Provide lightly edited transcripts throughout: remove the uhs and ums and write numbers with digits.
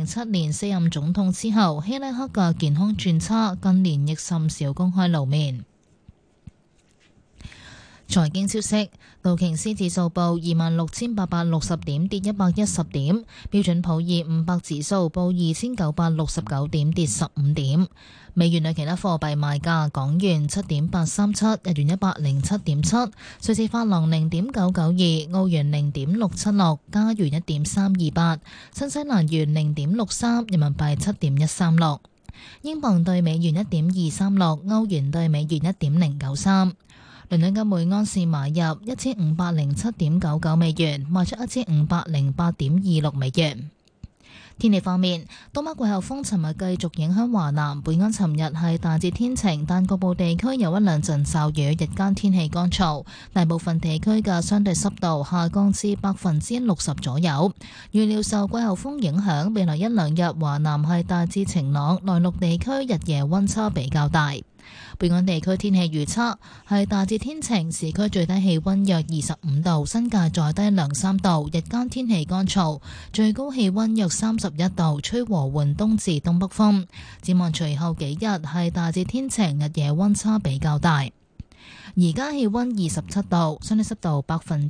7年卸任總統之後，希拉克嘅健康轉差，近年亦甚少公開露面。財經消息，道瓊斯指數報26,860點，跌110點；標準普爾500指數報2,969點，跌15點。美元對其他貨幣賣價：港元7.837，日元107.7，瑞士法郎0.992，澳元0.676，加元1.328，新西蘭元0.63，人民幣7.136，英鎊對美元1.236，歐元對美元1.093。倫敦金每安士買入1507.99美元，賣出1508.26美元。天氣方面，東北季候風尋日繼續影響華南，本港尋日係大致天晴，但局部地區有一兩陣驟雨，日間天氣乾燥，大部分地區嘅相對濕度下降至60%左右。預料受季候風影響，未來一兩日華南係大致晴朗，內陸地區日夜溫差比較大。本港地區天氣預測係大致天晴，市區最低氣溫約25度，新界再低2-3度，日間天氣乾燥，最高氣溫約31度，吹和緩東至東北風。展望隨後幾日係大致天晴，日夜溫差比較大。而家氣溫27度，相對濕度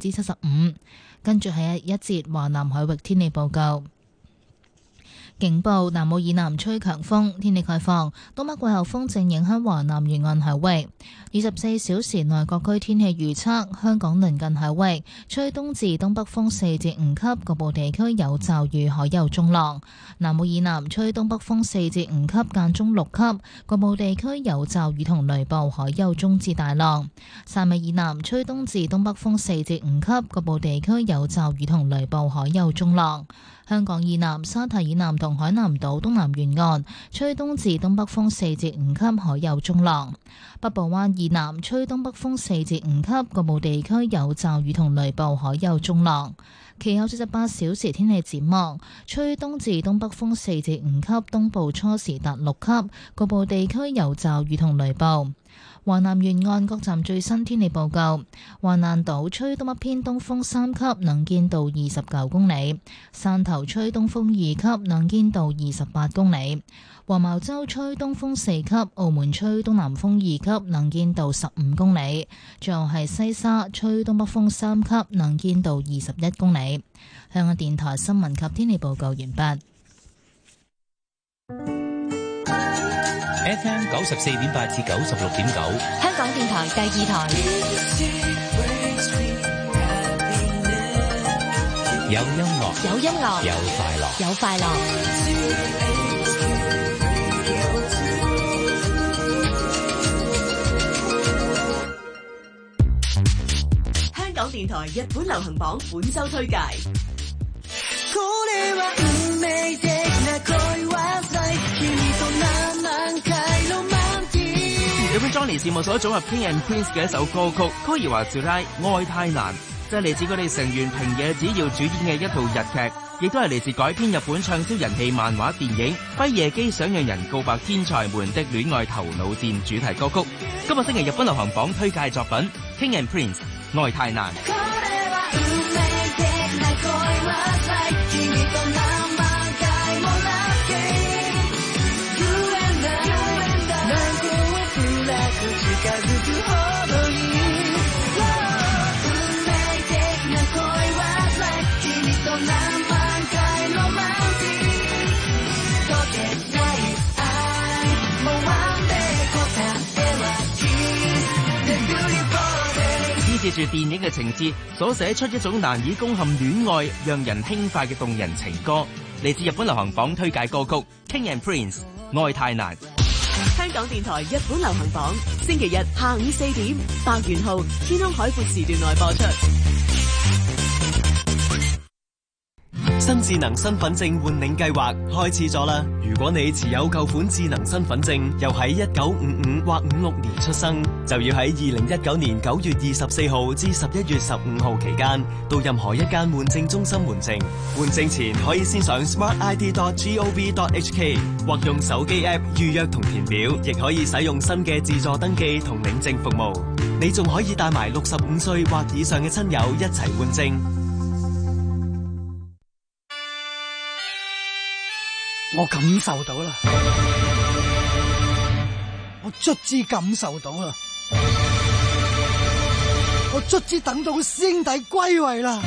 75%。跟住係一節華南海域天氣報告。警報：南澳以南吹強風，天氣概況。東北季候風正影響華南沿岸海域。24小時內各區天氣預測：香港鄰近海域吹東至東北風4至5級，局部地區有驟雨，海有中浪。南澳以南吹東北風4至5級，間中6級，局部地區有驟雨同雷暴，海有中至大浪。汕尾以南吹東至東北風4至5級，局部地區有驟雨同雷暴，海有中浪。香港以南、沙堤以南同海南島東南沿岸吹東至東北風4至5級，海有中浪。北部灣以南吹東北風4至5級，局部地區有驟雨同雷暴，海有中浪。其後48小時天氣展望，吹東至東北風4至5級，東部初時達6級，局部地區有驟雨同雷暴。華南沿岸各站最新天氣報告：華南島吹東北偏東風3級，能見度29公里；汕頭吹東風2級，能見度28公里；黃茅洲吹東風4級，澳門吹東南風2級，能見度15公里；最後係西沙吹東北風3級，能見度21公里。香港電台新聞及天氣報告完畢。 FM 94.8至96.9， 香港電台第2台。 有音樂， 有音樂， 有快樂， 有快樂。 香港電台日本流行榜本周推介。 日本 Johnny 事務所組合 King and Prince 嘅一首歌曲《Koi wa Tsurai》愛太難，即係嚟自佢哋成員平野紫耀主演嘅一套日劇，亦都係嚟自改編日本暢銷人氣漫畫電影《輝夜姬想讓人告白天才們的戀愛頭腦戰》主題歌曲。今個星期日本流行榜推介作品 King and Prince 愛太難。借住電影嘅情節所寫出一種難以攻陷戀愛讓人輕快嘅動人情歌，嚟自日本流行榜推介歌曲 King and Prince 愛太難。 香港電台日本流行榜星期日下午4點，白元浩天空海闊時段內播出。 新智能身份證換領計劃開始咗啦！如果你持有舊款智能身份證，又喺1955或56年出生，就要喺2019年9月24號至11月15號期間，到任何一間換證中心換證。換證前可以先上 smartid.gov.hk 或用手機 App 預約同填表，亦可以使用新嘅自助登記同領證服務。你仲可以帶埋65歲或以上嘅親友一齊換證。 我感受到啦，我卒之感受到啦，我卒之等到師兄弟歸位啦。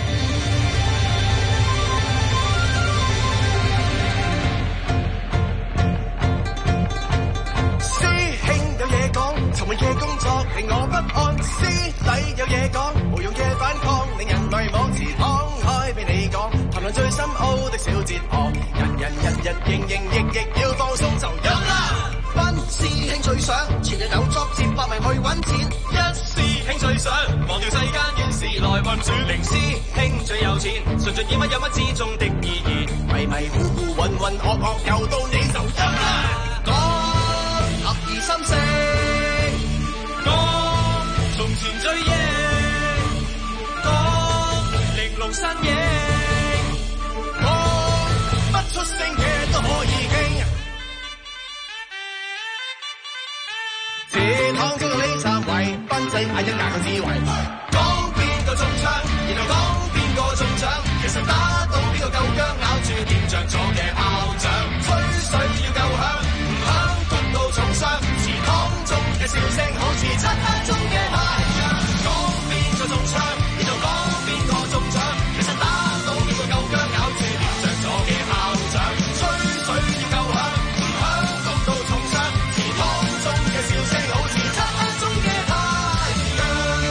師兄有嘢講，尋晚嘅工作令我不安。師弟有嘢講，無用嘅反抗令人迷惘。時敞開俾你講，談論最深奧的小哲學。人營役要放鬆就有啦。班師兄最想前日有作接百名去揾錢。一師兄最想忘掉世間怨事來運轉。零師兄最有錢，純盡以乜有乜之中的意義。迷迷糊糊渾渾噩噩又到你就有啦。合而心聲，講從前追憶，講玲瓏身影，講不出聲嘅都可以傾。這趟經到你站位，賓仔嗌一架個智慧，講邊個中槍，然後講邊個中獎，其實打到邊個夠薑，咬住點着咗嘅炮仗，吹水要夠響。重傷，祠堂中嘅笑聲好似漆黑中嘅太陽。講邊個中槍，然後講邊個中獎，其實打到邊個夠薑，咬住點着咗嘅炮仗，吹水要夠響，唔響焗到重傷。祠堂中嘅笑聲好似漆黑中嘅太陽。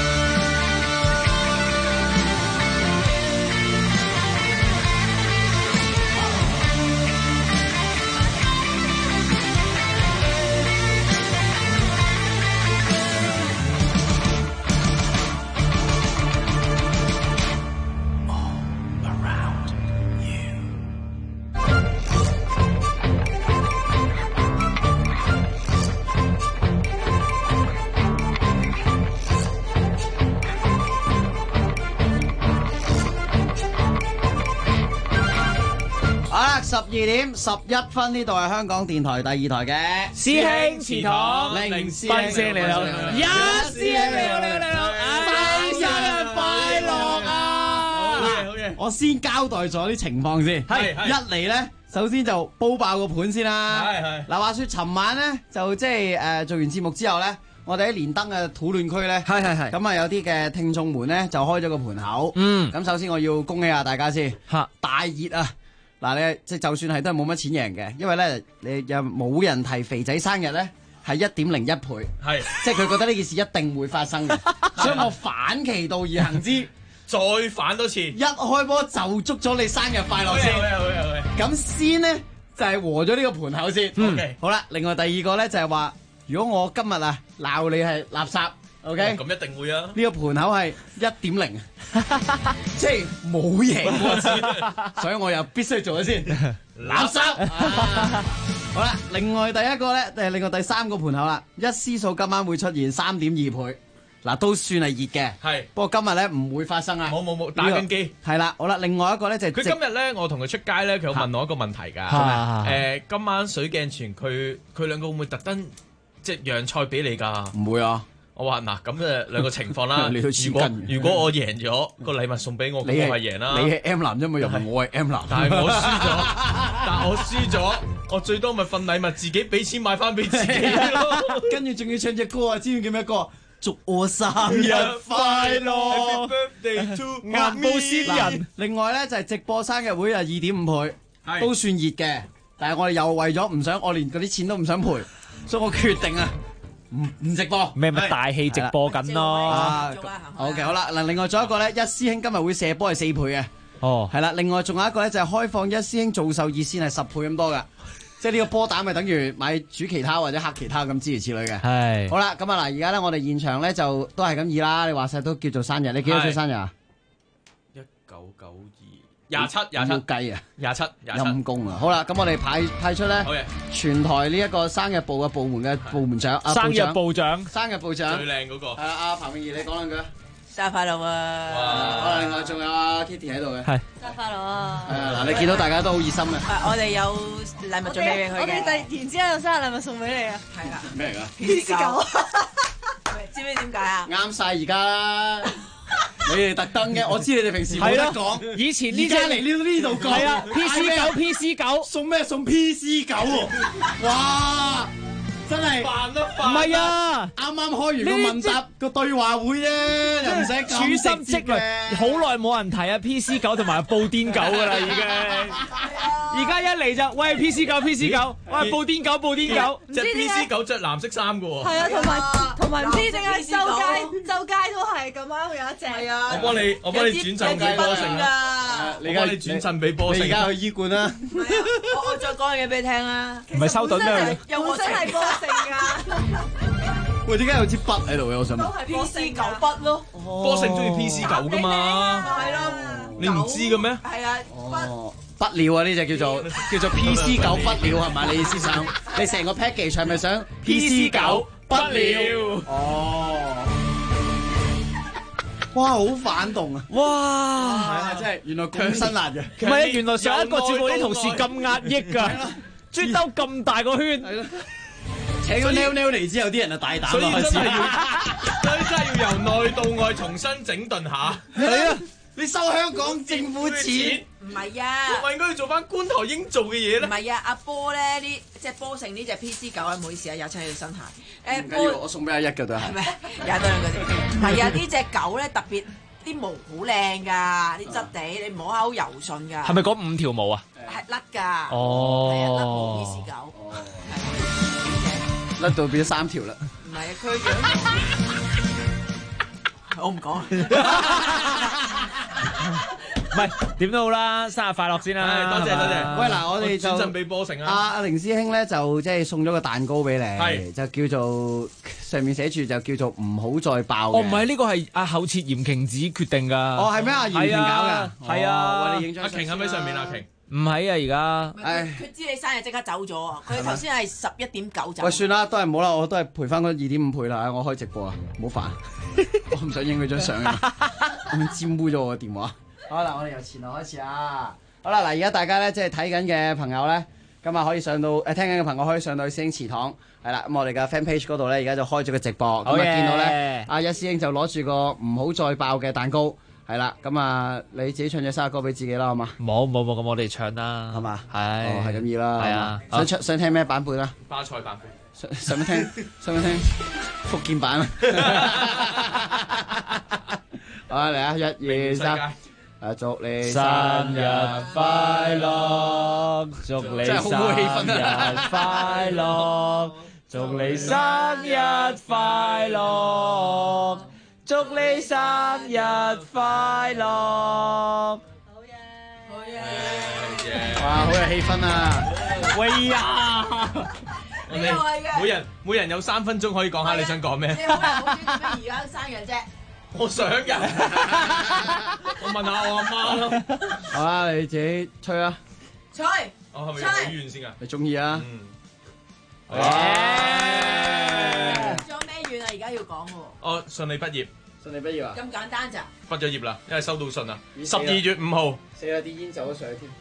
12:11呢度係香港電台第二台嘅師兄祠堂， 零師兄你好，一師兄你好，生日快樂啊！ 好嘅，我先交代咗啲情況先。係一嚟咧，首先就煲爆個盤先啦。係嗱，話說尋晚咧就即係做完節目之後咧，我哋喺連登嘅討論區咧，係咁啊有啲嘅聽眾們咧就開咗個盤口。咁首先我要恭喜下大家先，大熱啊！嗱，你即係就算係都係冇乜錢贏嘅，因為咧你又冇人提肥仔生日咧係1.01倍，即係佢覺得呢件事一定會發生嘅，所以我反其道而行之， 再反多次， 一開波就祝咗你生日快樂先。咁先呢，就係和咗呢個盤口先。好啦，另外第二個咧就係話，如果我今日啊鬧你係垃圾。OK， 咁一定會啊！ 呢個盤口係1.0，即係冇贏過錢，所以我又必須做咗先。垃圾。好啦，另外第一個咧，另外第三個盤口啦，一絲數今晚會出現3.2倍，嗱都算係熱嘅。係，不過今日咧唔會發生啊。 冇打緊機。係啦，好啦，另外一個咧就係佢今日咧，我同佢出街咧，佢有問我一個問題㗎。今晚水鏡泉佢兩個會唔會特登即係讓菜俾你㗎？ 唔會啊。 我話嗱，咁兩個情況啦。如果我贏咗個禮物送俾我，咁我係贏啦。 你係 M 男啫嘛，又唔係我係 M 男。 但係我輸咗，我最多咪份禮物自己俾錢買翻俾自己咯。 跟住仲要唱隻歌啊，知唔知叫咩歌？祝我生日快樂 ，Birthday to 銀布仙人。另外咧就係直播生日會啊，2.5倍，都算熱嘅。但係我哋又為咗唔想，我連嗰啲錢都唔想賠，所以我決定啊。唔直播咩大戲直播緊咯。 OK 好啦，嗱，另外仲有一個咧，一師兄今日會射波係4倍嘅。哦，係啦，另外仲有一個咧就係開放一師兄造售熱線係10倍咁多噶，即係呢個波膽咪等於買煮其他或者黑其他咁諸如此類嘅。係。好啦，咁啊嗱，而家咧我哋現場咧就都係咁易啦，你話晒都叫做生日，你幾多歲生日啊 ？1992。27 要計啊 ！27 陰公啊！好啦，咁我哋派出咧全台呢一個生日部嘅部門嘅部門長啊， 生日部長最靚嗰個係啦，阿彭詠儀你講兩句啊！ 生日快樂啊！ 好啦，另外仲有阿 Kitty 喺度嘅， 生日快樂啊！ 係啊，嗱，你見到大家都好熱心嘅。 我哋有禮物準備俾佢嘅。我哋突然之間有生日禮物送俾你啊！係啦。 咩嚟㗎？ 電視狗。知唔知點解啊？ 啱晒而家啦！ 哋特登嘅，我知你哋平時冇得講。 以前而家嚟呢度講。 係啊 ，PC9 送咩？送 PC9喎！哇！真係唔係啊！ 啱啱開完個問答個對話會啫，又唔使咁處心積慮，好耐冇人提啊 PC9 同埋布癲狗㗎啦，已經。而家一嚟就喂 PC9，喂布癲狗， 隻 PC9着藍色衫㗎喎。 係啊，同埋唔知點解周街都係咁啱有一隻。係啊， 我幫你轉贈俾波成啦。我幫你轉贈俾波成。 你而家去醫館啦。 我再講嘢俾你聽啊。 唔係收到咩？ 又真係波成㗎。 喂，點解有支筆喺度嘅？我想問。 都係 PC9筆咯。 波成中意 PC9㗎嘛？ 係咯。 你唔知嘅咩？ 係啊。 不了啊！呢隻叫做 PC9 不了係咪？你意思想你成個 package 係咪想 PC9 不了？哦，哇，好反動啊！ 哇， 係啊，真係原來咁辛辣嘅。 唔係啊，原來上一個節目啲同事咁壓抑㗎，專兜咁大個圈。 係咯，請咗 Nell 嚟之後，啲人就大膽所以啦。 真係要由內到外重新整頓下。 係啊，你收香港政府錢。 唔係啊， 我應該要做翻觀台應做嘅嘢咧。 唔係啊，阿波咧即係波成呢隻 PC9啊，唔好意思啊，有親你身鞋。 唔緊要，我送俾阿一㗎都係。 係咪？有多兩個啫。唔係啊，呢隻狗咧特別啲毛好靚㗎，啲質地你摸下好柔順㗎。 係咪嗰5條毛啊？ 係甩㗎。 哦。 係啊，甩毛 PC9。係。 甩到變咗3條啦。 唔係啊，佢樣。我唔講。 唔係點都好啦，生日快樂先啦！ 多謝。 喂嗱，我哋就轉贈俾波成啦。 阿凌師兄咧就即係送咗個蛋糕俾你， 係就叫做上面寫住就叫做唔好再爆嘅。 哦，唔係呢個係阿後設嚴瓊子決定㗎。 哦，係咩？阿嚴瓊搞㗎。 係啊。 喂，你影張。 阿瓊喺咪上面？阿瓊。 唔喺啊，而家。 佢知你生日即刻走咗啊！佢頭先係11.9走。 喂，算啦，都係唔好啦，我都係賠翻嗰2.5倍啦，我開直播啊，唔好煩，我唔想影佢張相啊，咁樣沾污咗我個電話。好啦，我哋由前路開始啊！好啦，嗱，而家大家咧即係睇緊嘅朋友咧，今日可以上到聽緊嘅朋友可以上到去師兄祠堂，係啦，咁我哋嘅 fan page 嗰度咧，而家就開咗個直播，咁啊見到咧，阿一師兄就攞住個唔好再爆嘅蛋糕，係啦，咁啊你自己唱隻生日歌俾自己啦，好嘛？ 冇，咁我哋唱啦， 係嘛？ 係， 係咁意啦， 係啊， 想聽咩版本啊？ 巴塞版本， 想唔聽福建版啊？好嚟啊！1、2、3。祝你生日快樂，祝你生日快樂，祝你生日快樂，祝你生日快樂。好嘢！哇，好有氣氛啊！ 喂呀！ 每人有3分鐘可以講下你想講咩？ 你好係好中意點解而家生日啫？ 我想㗎，我問下我阿媽咯。 好啦，你自己吹啦。 吹。 我係咪要許願先啊？ 你中意啊？ 仲有咩願啊？而家要講喎。 我順利畢業。 順利畢業啊？ 咁簡單咋？ 畢咗業啦，因為收到信啦。12月5號。 死啦！啲煙走咗上去添。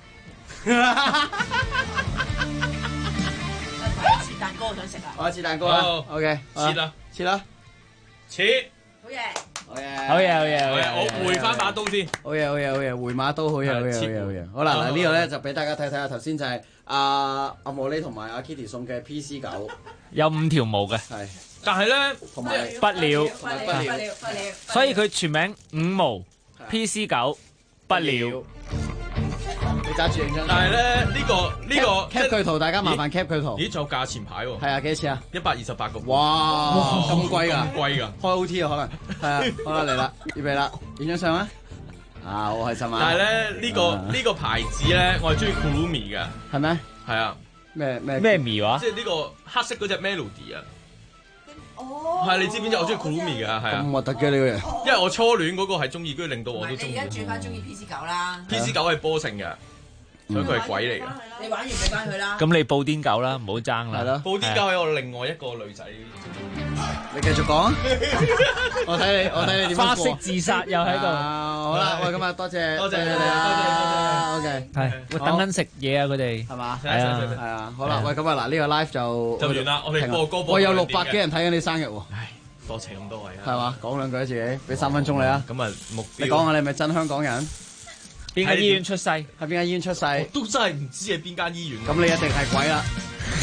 切蛋糕我想食啊！ 我切蛋糕啊 ！OK， 切啦。 好嘢！ 我回翻把刀先。 好嘢！回馬刀好嘢！好啦，嗱呢個咧就俾大家睇睇下，頭先就係阿莫莉同埋阿 Kitty 送嘅 PC9， 有5條毛嘅， 係， 但係咧同埋不了，所以佢全名5毛 PC9不了。 你揸住影張。 但係咧呢個 cap 佢圖，大家麻煩 cap 佢圖。 咦，仲有價錢牌喎？ 係啊，幾多錢啊 ？128個。 哇，咁貴㗎？ 咁貴㗎？ 開 OT 啊，可能。係啊，好啦，嚟啦，預備啦，影張相啊！啊，好開心啊！ 但係咧呢個牌子咧，我係中意 Kurumi 嘅。 係咩？ 係啊。 咩咪話？ 即係呢個黑色嗰隻 Melody 啊。 哦。 係，你知邊隻？我中意 Kurumi 㗎，係啊。 咁核突嘅呢個人。 因為我初戀嗰個係中意，跟住令到我都中意。 你而家轉翻中意 PC9啦。 PC9係波成嘅。所以佢係鬼嚟嘅。 你玩完俾翻佢啦。 咁你布癲狗啦，唔好爭啦。 係咯。 布癲狗係我另外一個女仔。 你繼續講。我睇你點花式自殺又喺度。 好啦，喂，咁啊，多謝你啊， 多謝。OK。 係。喂，等緊食嘢啊，佢哋。 係嘛？ 係啊。 係啊。好啦，喂，咁啊，嗱，呢個 live 就完啦，我哋播歌。 喂，有600幾人睇緊你生日喎。 多謝咁多位啊。 係嘛？講兩句自己，俾3分鐘你啊。 咁啊，目標你講下你係咪真香港人？ 邊間醫院出世？ 喺邊間醫院出世？ 我都真係唔知係邊間醫院。 咁你一定係鬼啦。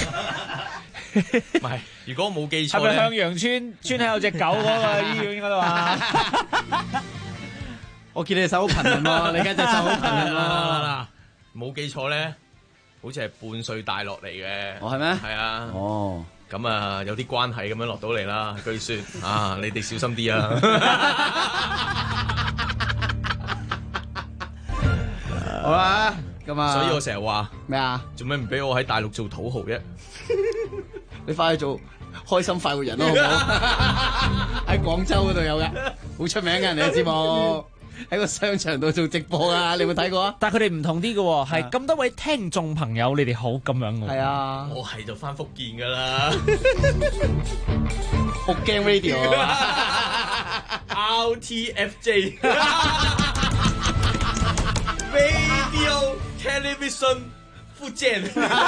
唔係，如果我冇記錯係咪向陽村村口有隻狗嗰個醫院嗰度啊？ 我見你隻手好勤力喎，你而家隻手好勤力喎。 冇記錯咧，好似係半歲帶落嚟嘅。 哦，係咩？ 係啊。 哦。 咁啊，有啲關係咁樣落到嚟啦。據說啊，你哋小心啲啊。 好啦，咁啊。 所以我成日話咩啊？ 做咩唔俾我喺大陸做土豪啫？ 你快去做開心快活人咯，好唔好？喺廣州嗰度有嘅，好出名嘅人哋嘅節目，喺個商場度做直播啊！你有冇睇過啊？ 但係佢哋唔同啲嘅喎，係咁多位聽眾朋友，你哋好咁樣嘅。 係啊， 我係就翻福建㗎啦， 福建 radio RTFJ Radio Television 福建。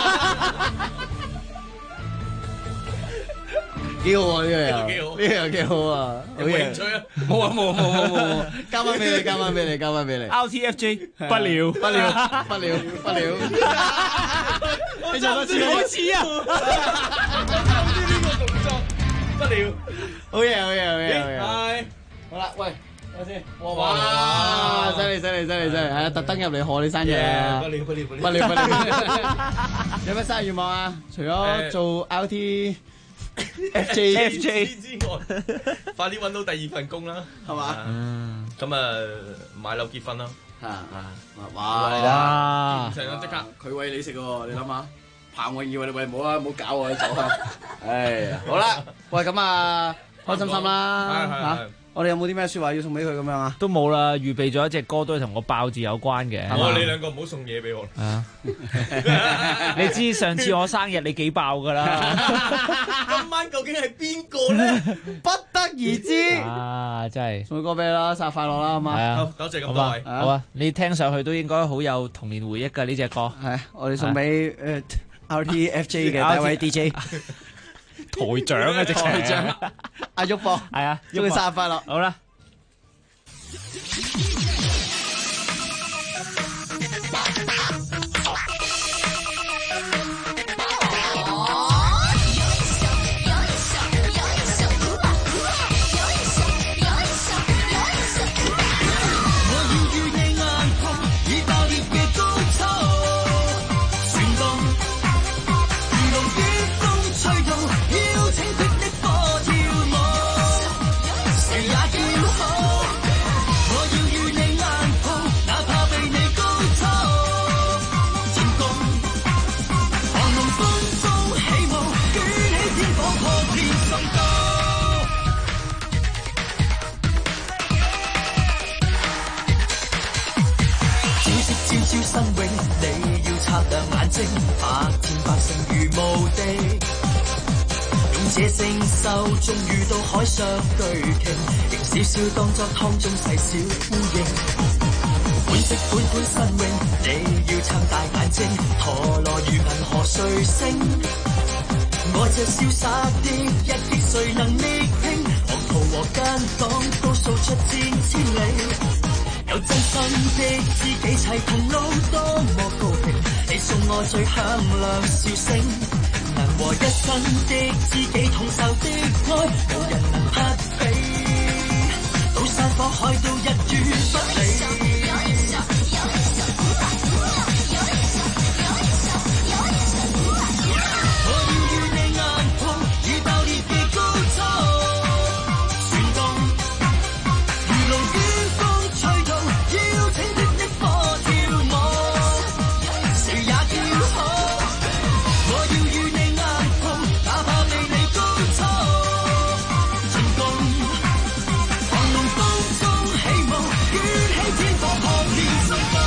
幾好啊！呢個又幾好， 呢個又幾好啊！ 有冇興趣啊？ 冇啊冇，交翻俾你，交翻俾你，交翻俾你。 RTFJ 不了， 不了，不了，不了。你做多次， 好似啊！ 呢個動作不了， 好嘢，好嘢，好嘢，好嘢。 係， 好啦，喂，睇下先。哇！犀利，犀利，犀利，犀利！係啊，特登入嚟賀你生日啊！ 不了，不了， 不了，不了。有咩生日願望啊？除咗做 FJ 之外，快啲揾到第二份工啦， 係嘛？ 咁啊，買樓結婚啦， 哇！ 成日即刻， 佢餵你食喎，你諗下，彭偉耀你餵唔好啊，唔好搞我，你走啊！唉，好啦，喂，咁啊，開心心啦嚇！我哋有冇啲咩説話要送俾佢咁樣啊？ 都冇啦，預備咗一隻歌都係同個爆字有關嘅。 你兩個唔好送嘢俾我。 啊！你知上次我生日你幾爆㗎啦？ 今晚究竟係邊個咧？ 不得而知。 啊！真係送個歌俾你啦，生日快樂啦，好嘛？ 係啊， 好多謝咁多位。 好啊，你聽上去都應該好有童年回憶㗎呢隻歌。 係，我哋送俾RTFJ 嘅第一位 DJ。 台長啊，直情台長阿旭博， 係啊， 祝佢生日快樂。 好啦。 新永，你要擦亮眼睛，百戰百勝如無敵。用這聖獸，終遇到海上巨鯨，仍小小當作湯中細小烏蠅。本色本本新永，你要撐大眼睛，陀螺如銀河彗星。我這瀟灑的一擊，誰能力拼？狂徒和奸黨都掃出千里。有真心的知己齊同路，多麼高興！你送我最響亮笑聲，能和一生的知己同受的愛，無人能匹比。到山火海都一於不理。我要與你硬碰，如爆裂嘅高速，旋動如龍捲風吹動。邀請的火跳舞，誰也叫好。我要與你硬碰，哪怕被你高速進攻。狂龍風中起舞，捲起天火撲面心風。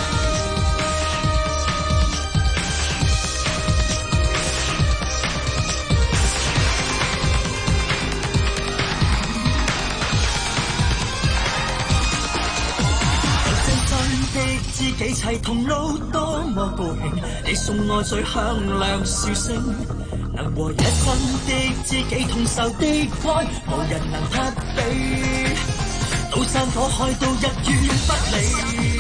的知己齊同路，多麼高興！你送我最響亮笑聲， 能和一生的知己同仇敵愾，無人能匹比。到山火海都一於不理。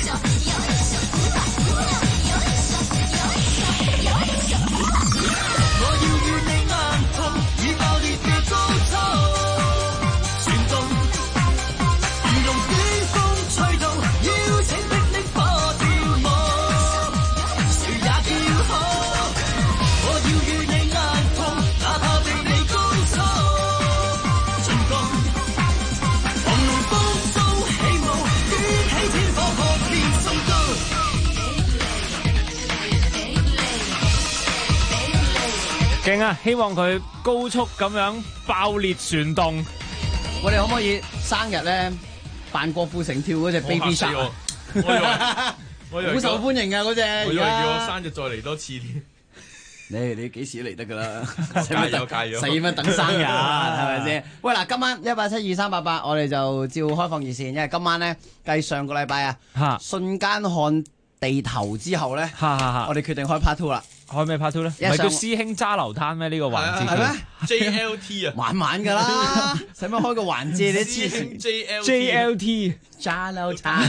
我要與你硬碰，以爆裂嘅高速旋動，如龍捲風吹動，邀請霹靂火跳舞，誰也叫好。我要與你硬碰，哪怕被你高速進攻，狂龍風都起舞，捲起天火破遍送高。 勁啊！希望佢高速咁樣爆裂旋動。 我哋可唔可以生日咧扮郭富城跳嗰隻 Baby Shark？ 我以為好受歡迎啊嗰隻。 我以為叫我生日再嚟多次添。 你幾時都嚟得噶啦？ 加油加油！ 使乜等生日係咪先？喂嗱，今晚1872388，我哋就照開放熱線，因為今晚咧繼上個禮拜啊，瞬間看地頭之後咧，我哋決定開 Part 2啦。 開咩 part 2咧？唔係叫師兄揸流灘咩？呢個環節係咩 ？JLT 啊， 晚晚噶啦，使乜開個環節？你師兄 JLT 揸流灘。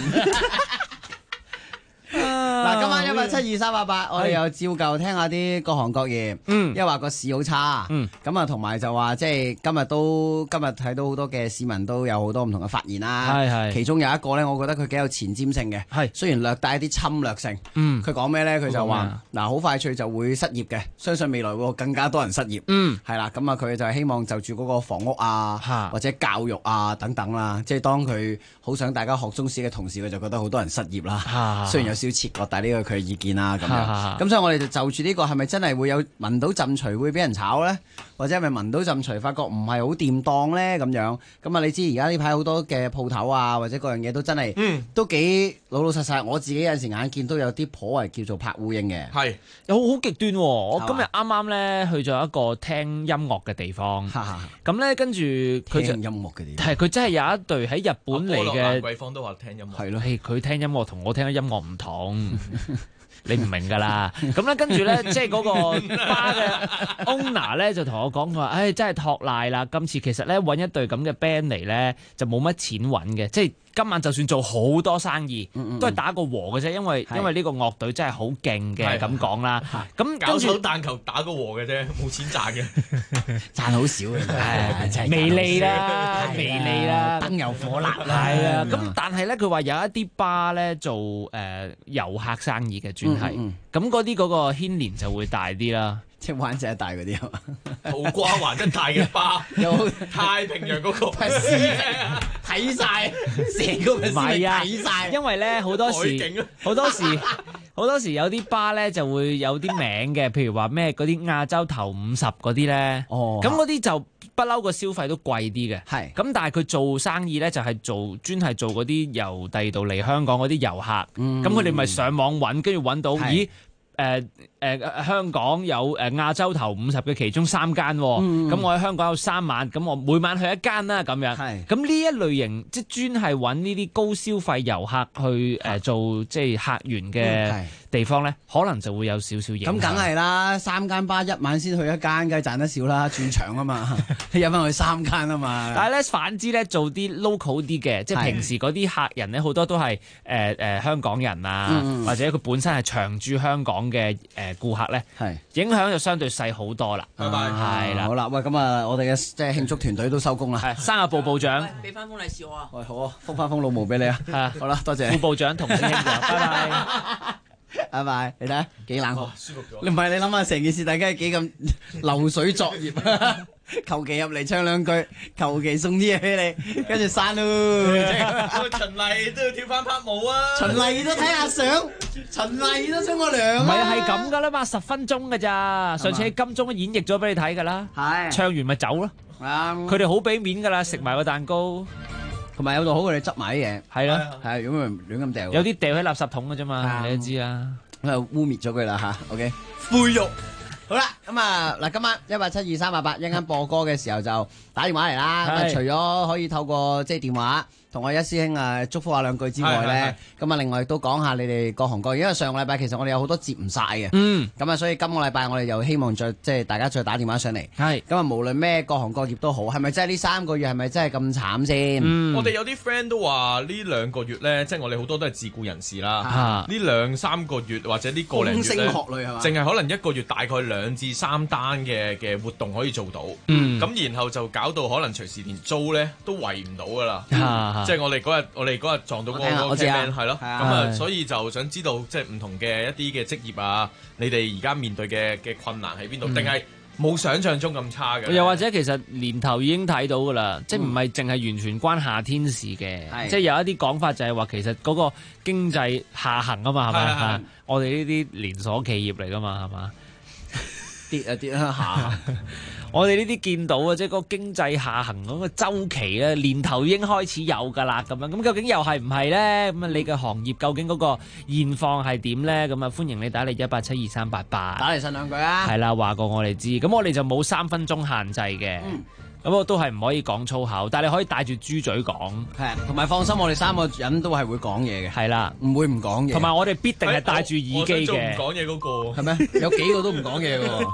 嗱，今晚1872388，我哋又照舊聽下啲各行各業，因為話個市好差，咁啊同埋就話即係今日睇到好多嘅市民都有好多唔同嘅發言啦，其中有一個咧，我覺得佢幾有前瞻性嘅，雖然略帶一啲侵略性，佢講咩咧？佢就話嗱，好快脆就會失業嘅，相信未來會更加多人失業，係啦，咁啊佢就希望就住嗰個房屋啊或者教育啊等等啦，即係當佢好想大家學中史嘅同時，佢就覺得好多人失業啦，雖然有少少切割，但係呢個佢嘅意見啦咁樣。咁所以我哋就住呢個係咪真係會有聞到陣除會俾人炒咧？或者係咪聞到陣除發覺唔係好掂當咧咁樣？咁啊你知而家呢排好多嘅鋪頭啊或者各樣嘢都真係都幾老老實實。我自己有陣時眼見都有啲頗為叫做拍烏蠅嘅。 係有好極端喎！我今日啱啱咧去咗一個聽音樂嘅地方，咁咧跟住佢就聽音樂嘅地方， 係佢真係有一隊喺日本嚟嘅。 貴方都話聽音樂， 係咯，佢聽音樂同我聽嘅音樂唔同。你唔明㗎啦，咁咧跟住咧，即係嗰個巴嘅 owner 咧就同我講佢話，唉，真係托賴啦！今次其實咧揾一隊咁嘅 band 嚟咧，就冇乜錢揾嘅，即係今晚就算做好多生意，都係打個和嘅啫，因為呢個樂隊真係好勁嘅咁講啦。咁搞手但求打個和嘅啫，冇錢賺嘅， 賺好少嘅， 微利啦，微利啦， 燈油火蠟啦。 係啊，咁但係咧，佢話有一啲巴咧做遊客生意嘅專係，咁嗰啲嗰個牽連就會大啲啦。 即係灣仔一帶嗰啲啊， 土瓜灣一帶嘅巴，有太平洋嗰個睇晒成個嘅睇晒， 因為咧好多時有啲巴咧就會有啲名嘅，譬如話咩嗰啲亞洲頭50嗰啲咧，咁嗰啲就不嬲個消費都貴啲嘅，咁但係佢做生意咧就係專係做嗰啲由第二度嚟香港嗰啲遊客，咁佢哋咪上網揾，跟住揾到咦？香港有亞洲頭50嘅其中3間，咁我喺香港有3晚，咁我每晚去一間啦咁樣。咁呢一類型即係專係揾呢啲高消費遊客去做即係客源嘅地方咧，可能就會有少少影響。 咁梗係啦，3間巴一晚先去一間，梗係賺得少啦，轉場啊嘛，你有翻去3間啊嘛。 但係咧反之咧做啲 local 啲嘅，即係平時嗰啲客人咧好多都係香港人啊，或者佢本身係長駐香港嘅顧客咧，影響就相對細好多啦。 拜拜， 係啦。 好啦，喂，咁啊，我哋嘅即係慶祝團隊都收工啦。 生日部部長， 俾翻封利是我啊！ 喂，好啊，封翻封老毛俾你啊。好啦，多謝。 副部長同師兄就拜拜。 拜拜，你睇下幾冷酷， 舒服咗。 你唔係你諗下成件事，大家係幾咁流水作業啊？求其入嚟唱兩句，求其送啲嘢俾你，跟住散咯。 循例都要跳翻拍舞啊！ 循例都睇下相，循例都沖個涼。 唔係咁噶啦嘛，10分鐘噶咋？上次喺金鐘都演繹咗俾你睇噶啦。係唱完咪走咯。佢哋好俾面噶啦，食埋個蛋糕。 同埋有度好，佢哋執埋啲嘢， 係咯， 係如果唔亂咁掉， 有啲掉喺垃圾桶嘅啫嘛，你都知啦， 咁就污蔑咗佢啦嚇。OK， 灰肉好啦，咁啊嗱，今晚1872388一陣間播歌嘅時候就打電話嚟啦。咁除咗可以透過即係電話同我一師兄祝福下兩句之外咧，咁啊另外亦都講下你哋各行各業，因為上個禮拜其實我哋有好多接唔晒嘅，咁啊所以今個禮拜我哋又希望再即係大家再打電話上嚟，咁啊無論咩各行各業都好，係咪真係呢3個月係咪真係咁慘先？ 我哋有啲 friend 都話呢2個月咧，即係我哋好多都係自僱人士啦，呢2-3個月或者呢個零月咧，淨係可能1個月大概2至3單嘅活動可以做到，咁然後就搞到可能隨時連租咧都圍唔到噶啦，即係我哋嗰日撞到嗰個 campaign 係咯，咁啊所以就想知道即係唔同嘅一啲嘅職業啊，你哋而家面對嘅困難喺邊度？定係冇想象中咁差嘅？ 又或者其實年頭已經睇到噶啦，即係唔係淨係完全關夏天事嘅，即係有一啲講法就係話其實嗰個經濟下行啊嘛，係咪？我哋呢啲連鎖企業嚟噶嘛，係嘛？跌下行。我哋呢啲見到啊，即係嗰個經濟下行嗰個週期咧，年頭已經開始有㗎啦，咁樣咁究竟又係唔係咧？咁啊，你嘅行業究竟嗰個現況係點咧？咁啊，歡迎你打嚟1872388， 打嚟呻兩句啊！ 係啦，話過我哋知，咁我哋就冇3分鐘限制嘅，咁我都係唔可以講粗口，但係你可以帶住豬嘴講， 係，同埋放心，我哋3個人都係會講嘢嘅， 係啦， 唔會唔講嘢， 同埋我哋必定係帶住耳機嘅， 唔講嘢嗰個係咩？有幾個都唔講嘢嘅喎。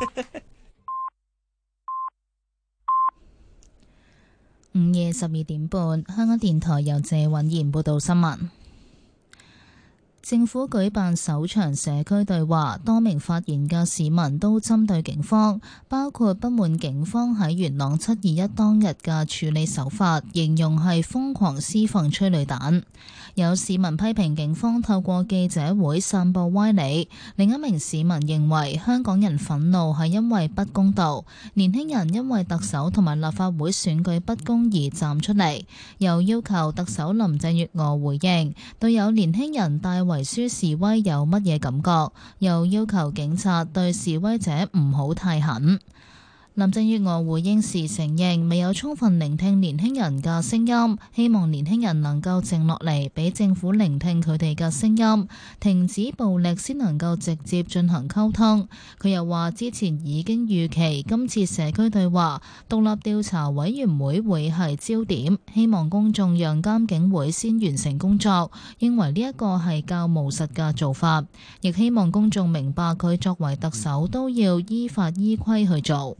午夜12點半，香港電台由謝允賢報道新聞。政府舉辦首場社區對話，多名發言嘅市民都針對警方，包括不滿警方喺元朗721當日嘅處理手法，形容係瘋狂施放催淚彈。有市民批評警方透過記者會散佈歪理，另一名市民認為香港人憤怒係因為不公道，年輕人因為特首同埋立法會選舉不公而站出嚟，又要求特首林鄭月娥回應對有年輕人大圍書示威有乜嘢感覺，又要求警察對示威者唔好太狠。林鄭月娥回應時承認未有充分聆聽年輕人嘅聲音，希望年輕人能夠靜落嚟，俾政府聆聽佢哋嘅聲音，停止暴力先能夠直接進行溝通。佢又話之前已經預期今次社區對話獨立調查委員會會係焦點，希望公眾讓監警會先完成工作，認為呢一個係較務實嘅做法，亦希望公眾明白佢作為特首都要依法依規去做。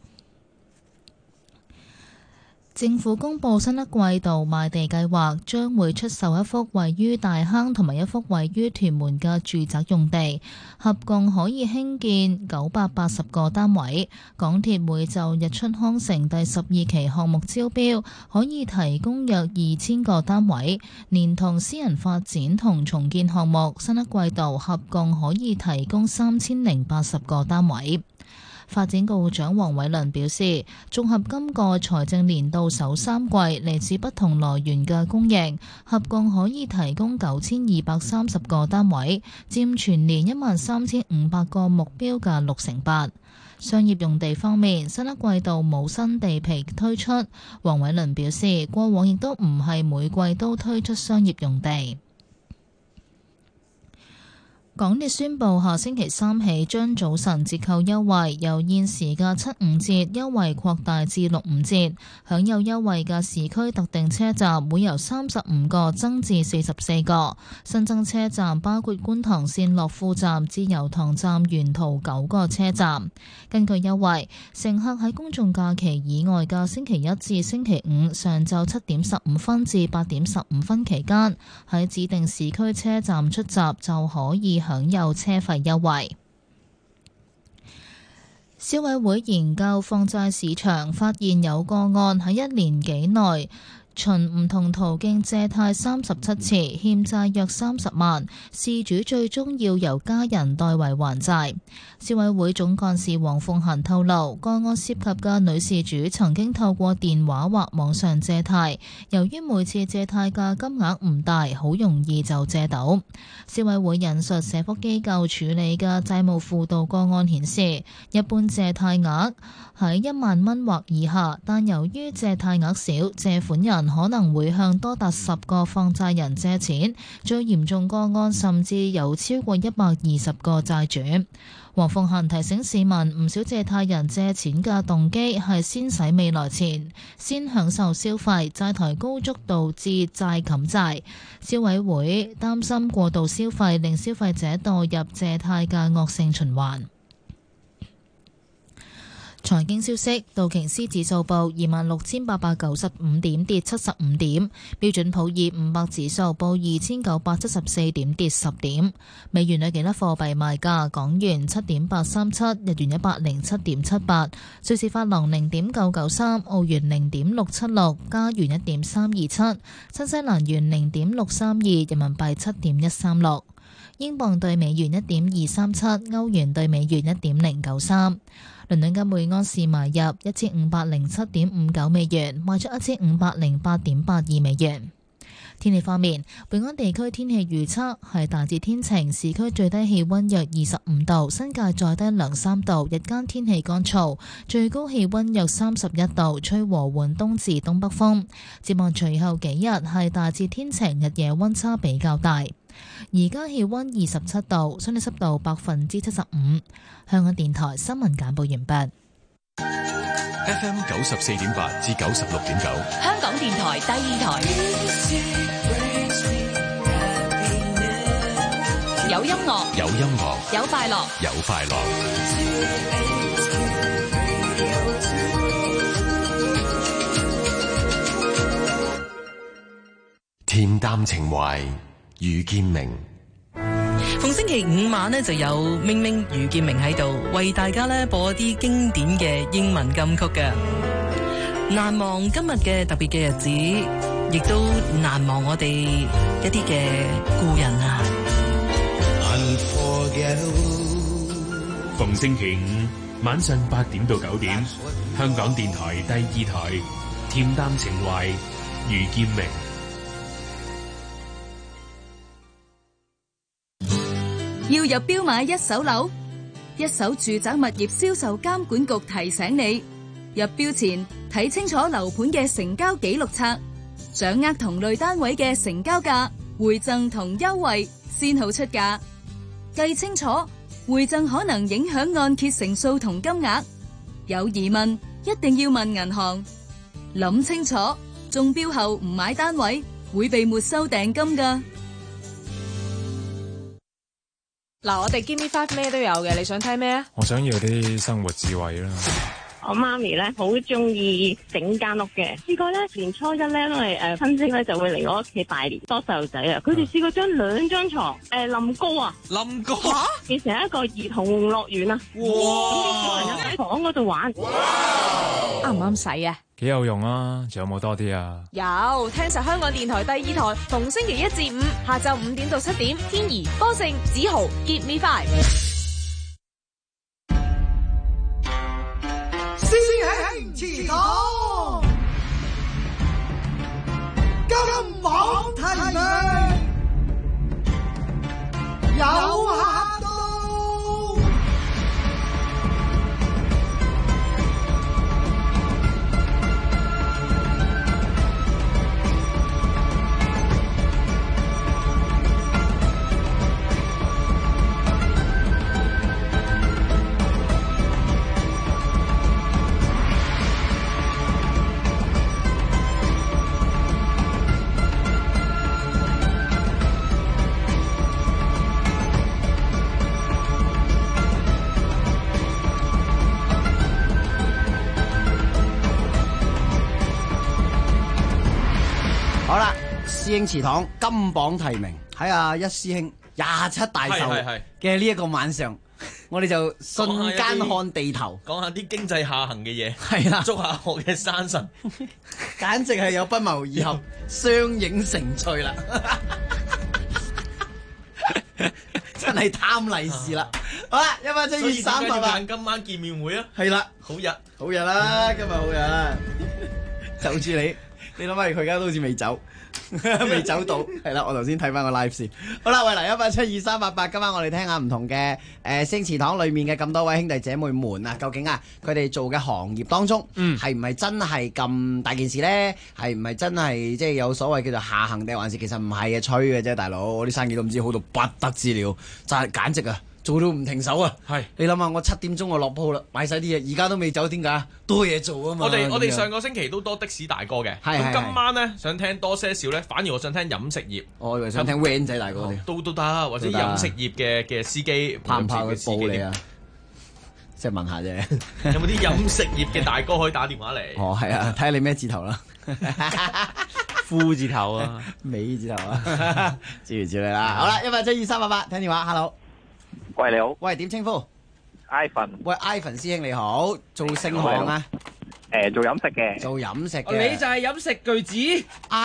政府公布新一季度賣地計劃，將會出售一幅位於大坑同埋一幅位於屯門嘅住宅用地，合共可以興建980個單位。港鐵會就日出康城第12期項目招標，可以提供約2000個單位，連同私人發展同重建項目，新一季度合共可以提供3080個單位。發展局局長黃偉綸表示，綜合今個財政年度首3季嚟自不同來源嘅供應，合共可以提供9230個單位，佔全年13500個目標嘅8%。商業用地方面，新一季度冇新地皮推出。黃偉綸表示，過往亦都唔係每季都推出商業用地。港鐵宣布下星期3起將早晨折扣優惠由現時嘅7-5折優惠擴大至6-5折，享有優惠嘅市區特定車站會由35個增至44個，新增車站包括觀塘線樂富站至油塘站沿途9個車站。根據優惠，乘客喺公眾假期以外嘅星期1至星期5上晝7點15分至8點15分期間，喺指定市區車站出閘就可以享有車費優惠。消委會研究放債市場，發現有個案喺1年幾內循唔同途徑借貸37次，欠債約30萬，事主最終要由家人代為還債。消委會總幹事黃鳳嫻透露，個案涉及嘅女事主曾經透過電話或網上借貸，由於每次借貸嘅金額唔大，好容易就借到。消委會引述社福機構處理嘅債務輔導個案顯示，一般借貸額喺1萬蚊或以下，但由於借貸額少，借款人人可能會向多達10個放債人借錢，最嚴重個案甚至有超過120個債主。黃鳳嫻提醒市民，唔少借貸人借錢嘅動機係先使未來錢，先享受消費，債台高築導致債冚債。消委會擔心過度消費令消費者墮入借貸嘅惡性循環。財經消息，道瓊斯指數報26,895點，跌75點；標準普爾500指數報2,974點，跌10點。美元對其他貨幣賣價：港元7.837，日元107.78，瑞士法郎0.993，澳元0.676，加元1.327，新西蘭元0.632，人民幣7.136。英鎊對美元1.237，歐元對美元1.093。倫敦金每安士買入1507.59美元，賣出1508.82美元。天氣方面，本港地區天氣預測係大致天晴，市區最低氣溫約25度，新界再低2-3度，日間天氣乾燥，最高氣溫約31度，吹和緩東至東北風。展望隨後幾日係大致天晴，日夜溫差比較大。而家氣溫27度，相對濕度75%。香港電台新聞簡報完畢。 FM 94.8至96.9， 香港電台第二台，有音樂， 有音樂， 有快樂， 有快樂。恬淡情懷，余建明。 逢星期五晚呢，就有明明余建明喺度為大家咧播一啲經典嘅英文金曲嘅。難忘今日嘅特別嘅日子，亦都難忘我哋一啲嘅故人啊。 逢星期五晚上8點到9點，香港電台第二台，恬淡情懷，余建明。 要入標買一手樓，一手住宅物業銷售監管局提醒你，入標前睇清楚樓盤嘅成交記錄冊，掌握同類單位嘅成交價、回贈同優惠，先好出價。計清楚，回贈可能影響按揭成數同金額。有疑問一定要問銀行。諗清楚，中標後唔買單位會被沒收訂金㗎。 嗱，我哋 Give Me 5咩都有嘅，你想聽咩啊？ 我想要啲生活智慧啦。 我媽咪咧好中意整間屋嘅，試過咧年初一咧，因為親戚咧就會嚟我屋企拜年，多細路仔啊，佢哋試過將2張床冧高啊， 冧高變成一個兒童樂園啊！哇！咁啲小朋友喺房嗰度玩， 啱唔啱使啊？ 幾有用啊！仲有冇多啲啊？ 有，聽實香港電台第二台，逢星期1至5下晝5點到7點，天怡、歌盛、子豪 Give Me 5。 師兄祠堂，金榜題名，有客到。 好啦，師兄祠堂金榜題名，喺一師兄27大壽嘅呢一個晚上，我哋就瞬間看地頭， 講下啲經濟下行嘅嘢， 係啦， 祝下我嘅生辰， 簡直係有不謀而合，相映成趣啦！真係貪利是啦！好啦，117月300， 今晚見面會啊！ 係啦， 好日啦，今日好日，就住你。 你諗下佢而家都好似未走，未走到，係啦，我頭先睇翻個 live 先。好啦，喂，嚟1872388，今晚我哋聽下唔同嘅星祠堂裏面嘅咁多位兄弟姐妹們啊，究竟啊佢哋做嘅行業當中，係唔係真係咁大件事咧？係唔係真係即係有所謂叫做下行定還是其實唔係嘅吹嘅啫，大佬，我啲生意都唔知好到不得之了，就係簡直啊！做到唔停手啊！係你諗下，我7點鐘我落鋪啦，買晒啲嘢，而家都未走，點解？多嘢做啊嘛！ 我哋上個星期都多的士大哥嘅，咁今晚咧想聽多些少咧，反而我想聽飲食業。 我以為想聽 van 仔大哥啲， 都得，或者飲食業嘅司機， 怕唔怕佢報你啊？即係問下啫。 有冇啲飲食業嘅大哥可以打電話嚟？ 哦，係啊，睇下你咩字頭啦。 夫字頭啊， 尾字頭啊，諸如此類啦。好啦，1872388，聽電話 ，hello。 喂，你好。 喂，點稱呼 ？Ivan。 喂 ，Ivan 師兄你好，做星行啊？ 做飲食嘅。 做飲食嘅。 你就係飲食巨子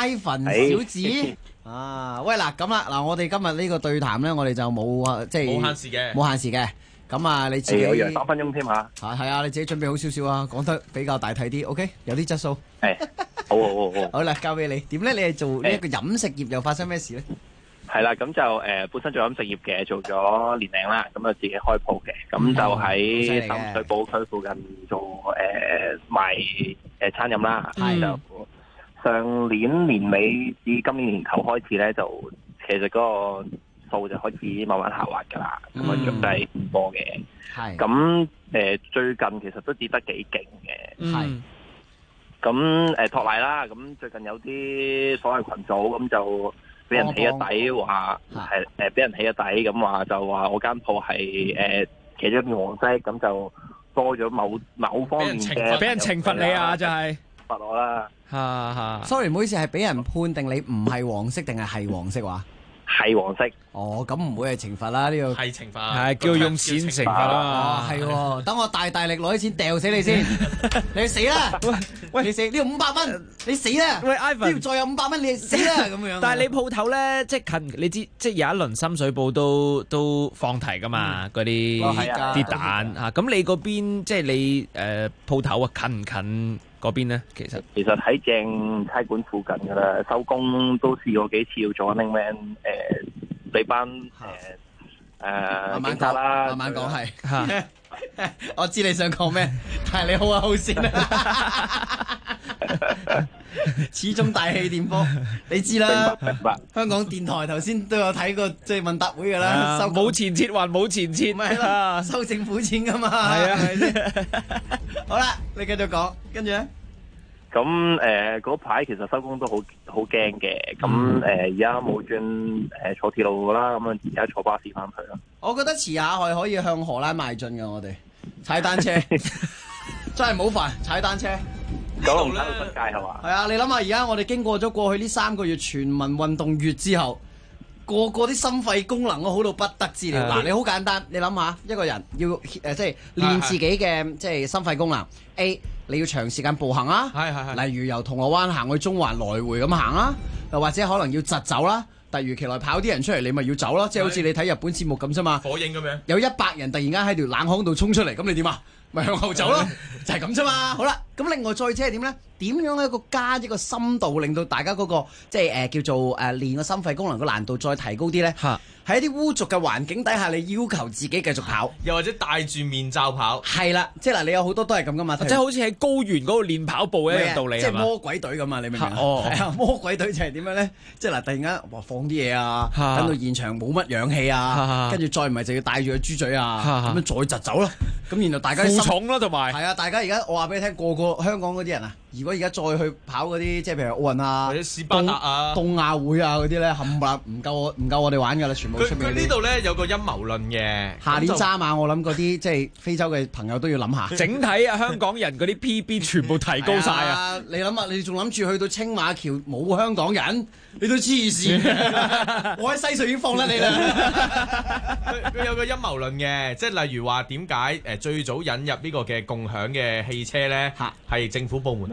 ，Ivan 小子。啊，喂嗱，咁啦，嗱，我哋今日呢個對談咧，我哋就冇即係冇限時嘅，冇限時嘅。咁啊，你自己我3分鐘添嚇。 係啊，你自己準備好少少啊，講得比較大體啲 ，OK， 有啲質素。 好。 好啦，交俾你。點咧？你係做呢一個飲食業，又發生咩事咧？ 係啦，咁就本身做飲食業嘅，做咗年零啦，咁就自己開鋪嘅，咁就喺深水埗區附近做賣餐飲啦。就上年年尾至今年年頭開始咧，就其實嗰個數就開始慢慢下滑㗎啦，咁啊仲係唔多嘅。係咁最近其實都跌得幾勁嘅。係咁托賴啦，咁最近有啲所謂群組咁就俾人起咗底，話係俾人起咗底，咁話就話我間鋪係其中一片黃色，咁就多咗某方面嘅俾人懲罰你啊！就係罰我啦。 Sorry， 唔好意思，係俾人判定你唔係黃色定係黃色話？ 係黃色。 哦，咁唔會係懲罰啦，呢個係懲罰， 係叫用錢懲罰啊！ 係喎，等我大力攞啲錢掉死你先，你死啦！喂，你死呢個500蚊，你死啦！ 喂 Ivan， 呢再有500蚊，你死啦咁樣。 但係你鋪頭咧，即係近，你知即係有一輪深水埗都放題噶嘛，嗰啲蛋嚇。咁你嗰邊即係你鋪頭啊，近唔近嗰邊咧？其實喺正差館附近噶啦，收工都試過幾次要做 running man 你班慢慢講啦，慢慢講係。我知你想講咩，但係你好啊好先啦。始終大氣電波，你知啦。 明白。 香港電台頭先都有睇過即係問答會㗎啦，收冇前設還冇前設， 咪係啦，收政府錢㗎嘛。係啊，係咪先？好啦，你繼續講，跟住咧。 咁嗰排其實收工都好驚嘅，咁而家冇轉坐鐵路啦，咁而家坐巴士翻去啦。 我覺得遲下係可以向荷蘭邁進嘅，我哋踩單車真係冇煩，踩單車。 九龍山到新界係嘛？ 係啊，你諗下，而家我哋經過咗過去呢3個月全民運動月之後，個個啲心肺功能都好到不得之了。嗱，你好簡單，你諗下一個人要即係練自己嘅即係心肺功能。A， 你要長時間步行啊，例如由銅鑼灣行去中環來回咁行啦，又或者可能要疾走啦。突如其來跑啲人出嚟，你咪要走咯，即係好似你睇日本節目咁啫嘛。 火影咁樣， 有100人突然間喺條冷巷度衝出嚟，咁你點啊？咪向後走咯，就係咁啫嘛。好啦，咁另外再者係點咧？點樣加一個深度，令到大家嗰個即係叫做練個心肺功能個難度再提高啲咧？喺一啲污濁嘅環境底下，你要求自己繼續跑， 又或者戴住面罩跑， 係啦，即係嗱，你有好多都係咁噶嘛， 即係好似喺高原嗰度練跑步一樣道理， 即係魔鬼隊咁啊！你明唔明？係啊，魔鬼隊就係點樣咧？即係嗱，突然間放啲嘢啊，等到現場冇乜氧氣啊，跟住再唔係就要戴住個豬嘴啊，咁樣再疾走咯。咁然後大家負重咯，同埋係啊！大家而家我話俾你聽，個個香港嗰啲人啊，如果而家再去跑嗰啲，即係譬如奧運啊、 或者斯巴達啊、 東亞會啊嗰啲咧，冚唪唥唔夠我哋玩㗎啦，全部出面。 佢呢度咧有個陰謀論嘅， 下年揸馬，我諗嗰啲即係非洲嘅朋友都要諗下。 整體啊，香港人嗰啲 PB 全部提高晒啊！ 你諗下，你仲諗住去到青馬橋冇香港人？你都黐線！我喺西隧已經放甩你啦。 佢有個陰謀論嘅，即係例如話點解最早引入呢個嘅共享嘅汽車咧，係政府部門啦。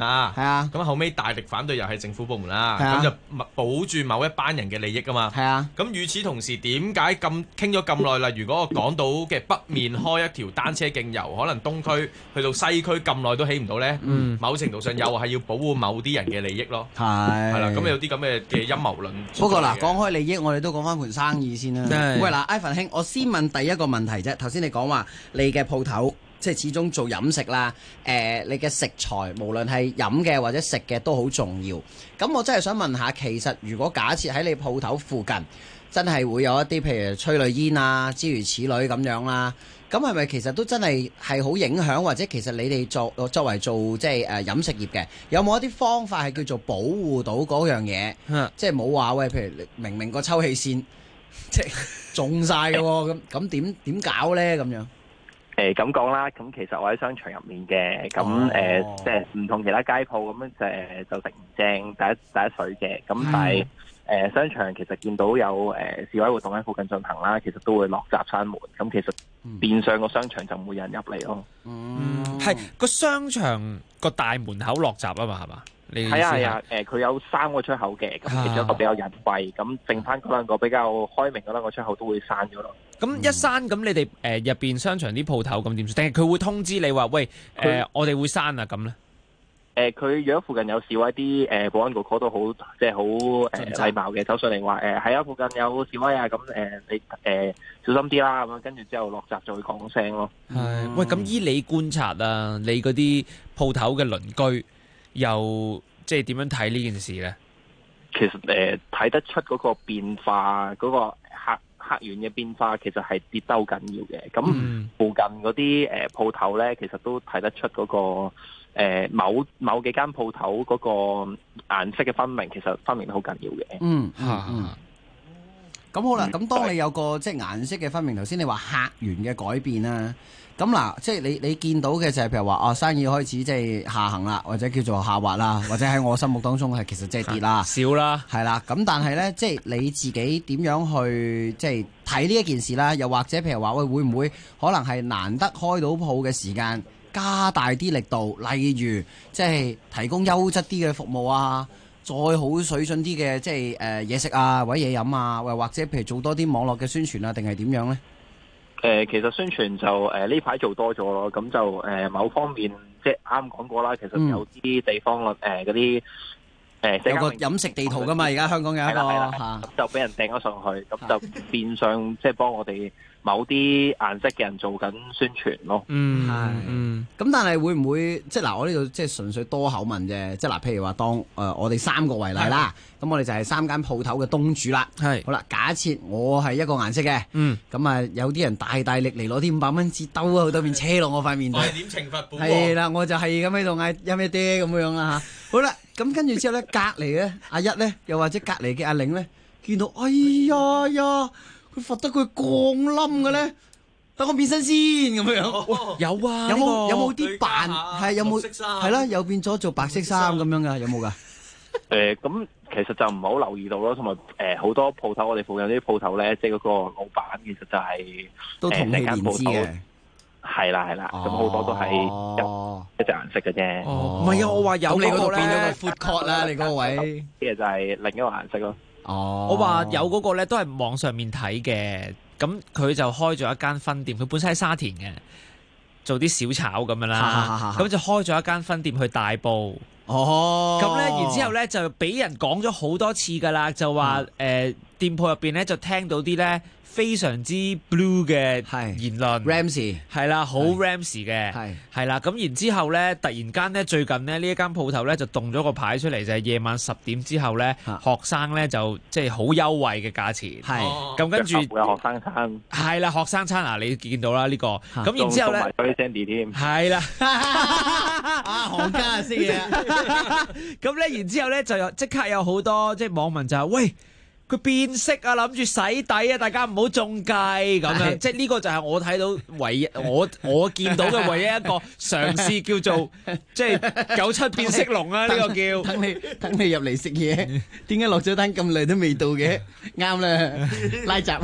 啦。 係啊。 咁後尾大力反對又係政府部門啦。 係啊。 咁就保住某一班人嘅利益啊嘛。 係啊。 咁與此同時，點解咁傾咗咁耐啦？如果我港島嘅北面開一條單車徑由可能東區去到西區咁耐都起唔到咧？某程度上又係要保護某啲人嘅利益咯。係啦，咁有啲咁嘅陰謀論。 不過嗱，講開利益，我哋都講翻盤生意先啦。喂，嗱，Ivan兄，我先問第一個問題啫。頭先你講話你嘅鋪頭，即係始終做飲食啦，你嘅食材無論係飲嘅或者食嘅都好重要。咁我真係想問下，其實如果假設喺你鋪頭附近真係會有一啲譬如催淚煙啊，諸如此類咁樣啦，咁係咪其實都真係好影響，或者其實你哋作為做即係飲食業嘅，有冇一啲方法係叫做保護到嗰樣嘢？即係冇話喂，譬如明明個抽氣扇即係中晒嘅喎，咁點搞咧咁樣？ 咁講啦，咁其實我喺商場入面嘅，咁即係唔同其他街鋪咁樣就食唔正第一水嘅，咁但係商場其實見到有示威活動喺附近進行啦，其實都會落閘閂門，咁其實變相個商場就冇人入嚟咯。 係個商場個大門口落閘啊嘛，係嘛？ 係啊，佢有3個出口嘅，咁其中一個比較隱蔽，咁剩翻嗰兩個比較開明嗰兩個出口都會閂咗咯。 咁一閂，咁你哋入邊商場啲鋪頭咁點算？定係佢會通知你話喂我哋會閂啊咁咧？ 佢如果附近有示威，啲保安局都好即係好禮貌嘅，走上嚟話係啊，附近有示威啊，咁你小心啲啦，咁樣跟住之後落閘就會講聲咯。 係喂，咁依你觀察啊，你嗰啲鋪頭嘅鄰居又即係點樣睇呢件事咧？ 其實睇得出嗰個變化，嗰個客源嘅變化其實係跌得好緊要嘅。咁附近嗰啲鋪頭咧，其實都睇得出嗰個某幾間鋪頭嗰個顏色嘅分明，其實分明得好緊要嘅。 咁好啦，咁當你有個即係顏色嘅分明，頭先你話客源嘅改變啦。咁嗱，即係你見到嘅就係譬如話生意開始即係下行啦，或者叫做下滑啦，或者喺我心目當中係其實即係跌啦， 少啦， 係啦。咁但係呢，即係你自己點樣去即係睇呢一件事啦？又或者譬如話喂，會唔會可能係難得開到鋪嘅時間，加大啲力度，例如即係提供優質啲嘅服務啊，再好水準啲嘅即係嘢食啊，或者嘢飲啊，或者譬如做多啲網絡嘅宣傳啊，定係點樣呢？ 其實宣傳就呢排做多咗咯，咁就某方面即係啱講過啦。其實有啲地方嗰啲有個飲食地圖噶嘛，而家香港有一個就俾人掟咗上去，咁就變相即係幫我哋某啲顏色嘅人做緊宣傳咯。 咁但係會唔會即係嗱？我呢度即係純粹多口問啫。即係嗱，譬如話當我哋3個為例啦，咁我哋就係3間鋪頭嘅東主啦。係好啦，假設我係一個顏色嘅，咁有啲人大力嚟攞啲500蚊紙兜啊，好多面車落我塊面度。 係點懲罰本？ 係啦，我就係咁喺度嗌飲一啲咁樣啦嚇。好啦，咁跟住之後咧，隔離咧阿一咧，又或者隔離嘅阿玲咧，見到哎呀，佢罰得佢降冧嘅咧，等我變身先咁樣。 有啊， 有冇啲扮係有冇係啦？又變咗做白色衫咁樣噶？有冇噶？ 咁其實就唔係好留意到咯，同埋好多鋪頭，我哋附近啲鋪頭咧，即係嗰個老闆其實就係都同氣連枝嘅。 係啦，咁好多都係一隻顏色嘅啫。 唔係啊，我話有你嗰度變咗個 food court 啦，你嗰個位， 其實就係另一個顏色咯。 我話有嗰個咧都係網上面睇嘅，咁佢就開咗一間分店，佢本身喺沙田嘅，做啲小炒咁樣啦，咁就開咗一間分店去大埔。咁咧，然之後咧就俾人講咗好多次噶啦，就話店鋪入邊咧就聽到啲咧非常之 blue 嘅言論 Ramsey 係啦，好 Ramsey 嘅係啦，咁然之後咧，突然間咧最近咧呢一間鋪頭咧就動咗個牌出嚟，就係夜晚10點之後咧，學生咧就即係好優惠嘅價錢，咁跟住會有學生餐係啦，學生餐啊，你見到啦呢個，咁然之後咧， 仲埋 Sandy 添， 係啦， 行家啊識嘢， 咁咧然之後咧就即刻有好多即係網民就話喂。 佢變色啊，諗住洗底啊，大家唔好中計咁樣。即係呢個就係我睇到唯一我見到嘅唯一一個嘗試叫做即係97變色龍啊！呢個叫等你入嚟食嘢，點解落咗單咁耐都未到嘅？啱啦，拉閘，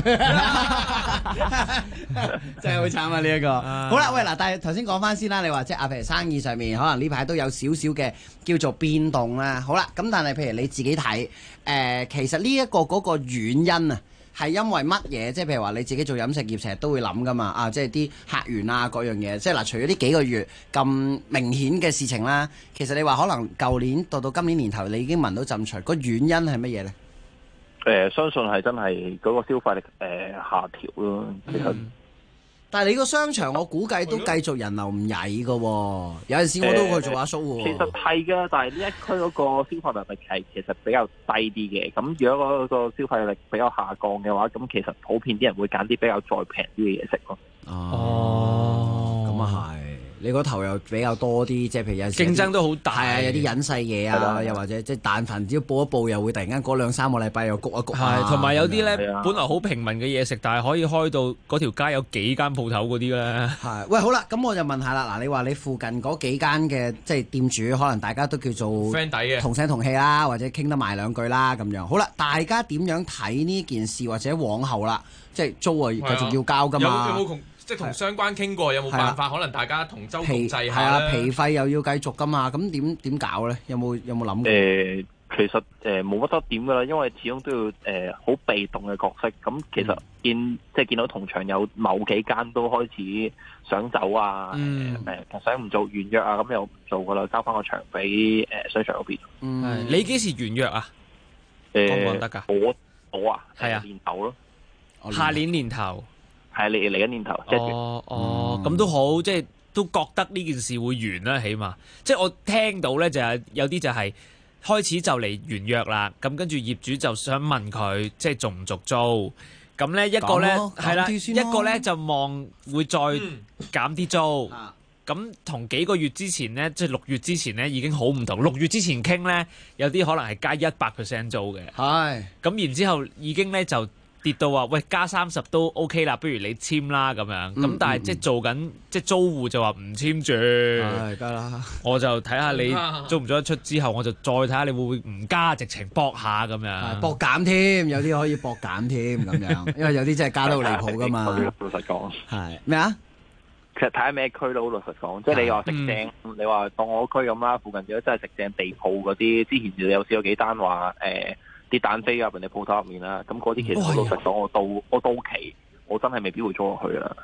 真係好慘啊！呢一個好啦，喂嗱，但係頭先講翻先啦，你話即係譬如生意上面，可能呢排都有少少嘅叫做變動啦。好啦，咁但係譬如你自己睇，其實呢一個嗰個原因啊，係因為乜嘢？即係譬如話你自己做飲食業，成日都會諗噶嘛。啊，即係啲客源啊，各樣嘢。即係嗱，除咗呢幾個月咁明顯嘅事情啦，其實你話可能舊年到今年年頭，你已經聞到陣除，個原因係乜嘢咧？ 相信係真係嗰個消費力下調咯。其實， 但係你個商場，我估計都繼續人流唔曳噶喎。有陣時我都去做下 show 喎。 其實係㗎，但係呢一區嗰個消費能力係其實比較低啲嘅。咁如果嗰個消費力比較下降嘅話，咁其實普遍啲人會揀啲比較再平啲嘅嘢食咯。 哦，咁啊係。你嗰頭又比較多啲，即係譬如有競爭都好大， 係啊，有啲隱世嘢啊，又或者即係但凡只要報一報，又會突然間嗰2-3個禮拜又焗一焗。 係，同埋有啲咧，本來好平民嘅嘢食，但係可以開到嗰條街有幾間鋪頭嗰啲咧。 係，喂，好啦，咁我就問下啦，嗱，你話你附近嗰幾間嘅即係店主，可能大家都叫做 friend 底嘅， 同聲同氣啦，或者傾得埋兩句啦，咁樣。好啦，大家點樣睇呢件事，或者往後啦，即係租啊，繼續要交㗎嘛？ 有冇即係同相關傾過，有冇辦法？可能大家同舟共濟下咧。 皮費又要繼續噶嘛，咁點搞咧？有冇諗過？ 其實冇乜得點噶啦，因為始終都要好被動嘅角色。咁其實見到同場有某幾間都開始想走啊，想唔做完約啊，咁又唔做噶啦，交翻個場俾商場嗰邊。 你幾時完約啊？講唔講得㗎？ 我啊， 係啊， 年頭咯， 下年年頭。 係嚟緊年頭， 咁都好，即係都覺得呢件事會完啦，起碼即係我聽到咧，就有啲就係開始就嚟完約啦，咁跟住業主就想問佢即係續唔續租，咁咧一個咧係啦，一個咧就望會再減啲租，咁同幾個月之前咧，即係6月之前咧已經好唔同，6月之前傾咧有啲可能係加100% 租嘅，係，咁然之後已經咧就跌到話喂加30都 OK 啦，不如你簽啦咁樣，咁但係即係做緊即係租戶就話唔簽住，係加啦，我就睇下你租唔租得出之後，我就再睇下你會唔會唔加，直情搏下咁樣， 搏減添，有啲可以搏減添咁樣，因為有啲真係加得好離譜噶嘛。 老實講係咩啊？ 其實睇下咩區咯，老實講，即係你話食正，你話當我區咁啦，附近如果真係食正地鋪嗰啲，之前就有試過幾單話啲蛋飛入人哋鋪頭入面啦，咁嗰啲其實老實講，我到期，我真係未必會租落去啦。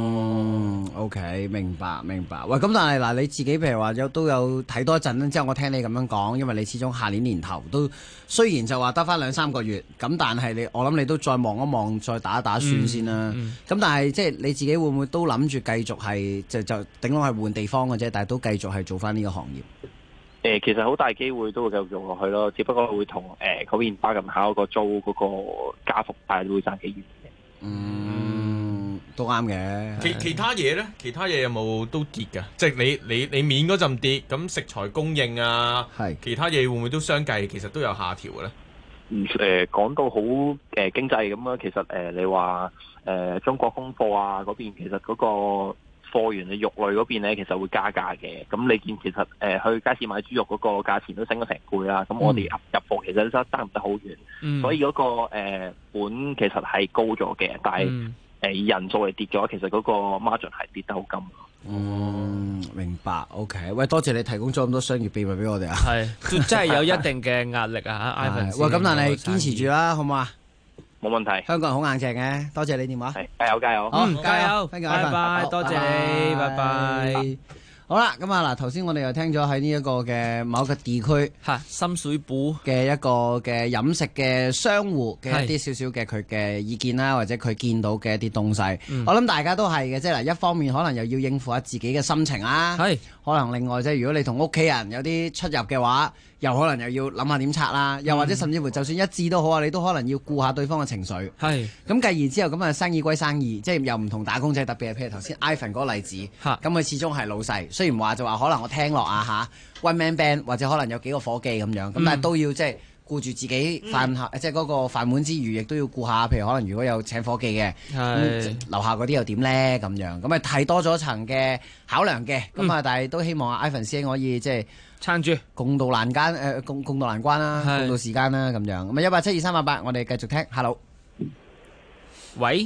OK， 明白。喂，咁但係嗱，你自己譬如話都有睇多一陣之後，我聽你咁樣講，因為你始終下年年頭都雖然就話得翻2-3個月，咁但係我諗你都再望一望，再打一打算先啦。咁但係即係你自己會唔會都諗住繼續係就頂多係換地方嘅啫，但係都繼續係做翻呢個行業？ 其實好大機會都會繼續用落去咯，只不過會同嗰邊巴咁考個租嗰個加幅，但係會爭幾遠嘅。 都啱嘅。 其他嘢咧？其他嘢有冇都跌㗎？即係你面嗰陣跌，咁食材供應啊，其他嘢會唔會都相繼其實都有下調嘅咧？ 講到好經濟咁啊，其實你話中國供貨啊嗰邊，其實嗰個貨源嘅肉類嗰邊咧，其實會加價嘅。咁你見其實去街市買豬肉嗰個價錢都升咗成倍啦。咁我哋入貨其實都爭唔得好遠，所以嗰個本其實係高咗嘅，但係人數係跌咗，其實嗰個 margin 係跌得好緊。 明白。OK， 喂，多謝你提供咗咁多商業秘密俾我哋啊。 係，真係有一定嘅壓力啊，Ivan。 喂，咁但係堅持住啦，好唔好啊？ 冇問題， 香港人好硬淨嘅，多謝你電話， 加油， 加油，拜拜，多謝你，拜拜。 好啦，咁啊嗱，頭先我哋又聽咗喺呢一個嘅某一個地區深水埗嘅一個嘅飲食嘅商戶嘅一啲少少嘅佢嘅意見啦，或者佢見到嘅一啲東西，我諗大家都係嘅，即係嗱，一方面可能又要應付下自己嘅心情啦，可能另外即係如果你同屋企人有啲出入嘅話，又可能又要諗下點拆啦，又或者甚至乎就算一致都好啊，你都可能要顧下對方嘅情緒。咁繼而之後咁啊，生意歸生意，即係又唔同打工仔，特別係譬如頭先 Ivan 嗰個例子，咁佢始終係老細，雖然話就話可能我聽落啊嚇 one man band 或者可能有幾個夥計咁樣，咁但係都要即係顧顧住自己飯盒，即係嗰個飯碗之餘，亦都要顧下，譬如可能如果有請伙計嘅，樓下嗰啲又點咧咁樣，咁啊係多咗層嘅考量嘅，咁啊但係都希望阿 Ivan 師兄可以即係撐住，共渡難關共渡難關啦，共渡時間啦咁樣。咁啊1872388，我哋繼續聽 ，Hello， 喂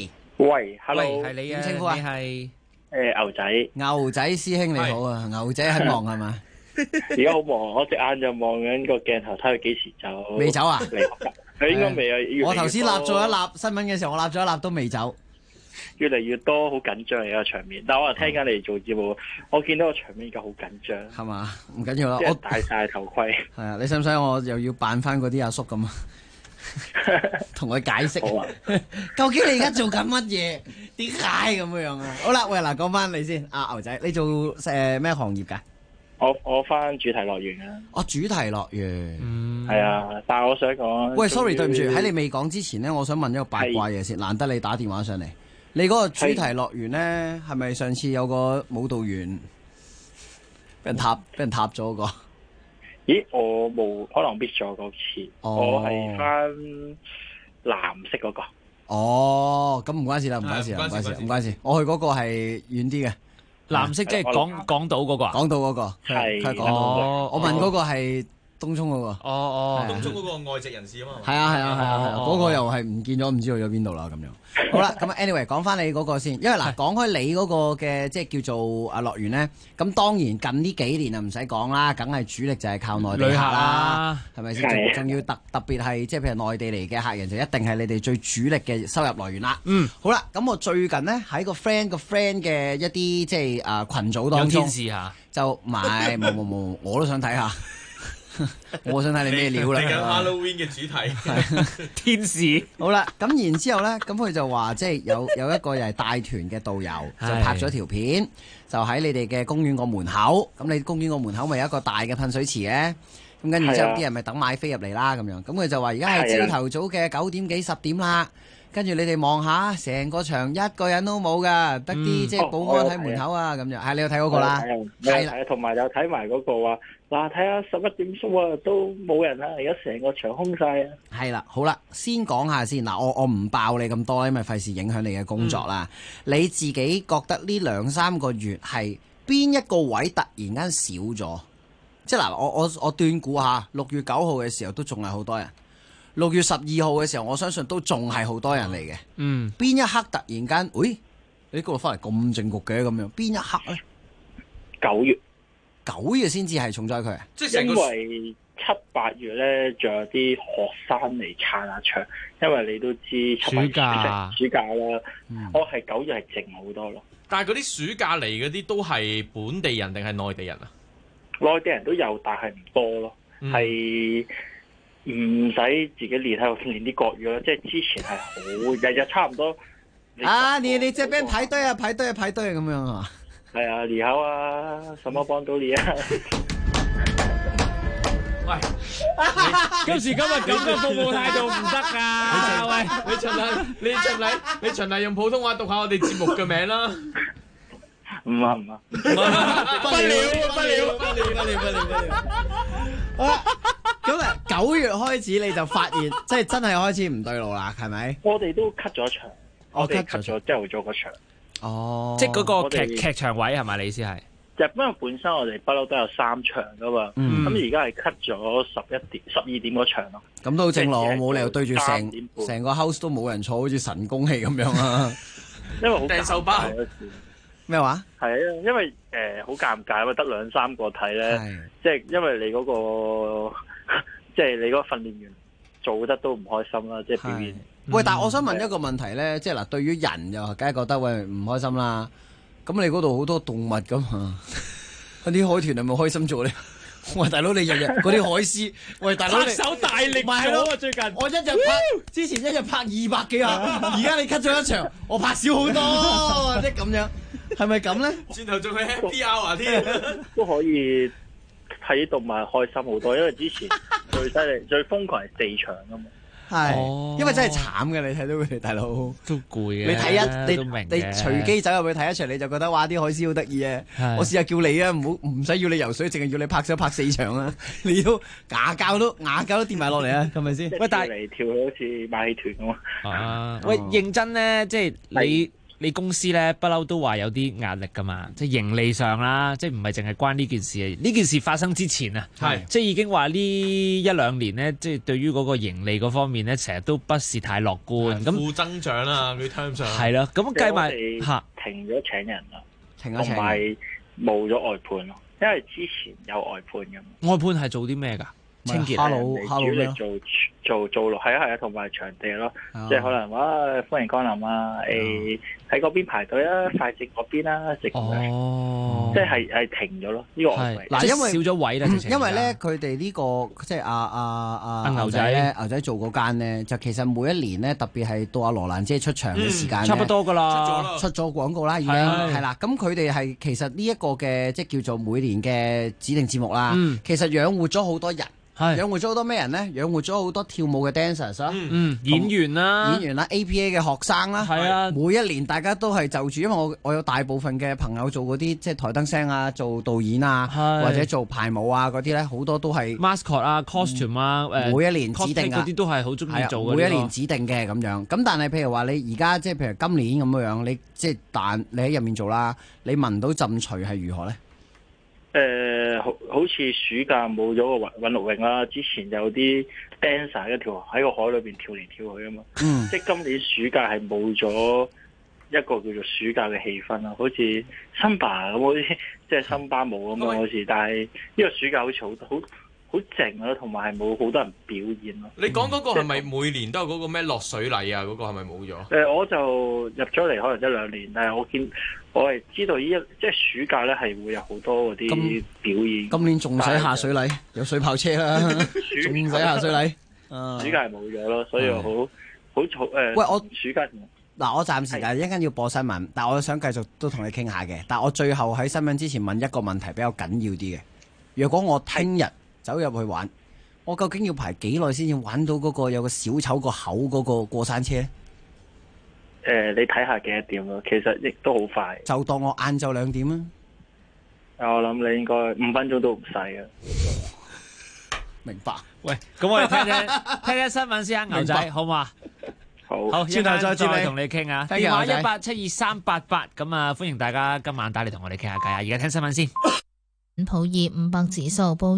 ，Hello， 係你啊？ 點稱呼啊？ 牛仔， 牛仔師兄你好啊，牛仔很忙係嘛？ 而家好忙，我隻眼就望緊個鏡頭，睇佢幾時走。 未走啊？ 佢應該未啊。 我頭先立咗一立新聞嘅時候，我立咗一立都未走。 越嚟越多好緊張嘅個場面，但係我係聽緊你哋做節目，我見到個場面而家好緊張。 係嘛？唔緊要啦， 我戴晒頭盔。 係啊，你使唔使我又要扮翻嗰啲阿叔咁啊？同佢解釋，究竟你而家做緊乜嘢？點解咁樣啊？好啦，喂嗱，講翻你先，阿牛仔，你做咩行業㗎？ 我翻主題樂園啊！ 主題樂園， 係啊，但係我想講， 喂，sorry，對唔住，喺你未講之前咧，我想問一個八卦嘢先，難得你打電話上嚟，你嗰個主題樂園咧，係咪上次有個舞蹈員俾人踏咗個？ 咦，我冇可能 miss 咗嗰次，我係翻藍色嗰個。 哦，咁唔關事啦，唔關事，我去嗰個係遠啲嘅。 藍色即係港島嗰個啊？ 港島嗰個係港島。我問嗰個係東涌嗰個。 東涌嗰個外籍人士啊嘛。 係啊，嗰個又係唔見咗，唔知去咗邊度啦咁樣。好啦，咁 anyway 講翻你嗰個先，因為嗱講開你嗰個嘅即係叫做樂園咧，咁當然近呢幾年啊唔使講啦，梗係主力就係靠內地客啦，係咪先？仲要特別係即係譬如內地嚟嘅客人就一定係你哋最主力嘅收入來源啦。好啦，咁我最近咧喺個 friend 嘅一啲即係群組當中， 有天使嚇就冇，我都想睇下。我想睇你咩料啦！ 嚟緊 Halloween 嘅主題， 天使。 好啦，咁然之後咧，咁佢就話即係有一個又係帶團嘅導遊，就拍咗條片，就喺你哋嘅公園個門口。咁你公園個門口咪有一個大嘅噴水池嘅。咁跟住之後啲人咪等買飛入嚟啦，咁樣。咁佢就話而家係朝頭早嘅9點幾10點啦。跟住你哋望下，成個場一個人都冇噶，得啲即係保安喺門口啊咁樣。係你有睇嗰個啦？ 係啦，同埋有睇埋嗰個話，嗱睇下11點鐘啊，都冇人啦，而家成個場空晒啊！ 係啦，好啦，先講下先嗱，我唔爆你咁多，因為費事影響你嘅工作啦。你自己覺得呢2-3個月係邊一個位突然間少咗？即係嗱，我斷估下，6月9號嘅時候都仲係好多人。6月12號嘅時候，我相信都仲係好多人嚟嘅。邊一刻突然間，你嗰度翻嚟咁正局嘅咁樣？邊一刻咧？9月先至係重災區啊！ 即係因為7、8月咧，仲有啲學生嚟撐下場，因為你都知暑假啦。我係9月係靜好多咯。 但係嗰啲暑假嚟嗰啲都係本地人定係內地人啊？ 內地人都有，但係唔多咯，係。唔使自己練喺度練啲國語啦，即係之前係好日日差唔多。 你即係俾人排隊咁樣啊？ 係啊，你好啊，什麼幫到你啊？ 喂，今時今日咁嘅服務態度唔得㗎。 喂，你循例用普通話讀下我哋節目嘅名啦。 唔啊！不了。咁啊，9月開始你就發現，即係真係開始唔對路啦，係咪？ 我哋都 cut 咗場，我哋 cut 咗朝頭早嗰場。 哦， 即係嗰個劇場位係咪？你意思係？ 因為本身我哋不嬲都有3場噶嘛，咁而家係 cut 咗12點嗰場咯。 咁都好正路，冇理由對住成個 house 都冇人坐，好似神功戲咁樣啊！ 因為好掟手包。 咩話？ 係啊，因為好尷尬，因為得2-3個睇咧，即係因為你嗰個。即係你嗰個訓練員做得都唔開心啦，即係表現。 喂，但係我想問一個問題咧，即係嗱，對於人又梗係覺得喂唔開心啦。咁你嗰度好多動物㗎嘛？嗰啲海豚係咪開心做咧？喂，大佬你日日嗰啲海獅，喂大佬你拍手大力咗啊！最近我一日拍，之前一日拍200幾下，而家你 cut 咗一場，我拍少好多，即係咁樣，係咪咁咧？ 轉頭仲去 happy hour 添， 都可以。睇動物開心好多，因為之前最犀利、最瘋狂係4場㗎嘛。 係，因為真係慘嘅，你睇到佢哋大佬都攰嘅。 你隨機走入去睇一場，你就覺得哇啲海獅好得意啊！我試下叫你啊，唔使要你游水，淨係要你拍手拍4場啊！你都牙膠都跌埋落嚟啊，係咪先？ 喂，但係嚟跳好似馬戲團咁啊！喂，認真咧，即係你公司咧不嬲都話有啲壓力噶嘛，即係盈利上啦，即係唔係淨係關呢件事啊？呢件事發生之前啊，即係已經話呢1-2年咧，即係對於嗰個盈利嗰方面咧，成日都不是太樂觀。咁負增長啦，佢 term 上係啦，咁計埋停咗請人啦，同埋冇咗外判咯，因為之前有外判嘅。 外判係做啲咩㗎？清潔主力做咯，係啊，同埋場地咯，即係可能歡迎光臨啊，喺嗰邊排隊啊，快捷嗰邊啦，直即係停咗咯，呢個嗱，因為少咗位啦， 因為咧佢哋呢個即係阿牛仔做嗰間咧，就其實每一年咧，特別係到阿羅蘭姐出場嘅時間， 差不多㗎啦， 出咗廣告啦，已經係啦。咁佢哋係其實呢一個嘅即係叫做每年嘅指定節目啦，其實養活咗好多人。養活咗好多咩人咧？養活咗好多跳舞嘅 dancers 啦， 演員啦 ，APA 嘅學生啦， 係啊， 每一年大家都係就住，因為我有大部分嘅朋友做嗰啲即係台燈聲啊，做導演啊，或者做排舞啊嗰啲咧，好多都係 mascot 啊、costume 啊， 每一年指定嗰啲都係好中意做嘅， 每一年指定嘅咁樣。咁但係譬如話你而家即係譬如今年咁樣，你即係但你喺入面做啦，你聞到陣除係如何咧？ 好似暑假冇咗個韻律泳啦，之前有啲 dancer 喺個海裏邊跳嚟跳去啊嘛，即係今年暑假係冇咗一個叫做暑假嘅氣氛啦，好似森巴咁嗰啲，即係森巴舞咁樣好似，但係呢個暑假好似好靜咯，同埋係冇好多人表演咯。 你講嗰個係咪每年都有嗰個咩落水禮啊？嗰個係咪冇咗？ 我就入咗嚟可能1-2年，但係我係知道即係暑假咧係會有好多嗰啲表演。 今年仲使下水禮，有水炮車啦，仲使下水禮。 暑假係冇咗咯，所以我好喂， 我暑假嗱，我暫時一陣間要播新聞，但係我想繼續都同你傾下嘅。但係我最後喺新聞之前問一個問題比較緊要啲嘅。如果我聽日走入去玩，我究竟要排幾耐先至玩到嗰個有個小丑個口嗰個過山車？ 你睇下幾多點咯，其實亦都好快。 就當我晏晝2點啊！ 我諗你應該5分鐘都唔使嘅。 明白。 喂，咁我哋聽新聞先啊，牛仔，好嘛？ 好， 轉頭再同你傾啊。電話1872388，咁啊，歡迎大家今晚打嚟同我哋傾下偈啊！而家聽新聞先。 普爾500指數報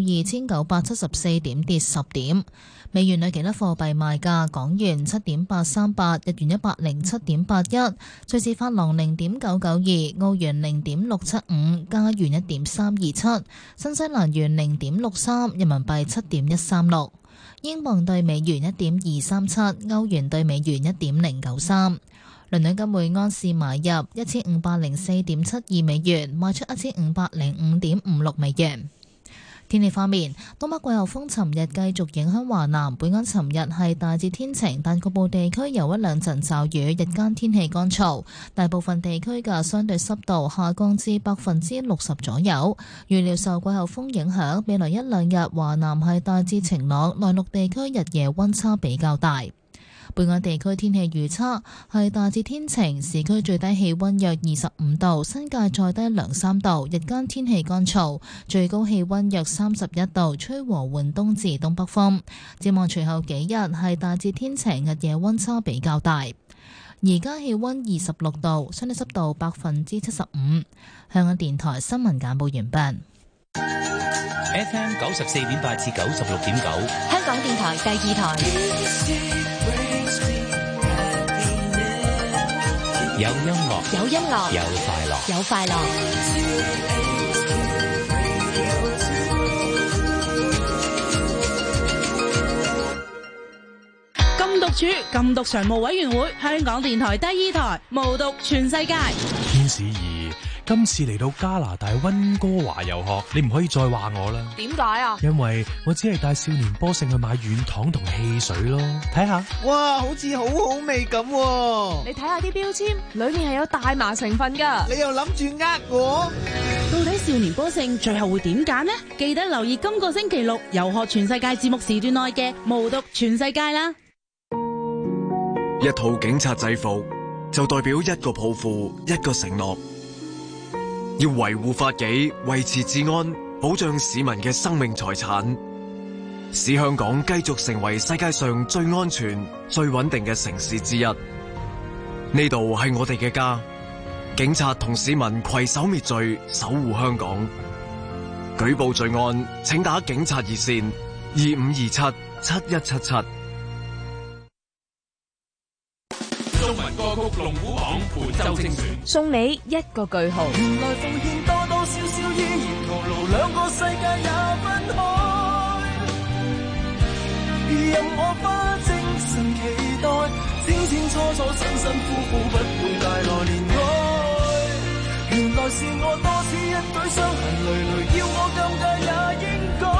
2974點，跌10點。美元對其他貨幣賣價：港元7.838，日元107.81，瑞士法郎0.992，澳元0.675，加元1.327，新西蘭元0.63，人民幣7.136，英鎊對美元1.237，歐元對美元1.093。倫敦金每安士買入1504.72美元，賣出1505.56美元。天氣方面，東北季候風尋日繼續影響華南，本港尋日係大致天晴，但局部地區有1-2陣驟雨，日間天氣乾燥，大部分地區嘅相對濕度下降至60%左右。預料受季候風影響，未來1-2日華南係大致晴朗，內陸地區日夜溫差比較大。本港地區天氣預測係大致天晴，市區最低氣溫約25度，新界再低2-3度，日間天氣乾燥，最高氣溫約31度，吹和緩東至東北風。展望隨後幾日係大致天晴，日夜溫差比較大。而家氣溫26度，相對濕度75%。香港電台新聞簡報完畢。 FM 94.8至96.9， 香港電台第2台。 有音樂， 有音樂， 有快樂， 有快樂。 禁毒處禁毒常務委員會，香港電台第2台，無毒全世界。 天使兒，今次嚟到加拿大溫哥華遊學，你唔可以再話我啦。 點解啊？ 因為我只係帶少年波勝去買軟糖同汽水咯。睇下， 哇，好似好好味咁。 你睇下啲標籤，裏面係有大麻成分噶。 你又諗住呃我？ 到底少年波勝最後會點揀呢？記得留意今個星期6遊學全世界節目時段內嘅無毒全世界啦。 一套警察制服就代表一個抱負，一個承諾，要維護法紀，維持治安，保障市民嘅生命財產，使香港繼續成為世界上最安全、最穩定嘅城市之一。呢度係我哋嘅家，警察同市民攜手滅罪，守護香港。舉報罪案，請打警察熱線2527-7177。 中文歌曲龍虎榜本周精選， 送你一個句號。 原來奉獻多多少少依然徒勞，兩個世界也分開。任我花精神期待，清清楚楚辛辛苦苦不會帶來憐愛。原來是我多此一舉傷痕累累，要我尷尬也應該。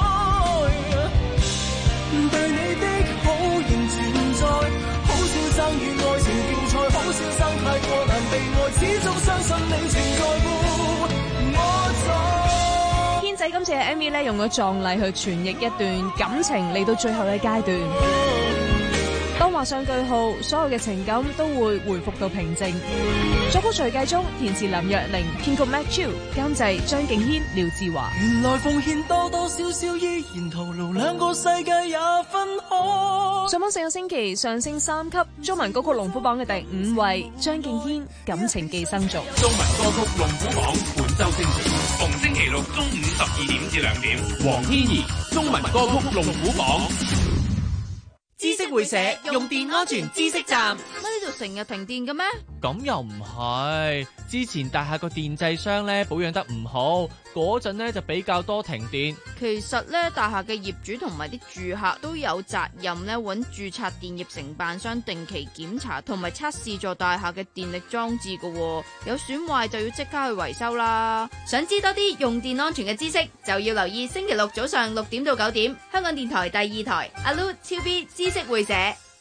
對你的好仍存在，好少爭與愛情競賽，好少生太過難被愛，始終相信你存在乎我在。 軒仔今次嘅 MV 咧，用咗壯麗去傳譯一段感情嚟到最後嘅階段。當畫上句號，所有嘅情感都會回復到平靜。作曲徐繼忠，填詞林若寧，編曲 Mac Chiu， 監製張敬軒、廖志華。 原來奉獻多多少少依然徒勞，兩個世界也分開。 上榜4個星期上升3級，中文歌曲龍虎榜嘅第5位，張敬軒《感情寄生族》。 中文歌曲龍虎榜本周精選，逢星期六中午12點至2點，黃天怡中文歌曲龍虎榜。 知識會社用電安全知識站。 乜呢度成日停電嘅咩？ 咁又唔係，之前大廈個電掣箱咧保養得唔好，嗰陣咧就比較多停電。 其實咧，大廈嘅業主同埋啲住客都有責任咧，揾註冊電業承辦商定期檢查同埋測試座大廈嘅電力裝置㗎喎，有損壞就要即刻去維修啦。 想知多啲用電安全嘅知識，就要留意星期六早上6點到9點，香港電台第2台阿 Lu 超 B 知識會社。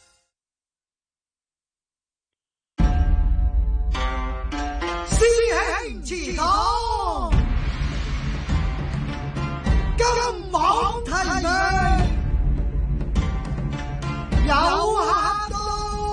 師兄祠堂，今網提名有客到。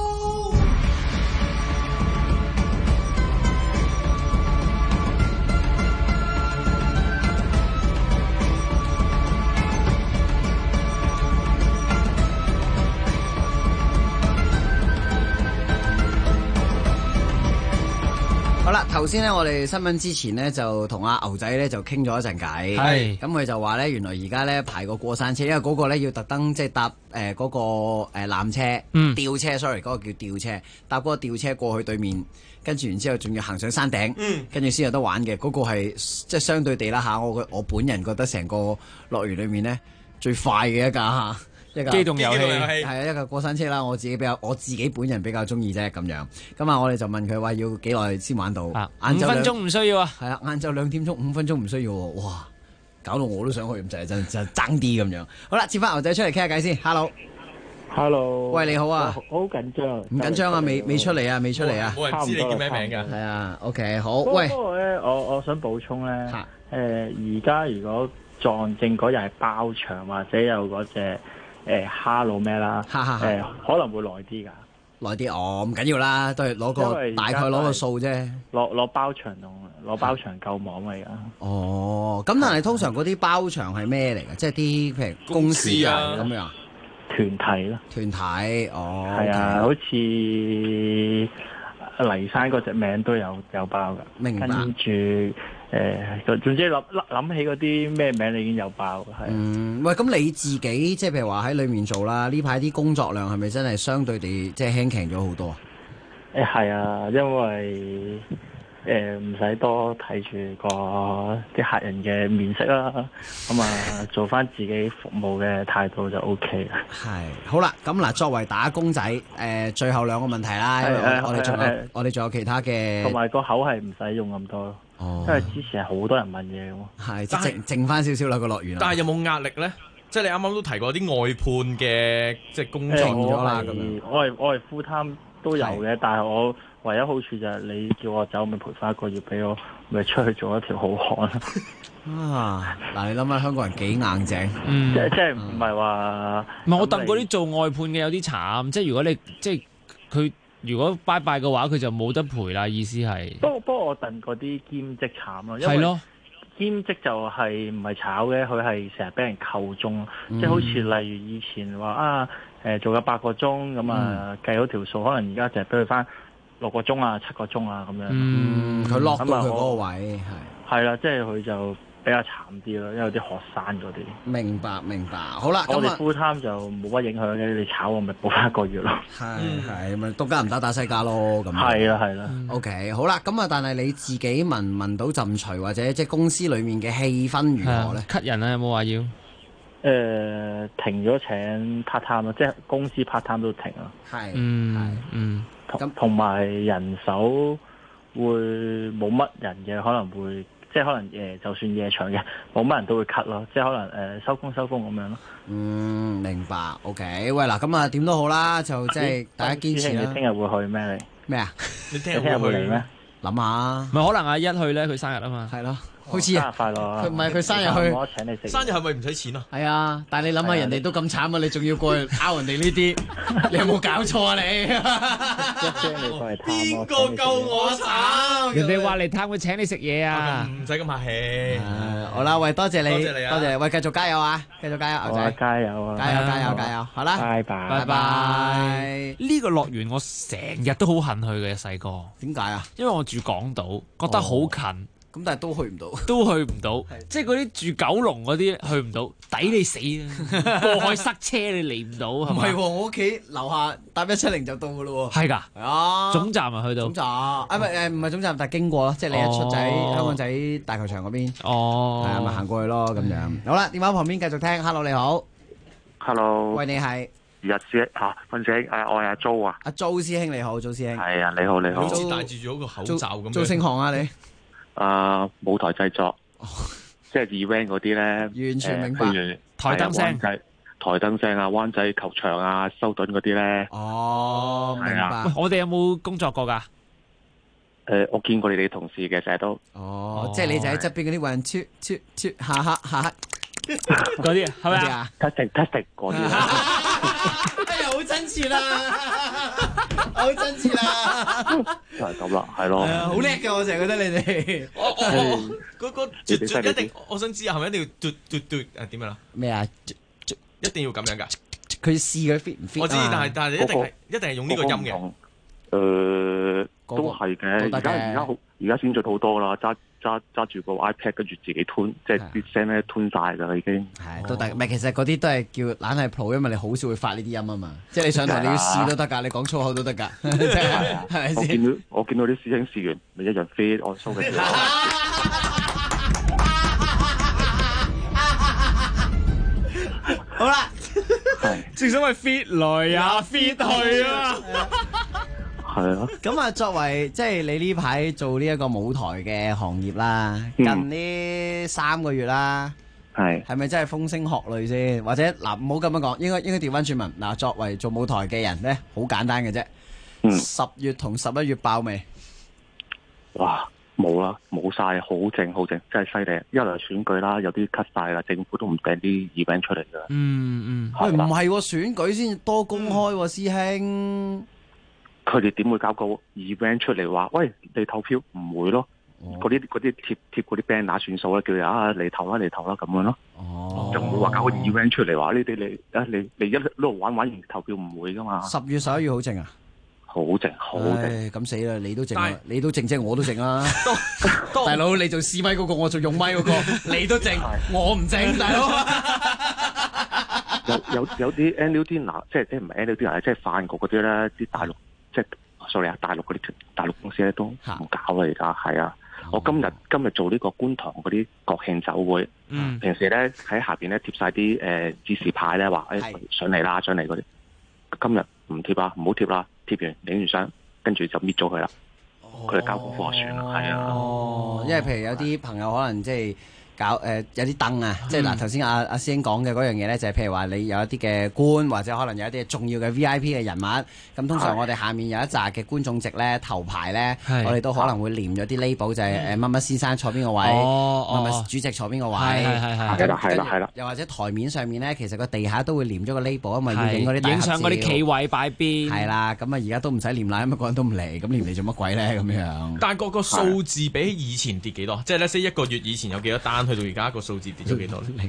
好啦，頭先咧，我哋新聞之前咧就同阿牛仔咧就傾咗一陣偈，係咁佢就話咧，原來而家咧排個過山車，因為嗰個咧要特登即係搭嗰個纜車，吊車 ，sorry， 嗰個叫吊車，搭嗰個吊車過去對面，跟住然之後仲要行上山頂，跟住先有得玩嘅，嗰個係即係相對地啦嚇，我本人覺得成個樂園裏面咧最快嘅一架。 機動遊戲係啊，一個過山車啦，我自己本人比較中意啫咁樣。咁啊，我哋就問佢話要幾耐先玩到 ？5分鐘唔需要啊。 係啊，晏晝2點鐘5分鐘唔需要喎。哇，搞到我都想去咁滯，真係爭啲咁樣。好啦，接翻牛仔出嚟傾下偈先。Hello， 喂，你好啊。 好緊張。 唔緊張啊，未出嚟啊，未出嚟啊。 冇人知你叫咩名㗎。 係啊 ，OK， 好。喂， 不過咧，我想補充咧，而家如果撞正嗰日係包場或者有嗰隻。哈佬咩啦？可能會耐啲㗎， 耐啲唔緊要啦，都係大概攞個數啫。 攞包場同攞包場夠網嚟㗎。 哦，咁但係通常嗰啲包場係咩嚟㗎？即係啲譬如公司啊咁樣。 團體咯。團體係啊，好似黎山嗰隻名都有包㗎。明白。跟住。總之諗起嗰啲咩名，你已經有爆係。 喂，咁你自己即係譬如話喺裏面做啦，呢排啲工作量係咪真係相對地即係輕鬆咗好多啊？ 係啊，因為唔使多睇住啲客人嘅面色啦，咁啊做翻自己服務嘅態度就 OK 啦。係， 好啦，咁嗱，作為打工仔，最後2個問題啦，因為我哋仲有其他嘅， 同埋個口係唔使用咁多咯。因為之前係好多人問嘢喎， 係剩翻少少啦個樂園。 但係有冇壓力咧？即係你啱啱都提過啲外判嘅即係工作咗啦咁樣。 我係 full time 都有嘅，但係我唯一好處就係你叫我走，咪賠翻1個月俾我，咪出去做一條好漢。 嗱，你諗下香港人幾硬淨， 即係唔係話唔係我戥嗰啲做外判嘅有啲慘，即係如果你即係佢如果拜拜嘅話，佢就冇得賠啦。意思係。 不過我戥嗰啲兼職慘咯，因為兼職就係唔係炒嘅，佢係成日俾人扣鐘，即係好似例如以前話做咗8個鐘咁啊，計好條數，可能而家就係俾佢翻6個鐘啊、7個鐘啊咁樣。 佢落到佢嗰個位係啦，即係佢就比較慘啲咯，因為有啲學生嗰啲。 明白。好啦， 我哋 full time 就冇乜影響嘅，你炒我咪補翻1個月咯。 係咪東家唔打西家咯？咁係啦。 OK， 好啦，咁啊，但係你自己聞到陣除或者即係公司裡面嘅氣氛如何咧？ 吸人啊？有冇話要？ 停咗請 part time 咯，即係公司 part time 都停咯。 係。 咁同埋人手會冇乜人嘅，可能會即係可能就算夜場嘅冇乜人都會 cut 咯，即係可能收工咁樣咯。 明白。OK， 喂嗱，咁啊點都好啦，就即係大家堅持啦。 你聽日會去咩？ 咩啊？ 你聽日會嚟咩？ 諗下。 咪可能阿一去咧，佢生日啊嘛。 係咯。好似生日快樂啊！ 佢唔係佢生日去， 我請你食。 生日係咪唔使錢啊？ 係啊，但係你諗下，人哋都咁慘啊，你仲要過去拗人哋呢啲，你有冇搞錯啊你？ 邊個夠我慘？ 人哋話嚟探佢請你食嘢啊！ 唔使咁客氣。 好啦，喂，多謝你，多謝，喂，繼續加油啊！繼續加油，牛仔， 加油啊！ 加油！好啦， 拜拜。 呢個樂園我成日都好恨去嘅，細個。 點解啊？ 因為我住港島，覺得好近。 咁但係都去唔到， 即係嗰啲住九龍嗰啲去唔到，抵你死啊！過海塞車你嚟唔到，係咪？ 唔係，我屋企樓下搭170就到噶咯喎。 係㗎， 係啊， 總站啊去到。 總站唔係總站，但係經過咯，即係你一出仔香港仔大球場嗰邊。 哦， 係啊，咪行過去咯咁樣。好啦，電話旁邊繼續聽。Hello， 你好。 Hello。 喂，你係？ 日師訓姐，我係阿 Jo 啊。 阿 Jo 師兄你好，周師兄。 係啊，你好。 好似戴住咗個口罩咁。 做盛行啊你？ 舞台製作，即係 event 嗰啲咧， 完全明白。 台燈聲、 台燈聲啊，灣仔球場啊，修頓嗰啲咧。 哦，明白。 我哋有冇工作過㗎？ 我見過你哋同事嘅，成日都。 哦，即係你就喺側邊嗰啲運出下黑嗰啲係咪啊 ？testing 嗰啲。 哎呀，好親切啦！好親切啦， 就係咁啦，係咯， 好叻嘅，我成日覺得你哋， 嗰個絕一定，我想知係咪一定要嘟點樣啦？ 咩啊？ 一定要咁樣㗎？ 佢試佢 fit 唔 fit？ 我知，但係一定係用呢個音嘅。 都係嘅，而家先進好多啦，揸住個 iPad 跟住自己 tune， 即係啲聲咧 tune 曬㗎啦已經。係都得，唔係其實嗰啲都係叫懶係 pro，因為你好少會發呢啲音啊嘛。即係你上台你要試都得㗎，你講粗口都得㗎，係咪先？我見到啲師兄試完，咪一樣飛按蘇嘅。 好啦， 正所謂 fit 來也 fit 去啊！ 係啊， 咁啊，作為即係你呢排做呢一個舞台嘅行業啦，近呢3個月啦，係咪真係風聲鶴唳先？或者嗱，唔好咁樣講，應該調翻轉問嗱，作為做舞台嘅人咧，好簡單嘅啫。10月同11月爆未？ 哇，冇啦，冇晒，好靜，真係犀利。一來選舉啦，有啲 cut 晒啦，政府都唔掟啲 event 出嚟㗎。 喂，唔係選舉先多公開喎，師兄。 佢哋點會搞個 event 出嚟話，喂，你投票？唔會咯，嗰啲貼嗰啲 banner 算數啦，叫人嚟投啦咁樣咯。就唔會話搞個 event 出嚟話呢啲你一路玩完投票唔會噶嘛。 10月11月好靜啊？ 好靜。 咁死啦！你都靜，你都靜，即係我都靜啦。大佬，你做試咪嗰個，我做用咪嗰個，你都靜，我唔靜，大佬。 有啲 annual dinner， 即係唔係 annual dinner， 即係飯局嗰啲咧，啲大陸。即係 sorry 啊，大陸嗰啲大陸公司咧都唔搞啦，而家係啊。我今日做呢個觀塘嗰啲國慶酒會，平時咧喺下邊咧貼晒啲指示牌咧話上嚟啦，上嚟嗰啲。今日唔貼啊，唔好貼啦，貼完影完相，跟住就搣咗佢啦。佢哋交功課算啦，係啊。 因為譬如有啲朋友可能即係搞有啲燈啊，即係嗱頭先阿師兄講嘅嗰樣嘢咧，就係譬如話你有一啲嘅官或者可能有一啲重要嘅 VIP 嘅人物，咁通常我哋下面有一紮嘅觀眾席咧頭排咧，我哋都可能會黏咗啲 label，就係乜乜先生坐邊個位，乜乜主席坐邊個位， 係啦， 又或者台面上面咧，其實個地下都會黏咗個 label，因為要影嗰啲大合照， 影相嗰啲企位擺邊， 係啦，咁啊而家都唔使黏啦，因為個人都唔嚟，咁黏嚟做乜鬼咧咁樣？ 但係個數字比起以前跌幾多？即係咧，1個月以前有幾多單？去到而家個數字跌咗幾多咧？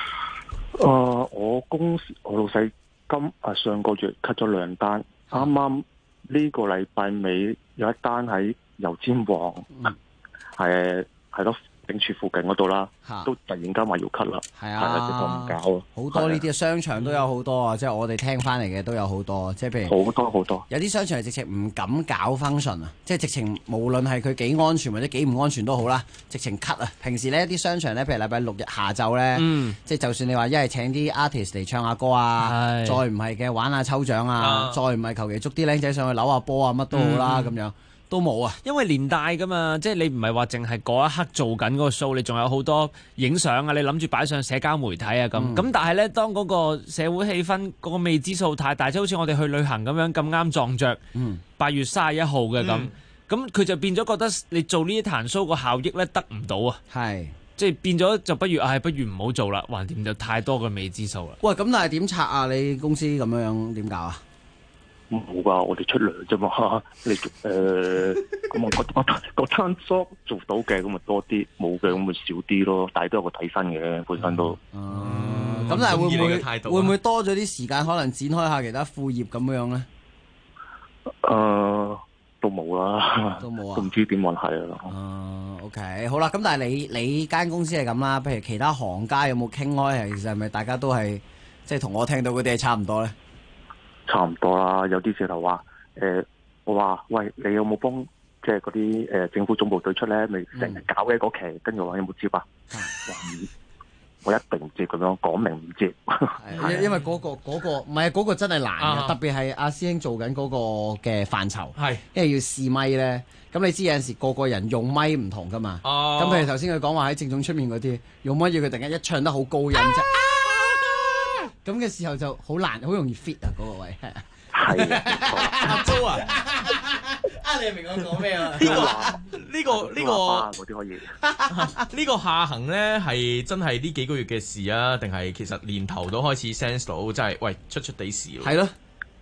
我老細上個月 cut 咗2單，啱啱呢個禮拜尾有一單喺油尖旺，係咯警署附近嗰度啦，都突然間話要 cut 啦， 係啊， 唔搞啊， 好多呢啲商場都有好多啊，即係我哋聽翻嚟嘅都有好多，即係譬如好多，有啲商場係直情唔敢搞 function 啊，即係直情無論係佢幾安全或者幾唔安全都好啦，直情 cut 啊。平時呢啲商場咧，譬如禮拜6日下晝咧，即係就算你話一係請啲 artist 嚟唱下歌啊，再唔係嘅玩下抽獎啊，再唔係求其捉啲僆仔上去扭下波啊，乜都好啦咁樣。都冇啊， 因為連帶噶嘛，即係你唔係話淨係嗰一刻做緊嗰個 show，你仲有好多影相啊，你諗住擺上社交媒體啊咁。咁但係呢，當嗰個社會氣氛嗰個未知數太大，即係好似我哋去旅行咁樣咁啱撞着8月31號嘅咁佢就變咗覺得你做呢一壇 show 個效益呢得唔到啊。 係。 即係變咗就不如唔好做啦，橫掂就太多嘅未知數啦。 喂，咁但係點拆啊？你公司咁樣點搞啊？ 冇㗎，我哋出糧啫嘛。你咁個攤 shop 做到嘅咁咪多啲，冇嘅咁咪少啲咯。但係都有個底薪嘅本身都。 咁但係會唔會多咗啲時間，可能展開下其他副業咁樣咧？ 都冇啦，都冇啊，都唔知點運係啊。 OK， 好啦，咁但係你間公司係咁啦，譬如其他行家有冇傾開？其實係咪大家都係即係同我聽到嗰啲係差唔多咧？ 差唔多啦，有啲直頭話我話喂，你有冇幫即係嗰啲政府總部對出咧？咪成日搞嘅嗰期，跟住話有冇接啊？我一定唔接，咁樣講明唔接。 因為嗰個唔係嗰個真係難嘅，特別係阿師兄做緊嗰個嘅範疇，因為要試咪咧。咁你知有陣時個人用咪唔同噶嘛？咁譬如頭先佢講話喺正總出面嗰啲用咪要佢突然間一唱得好高音啫。咁嘅時候就好難，好容易 fit 啊嗰個位。 係阿租啊！ 你明我講咩啊？ 呢個嗰啲可以。 呢個下行咧係真係呢幾個月嘅事啊，定係其實年頭都開始 sense 到，真係喂出地事咯。 係咯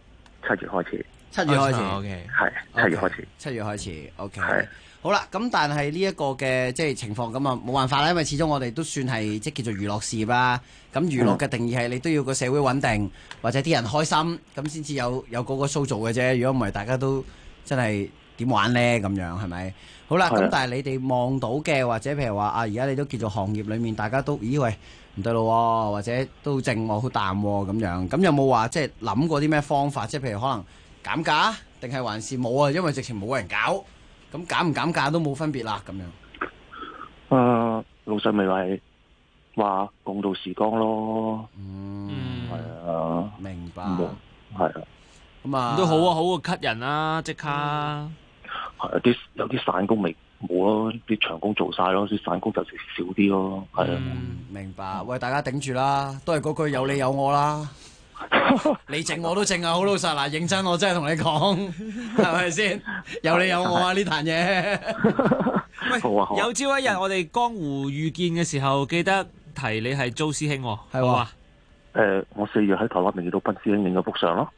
，7月開始。 7月開始。 OK。 係7月開始。 7月開始。OK。好啦，咁但係呢一個嘅即係情況咁啊，冇辦法啦，因為始終我哋都算係即係叫做娛樂事業啦。咁娛樂嘅定義係你都要個社會穩定，或者啲人開心，咁先至有嗰個 show 做嘅啫。如果唔係，大家都真係點玩呢？咁樣係咪？好啦，咁但係你哋望到嘅，或者譬如話而家你都叫做行業裡面，大家都咦喂唔對路，或者都靜喎，好淡喎咁樣。咁有冇話即係諗過啲咩方法？即係譬如可能減價，定係還是冇啊？因為直情冇人搞。咁減唔減價都冇分別啦，咁樣。 老細咪話共度時光咯。係啊。 明白。 係啊。 咁啊。 都好啊，好過 cut 人啦，即刻。 係有啲散工未冇咯，啲長工做晒咯，啲散工就少啲咯。係啊。 明白。喂，大家頂住啦，都係嗰句有你有我啦。你靜我都靜啊，好老實嗱，認真我真係同你講，係咪先？有你有我啊呢壇嘢。 喂，有朝一日我哋江湖遇見嘅時候，記得提你係周師兄，係嘛？ 我4月喺台灣咪見到賓師兄影咗幅相咯。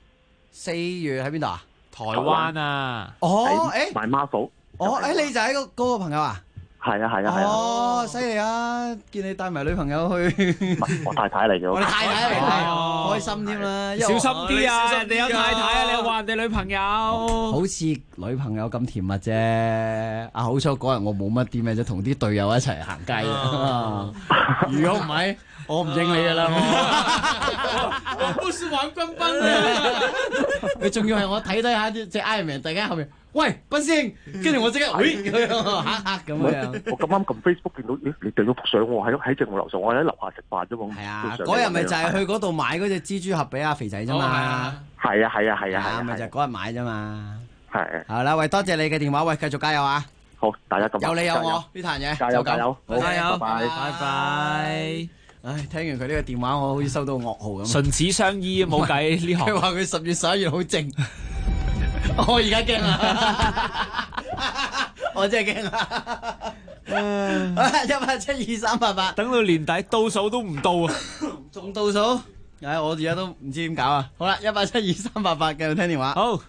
4月喺邊度啊？ 台灣啊。 買 Marvel。 你就係嗰個朋友啊？ 係啊。 犀利啊！見你帶埋女朋友去。 我太太嚟嘅。 我哋太太嚟，開心添啦。 小心啲啊！人哋有太太啊，你又話人哋女朋友。 好似女朋友咁甜蜜啫。好彩嗰日我冇乜啲咩啫，同啲隊友一齊行街。如果唔係，我唔應你噶啦。 我不是玩棍棒嘅。 你仲要係我睇下隻 Iron Man 突然間後面。喂，賓師兄，跟住我即刻，黑咁樣。 我咁啱撳 Facebook 見到，咦，你訂咗幅相喎，喺正我樓上，我喺樓下食飯啫嘛。 係啊，嗰日咪就係去嗰度買嗰隻蜘蛛俠俾阿肥仔啫嘛。 係啊， 咪就係嗰日買啫嘛。 係。 好啦，喂，多謝你嘅電話，喂，繼續加油啊！ 好，大家咁有你有我呢壇嘢， 加油加油，好加油， 拜拜拜拜。 唉，聽完佢呢個電話，我好似收到噩耗咁。 唇齒相依，冇計呢行。 佢話佢10月11月好靜，我而家驚啦，我真係驚啦。1872388， 等到年底倒數都唔到啊， 仲倒數？唉，我而家都唔知點搞啊！好啦，1872388，繼續聽電話。 好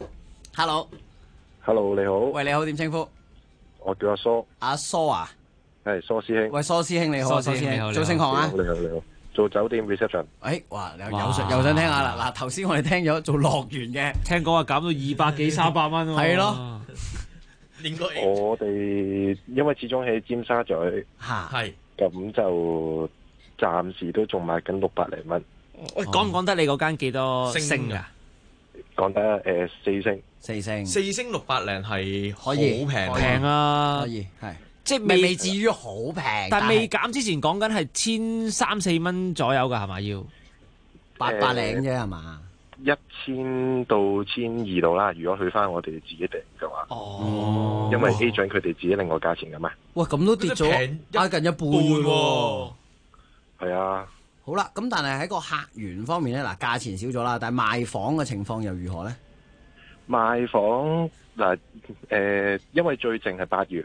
，Hello，你好。 喂，你好，點稱呼？ 我叫阿蘇。 阿蘇啊？ 係蘇師兄。 喂，蘇師兄你好，蘇師兄，做盛行啊？ 你好，做酒店 reception。 哇，又想聽下啦！嗱，頭先我哋聽咗做樂園嘅， 聽講話減到200幾300蚊喎。 係咯。 我哋因為始終喺尖沙咀， 係咁就暫時都仲賣緊600零蚊。 喂，講唔講得你嗰間幾多星㗎？ 講得4星。 4星。 4星600零係好可以平啊！ 可以係。 即係未至於好平， 但未減之前講緊係1300-1400蚊左右㗎，係咪要 800零啫係嘛 ？1000到1200度啦。如果去翻我哋自己訂嘅話，因為 agent 佢哋自己另外價錢㗎嘛。 哇，咁都跌咗挨近一半喎。 係啊。 好啦，咁但係喺個客源方面咧，嗱價錢少咗啦，但係賣房嘅情況又如何咧？ 賣房嗱因為最靜係8月。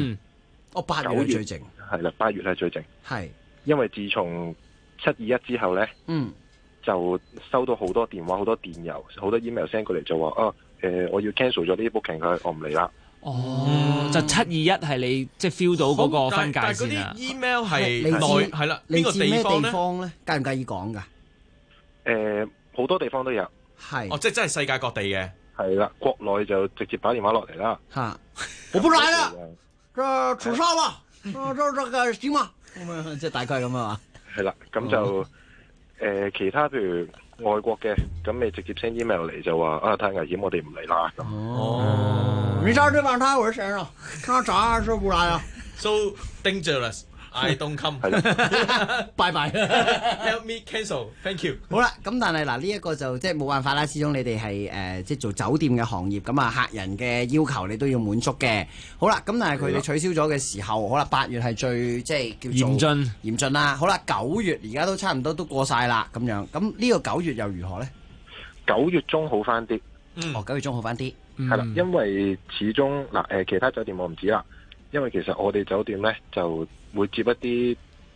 8月最靜， 係啦，8月係最靜。 係， 因為自從721之後咧，就收到好多電話、好多電郵、好多 email send 過嚟，就話我要 cancel 咗呢啲 booking，我唔嚟啦。 就721係你即係 feel 到嗰個分界線啊！ 但係嗰啲 email 係內係啦，邊個地方咧？ 介唔介意講㗎？ 好多地方都有。 係。 即係真係世界各地嘅。 係啦，國內就直接打電話落嚟啦。 我不來了。這取消吧，這個行嗎？即係大概係咁啊嘛。 係啦，咁就其他譬如外國嘅，咁你直接 send email 嚟就話太危險，我哋唔嚟啦咁。 你知道對方他我是先生，他咋是不來啊 ？So dangerous. I don't come。 拜拜。 Help me cancel. Thank you。 好啦，咁但係嗱呢一個就即係冇辦法啦，始終你哋係即係做酒店嘅行業，咁啊客人嘅要求你都要滿足嘅。好啦，咁但係佢哋取消咗嘅時候，好啦8月係最即係叫做嚴峻啦。好啦，9月而家都差唔多都過晒啦咁樣。咁呢個9月又如何咧 ？9月中好翻啲。 9月中好翻啲。 係啦，因為始終其他酒店我唔知啦。因為其實我哋酒店咧就會接一啲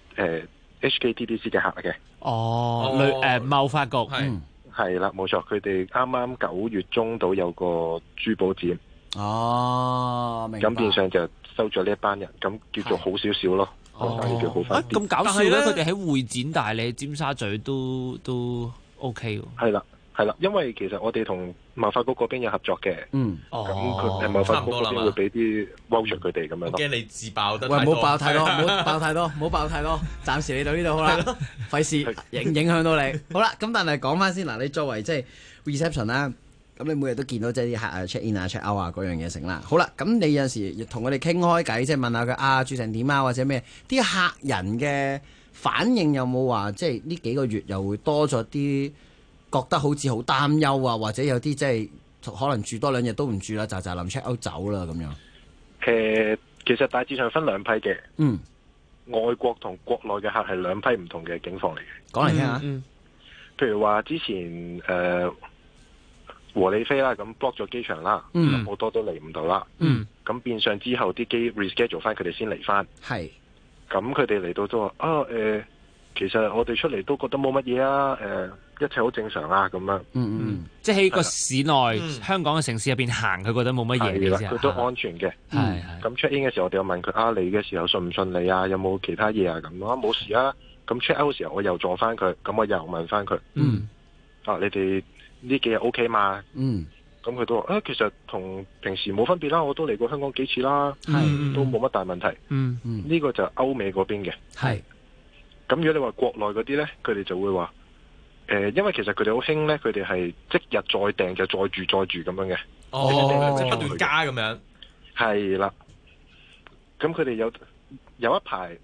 HKTDC 嘅客嘅。 貿發局係啦，冇錯，佢哋啱啱9月中到有個珠寶展。 明白。 咁變相就收咗呢一班人，咁叫做好少少咯。叫好翻啲。 咁搞笑咧！佢哋喺會展，但係你尖沙咀都 OK 喎。 係啦，因為其實我哋同貿發局嗰邊有合作嘅，咁佢貿發局嗰邊會俾啲 voucher 佢哋咁樣咯。 驚你自爆得喂，唔好爆太多，唔好爆太多，唔好爆太多。暫時嚟到呢度好啦，費事影響到你。好啦，咁但係講翻先嗱，你作為即係 reception 啦，咁你每日都見到即係啲客啊 check in 啊 check out 啊嗰樣嘢成啦。好啦，咁你有陣時同佢哋傾開偈，即係問下佢住成點啊，或者咩？啲客人嘅反應有冇話即係呢幾個月又會多咗啲？覺得好似好擔憂啊，或者有啲即係可能住多2日都唔住啦，就臨 check out 走啦咁樣。 其實大致上分2批嘅。外國同國內嘅客係2批唔同嘅境況嚟嘅。 講嚟聽下。 譬如話之前和理非啦，咁 block 咗機場啦，好多都嚟唔到啦。咁變相之後啲機 reschedule 翻，佢哋先嚟翻。 係。 咁佢哋嚟到都話其實我哋出嚟都覺得冇乜嘢啊，一切好正常啊，咁樣。 即係喺個市內香港嘅城市入邊行，佢覺得冇乜嘢嘅啫。 佢都安全嘅。咁 check in 嘅時候，我哋又問佢嚟嘅時候順唔順利啊？有冇其他嘢啊？咁冇事啊。咁 check out 嘅時候，我又撞翻佢，咁我又問翻佢。你哋呢幾日 OK 嘛？咁佢都話其實同平時冇分別啦，我都嚟過香港幾次啦，都冇乜大問題。呢個就歐美嗰邊嘅。咁如果你話國內嗰啲咧，佢哋就會話因為其實佢哋好興咧，佢哋係即日再訂就再住咁樣嘅。 即係不斷加咁樣。 係啦。咁佢哋有一排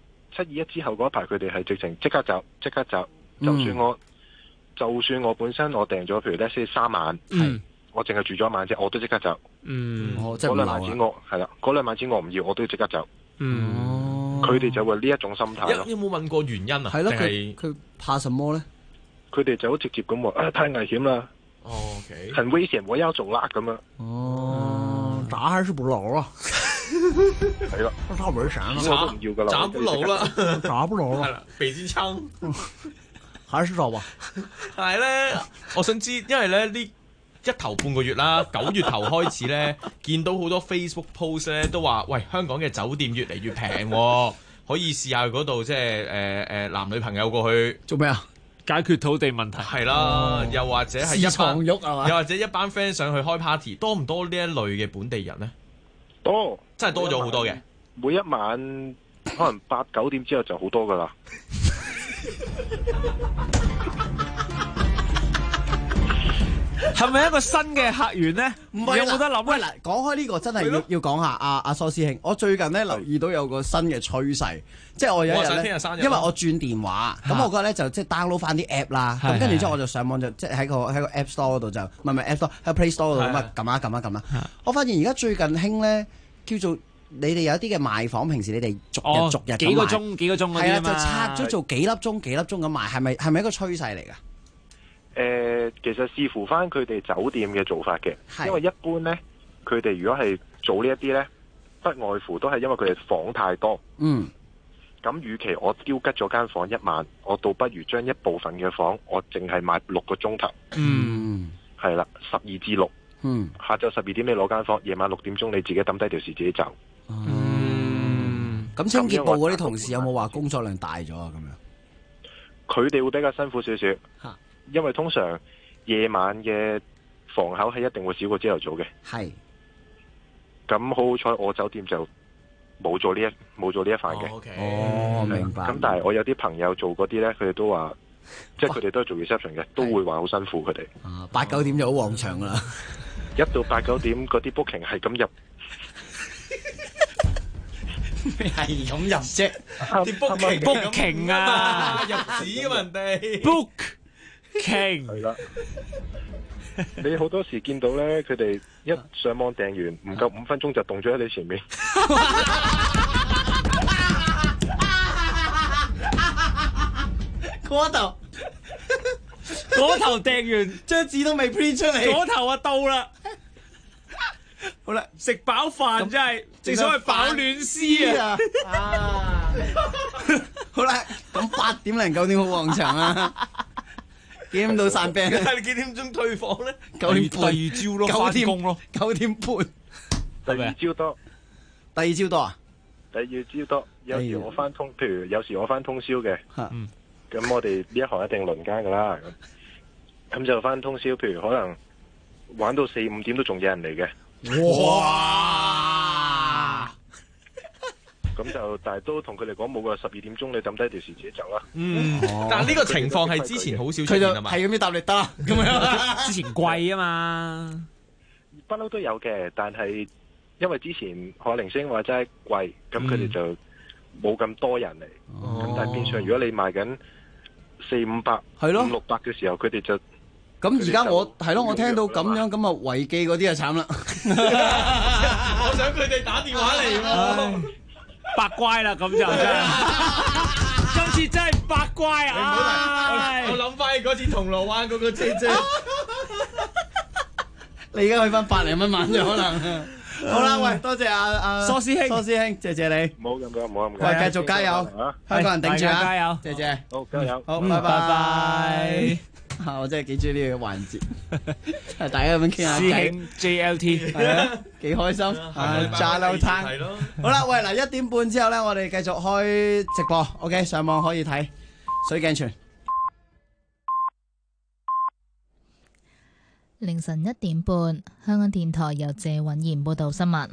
721之後嗰一排，佢哋係直情即刻走。就算我本身我訂咗，譬如咧3晚，我淨係住咗1晚啫，我都即刻走。 即係嗰2萬錢我係啦，嗰2萬錢我唔要，我都要即刻走。佢哋就會呢一種心態咯。 有冇問過原因啊？ 係咯，佢怕什麼咧？ 佢哋就好直接咁話，太危險啦。 OK， 很危險，我要走啦咁樣。 打還是不牢啊？ 係啦， 他玩啥呢？ 我都唔要噶啦， 打不牢啦， 打不牢係啦，俾支槍， 還是走吧。 但係咧，我想知，因為咧呢一頭半個月啦，9月頭開始咧，見到好多 Facebook post 咧都話，喂，香港嘅酒店越嚟越平，可以試下嗰度即係男女朋友過去做咩啊？ 解決土地問題係啦，又或者係試床褥係嘛？ 又或者一班 friend 上去開 party， 多唔多呢一類嘅本地人咧？ 多， 真係多咗好多嘅。 每一晚可能8、9點之後就好多噶啦。 係咪一個新嘅客源咧？ 唔係有冇得諗？ 喂嗱，講開呢個真係要講下阿蘇師兄。我最近咧留意到有個新嘅趨勢，即係我有一日咧，因為我轉電話，咁我覺得咧就即係 download 翻啲 app 啦。咁跟住之後我就上網就即係喺個 App Store 嗰度就唔係 App Store 喺 Play Store 嗰度咁啊撳啦。我發現而家最近興咧叫做你哋有啲嘅賣房，平時你哋逐日幾個鐘嗰啲啊嘛， 就拆咗做幾粒鐘咁賣，係咪一個趨勢嚟㗎？ 其實視乎翻佢哋酒店嘅做法嘅，因為一般呢，佢哋如果係做呢一啲呢，不外乎都係因為佢哋房太多。咁與其我丟吉咗間房1晚，我倒不如將一部分嘅房我淨係賣6個鐘頭。係啦，12至6。下晝12點你攞間房，夜晚6點鐘你自己抌低條匙自己走。 咁清潔部嗰啲同事有冇話工作量大咗啊？咁樣佢哋會比較辛苦少少。因為通常夜晚嘅房口係一定會少過朝頭早嘅。係。咁好彩，我酒店就冇做呢一範嘅。 明白。 咁但係我有啲朋友做嗰啲咧，佢哋都話，即係佢哋都係做 reception 嘅，都會話好辛苦佢哋。 8、9點就好旺場噶啦。 一到8、9點嗰啲 booking 係咁入。 咩係咁入啫？ 啲 booking 啊， 入紙噶嘛人哋。 book。係啦，你好多時見到咧，佢哋一上網訂完唔夠5分鐘就凍咗喺你前面。 嗰頭訂完，張紙都未 print 出嚟， 嗰頭啊到啦。好啦，食飽飯真係正所謂飽暖思啊！ 好啦，咁8點零9點好旺場啊！幾點到散病？ 你幾點鐘退房咧 ？9點半。 第2朝咯，翻工咯。 9點半。 第2朝多。 第2朝多啊？ 第2朝多。有時我翻通，譬如有時我翻通宵嘅。咁我哋呢一行一定輪更噶啦。咁就翻通宵，譬如可能玩到4、5點都仲有人嚟嘅。 哇！ 咁就，但係都同佢哋講冇噶，12點鐘你抌低條匙自己走啦。 但係呢個情況係之前好少出現啊嘛。 係咁樣答你得咁樣。 之前貴啊嘛， 不嬲都有嘅，但係因為之前學凌星話齋貴，咁佢哋就冇咁多人嚟。咁但係變相如果你賣緊4、500、5、600嘅時候，佢哋就咁而家我聽到咁樣咁啊，維記嗰啲啊慘啦。 我想佢哋打電話嚟喎。 白乖啦，咁就真係，今次真係白乖啊！ 我諗翻起嗰次銅鑼灣嗰個姐姐， 你而家去翻100零蚊晚啫，可能。好啦，喂，多謝阿蘇師兄， 謝謝你。 唔好咁講，唔好咁講。 喂，繼續加油，香港人頂住啊！ 加油， 謝謝。 好，加油。 好，拜拜。我真係幾中意呢個環節，大家咁樣傾下偈。 師兄 JLT 係啊，幾開心。炸漏攤係咯。好啦，喂嗱，1點半之後咧，我哋繼續開直播。OK， 上網可以睇水鏡泉。 凌晨1點半，香港電台由謝允賢報道新聞。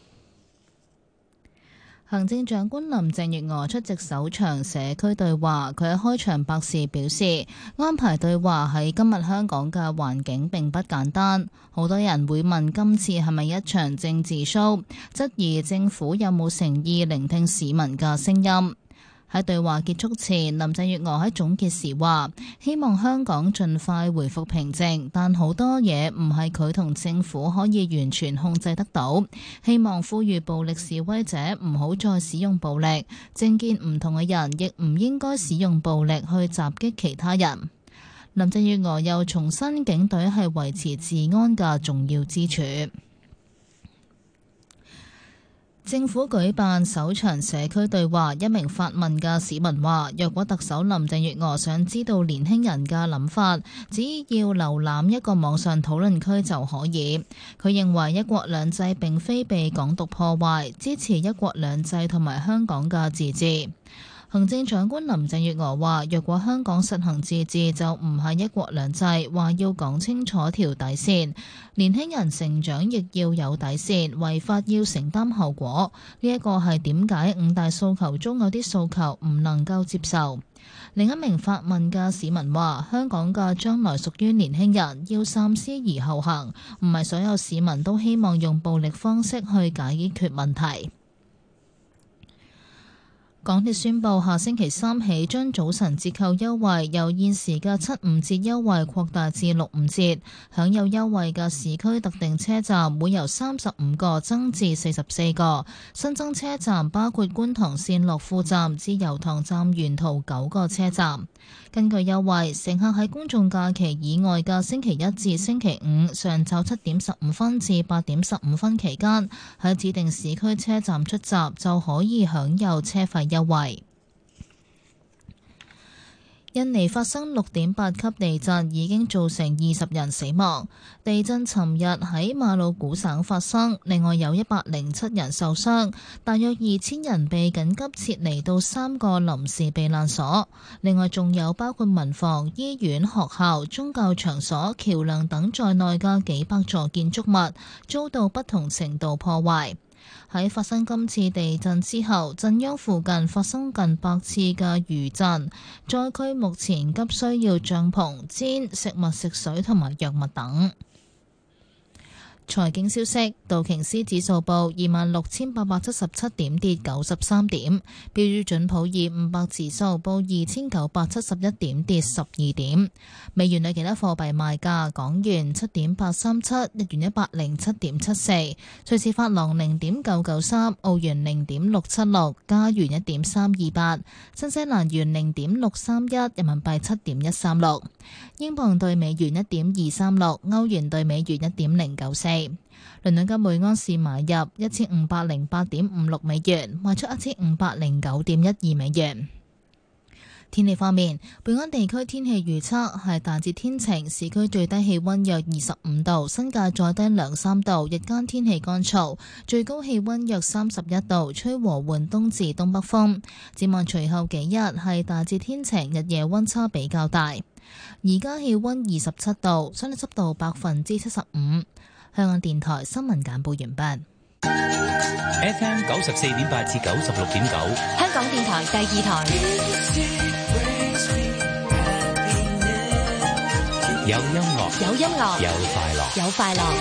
行政長官林鄭月娥出席首場社區對話，佢喺開場白時表示，安排對話喺今日香港嘅環境並不簡單，好多人會問今次係咪一場政治 show，質疑政府有冇誠意聆聽市民嘅聲音。 喺對話結束前，林鄭月娥喺總結時話：希望香港盡快回復平靜，但好多嘢唔係佢同政府可以完全控制得到。希望呼籲暴力示威者唔好再使用暴力，政見唔同嘅人亦唔應該使用暴力去襲擊其他人。林鄭月娥又重申警隊係維持治安嘅重要支柱。政府舉辦首場社區對話，一名發問嘅市民話：若果特首林鄭月娥想知道年輕人嘅諗法，只要瀏覽一個網上討論區就可以。佢認為一國兩制並非被港獨破壞，支持一國兩制同埋香港嘅自治。行政長官林鄭月娥話：若果香港實行自治，就唔係一國兩制，話要講清楚條底線。年輕人成長亦要有底線，違法要承擔後果。呢一個係點解五大訴求中有啲訴求唔能夠接受。另一名發問嘅市民話：香港嘅將來屬於年輕人，要三思而後行，唔係所有市民都希望用暴力方式去解決問題。港鐵宣布下星期三起將早晨折扣優惠由現時嘅7、5折優惠擴大至6、5折，享有優惠嘅市區特定車站會由35個增至44個，新增車站包括觀塘線樂富站至油塘站沿途9個車站。根據優惠，乘客喺公眾假期以外嘅星期一至星期五上晝7點15分至8點15分期間，喺指定市區車站出閘就可以享有車費優惠。印尼發生6.8級地震，已經造成20人死亡。地震尋日喺馬魯古省發生，另外有107人受傷，大約2000人被緊急撤離到3個臨時避難所。另外仲有包括民房、醫院、學校、宗教場所、橋樑等在內嘅幾百座建築物遭到不同程度破壞。喺發生今次地震之後，震央附近發生近100次嘅餘震，災區目前急需要帳篷、氈、食物、食水同埋藥物等。財經消息，道瓊斯指數報26,877點，跌93點；標準普爾500指數報2,971點，跌12點。美元對其他貨幣賣價：港元7.837，日元107.74，瑞士法郎0.993，澳元0.676，加元1.328，新西蘭元0.631，人民幣7.136，英鎊對美元1.236，歐元對美元1.094。倫敦金每安士買入1508.56美元，賣出1509.12美元。天氣方面，本港地區天氣預測係大致天晴，市區最低氣溫約25度，新界再低2-3度，日間天氣乾燥，最高氣溫約31度，吹和緩東至東北風。展望隨後幾日係大致天晴，日夜溫差比較大。而家氣溫27度，相對濕度75%。香港電台新聞簡報完畢。 FM 94.8至96.9， 香港電台第2台。 有音樂， 有音樂， 有快樂， 有快樂。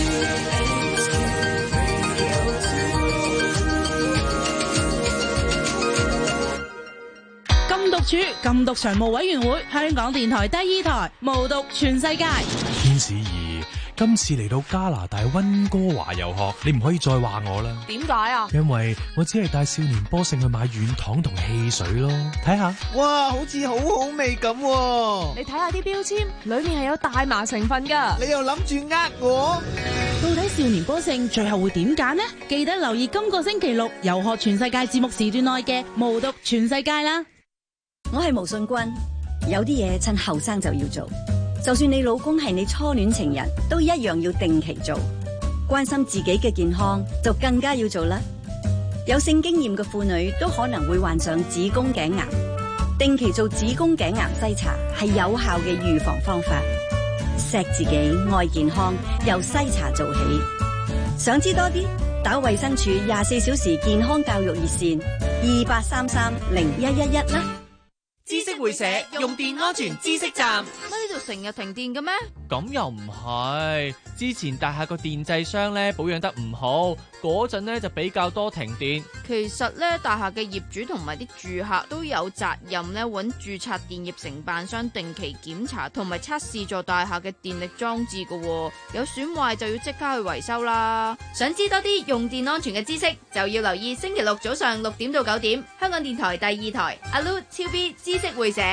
禁毒處禁毒常務委員會，香港電台第2台，無毒全世界。 天使兒，今次嚟到加拿大溫哥華遊學，你唔可以再話我啦。 點解啊？ 因為我只係帶少年波勝去買軟糖同汽水咯。睇下， 哇，好似好好味咁喎。 你睇下啲標籤，裏面係有大麻成分㗎。 你又諗住呃我？ 到底少年波勝最後會點揀呢？記得留意今個星期六遊學全世界節目時段內嘅無毒全世界啦。 我係毛信君，有啲嘢趁後生就要做，就算你老公係你初戀情人，都一樣要定期做。關心自己嘅健康就更加要做啦。有性經驗嘅婦女都可能會患上子宮頸癌，定期做子宮頸癌篩查係有效嘅預防方法。錫自己愛健康，由篩查做起。想知多啲，打衛生署24小時健康教育熱線28330111啦。 知識會社用電安全知識站。 乜呢度成日停電嘅咩？ 咁又唔係，之前大廈個電掣箱咧保養得唔好，嗰陣咧就比較多停電。 其實咧，大廈嘅業主同埋啲住客都有責任咧，揾註冊電業承辦商定期檢查同埋測試座大廈嘅電力裝置㗎喎，有損壞就要即刻去維修啦。 想知多啲用電安全嘅知識，就要留意星期六早上6點到9點，香港電台第2台阿 Lu 超 B 知識會社。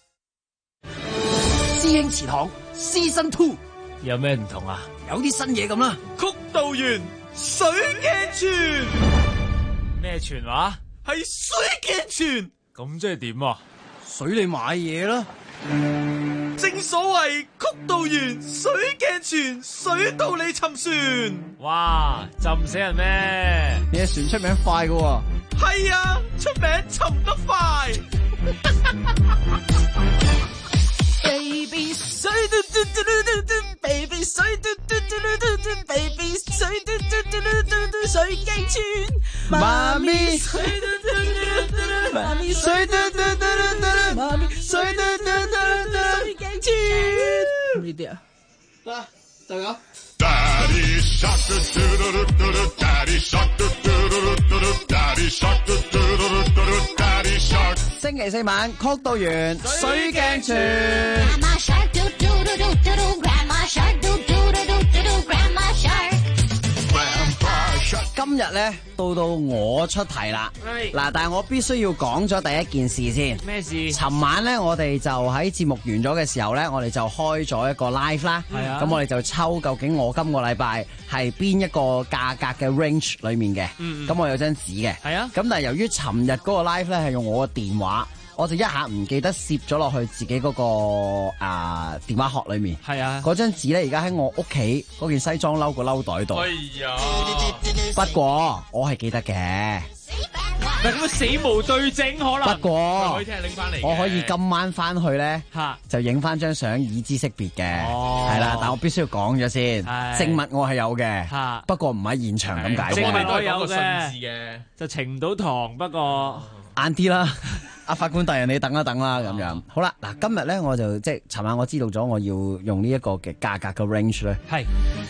師兄祠堂 Season 2 有咩唔同啊？ 有啲新嘢咁啦， 曲道園水鏡泉咩泉話？ 係水鏡泉， 咁即係點啊？ 水你買嘢啦。 正所謂曲道園水鏡泉，水到你沉船。 哇，浸唔死人咩？ 你隻船出名快㗎喎。 係啊，出名沉得快。Baby 水嘟嘟嘟嘟嘟 ，Baby 水嘟嘟嘟嘟嘟 ，Baby 水嘟嘟嘟嘟嘟水鏡泉，媽咪水嘟嘟嘟嘟，媽咪水嘟嘟嘟嘟，媽咪水嘟嘟嘟嘟水鏡泉。呢啲啊，得就咁。Daddy shark do do do do do, Daddy shark do do do do do, Daddy shark do do do do do, Daddy shark。 星期四晚曲道園水鏡泉。今日咧到我出題啦，嗱，但係我必須要講咗第一件事先。 咩事？ 尋晚咧，我哋就喺節目完咗嘅時候咧，我哋就開咗一個 live 啦。 係啊。 咁我哋就抽究竟我今個禮拜係邊一個價格嘅 range 裏面嘅。咁我有張紙嘅。係啊。咁但係由於尋日嗰個 live 咧係用我嘅電話。我就一下唔記得攝咗落去自己嗰個電話殼裏面。係啊，嗰張紙咧而家喺我屋企嗰件西裝褸個褸袋度。 哎呀！ 不過我係記得嘅。 但咁死無對證可能。 不過可以聽日拎翻嚟。 我可以今晚翻去咧，就影翻張相以資識別嘅。係啦，但我必須要講咗先，證物我係有嘅。不過唔喺現場咁解。 證物我有嘅， 就呈唔到堂。不過晏啲啦。阿法官大人，你等一等啦，咁樣好啦。嗱，今日咧我就即係尋晚我知道咗，我要用呢一個嘅價格嘅 range 咧。係。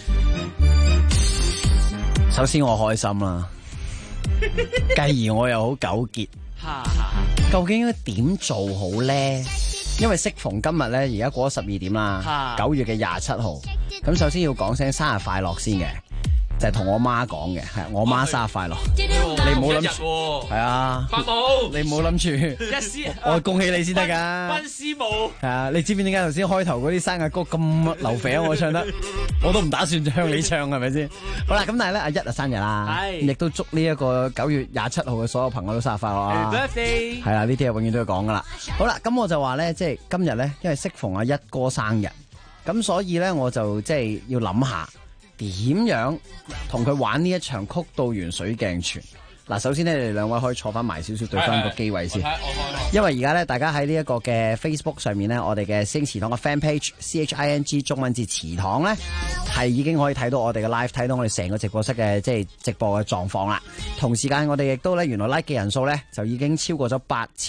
首先我開心啦，繼而我又好糾結。究竟應該點做好咧？因為適逢今日咧，而家過咗12點啦，9月嘅27號。咁首先要講聲生日快樂先嘅。就係同我媽講嘅，係我媽生日快樂。你唔好諗住，係啊， 伯母， 你唔好諗住， 一師， 我恭喜你先得噶。 溫師母， 係啊，你知唔知點解頭先開頭嗰啲生日歌咁流肥啊？我唱得，我都唔打算向你唱，係咪先？好啦，咁但係咧，阿一啊生日啦，亦都祝呢一個9月27號嘅所有朋友都生日快樂啊 ！Happy birthday！ 係啦，呢啲係永遠都要講噶啦。好啦，咁我就話咧，即係今日咧，因為適逢阿一哥生日，咁所以咧，我就即係要諗下。點樣同佢玩呢一場曲道園水鏡泉？嗱，首先咧，你哋兩位可以坐翻埋少少，對翻個機位先。因為而家咧，大家喺呢一個嘅 Facebook 上面咧，我哋嘅師兄祠堂嘅 fan page CHING 中文字祠堂咧，係已經可以睇到我哋嘅 live， 睇到我哋成個直播室嘅即係直播嘅狀況啦。同時間我哋亦都咧，原來 like 嘅人數咧就已經超過咗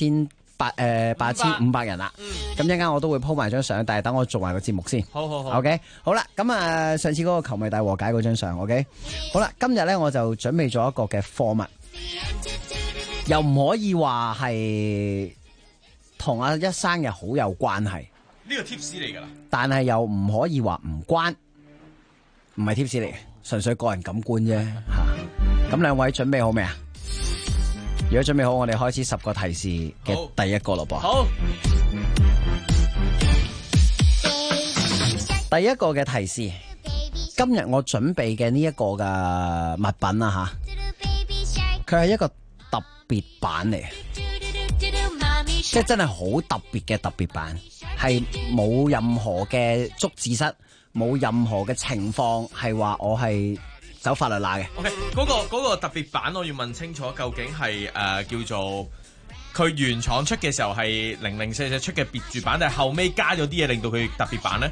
8500人啦。咁一陣間我都會鋪埋張相，但係等我做埋個節目先。好 OK， 好啦，咁啊，上次嗰個球迷大和解嗰張相 OK， 好啦，今日咧我就準備咗一個嘅貨物，又唔可以話係同阿一生日好有關係。 呢個 tips 嚟噶啦， 但係又唔可以話唔關，唔係 tips 嚟嘅，純粹個人感官啫吓。咁兩位準備好未啊？如果準備好，我哋開始10個提示嘅第一個咯噃。好，第一個嘅提示，今日我準備嘅呢一個嘅物品啊吓，佢係一個特別版嚟，即係真係好特別嘅特別版，係冇任何嘅捉字蝨，冇任何嘅情況係話我係走法律罅嘅。 OK， 嗰個特別版我要問清楚，究竟係叫做佢原廠出嘅時候係0044出嘅別注版，定係後尾加咗啲嘢令到佢特別版咧？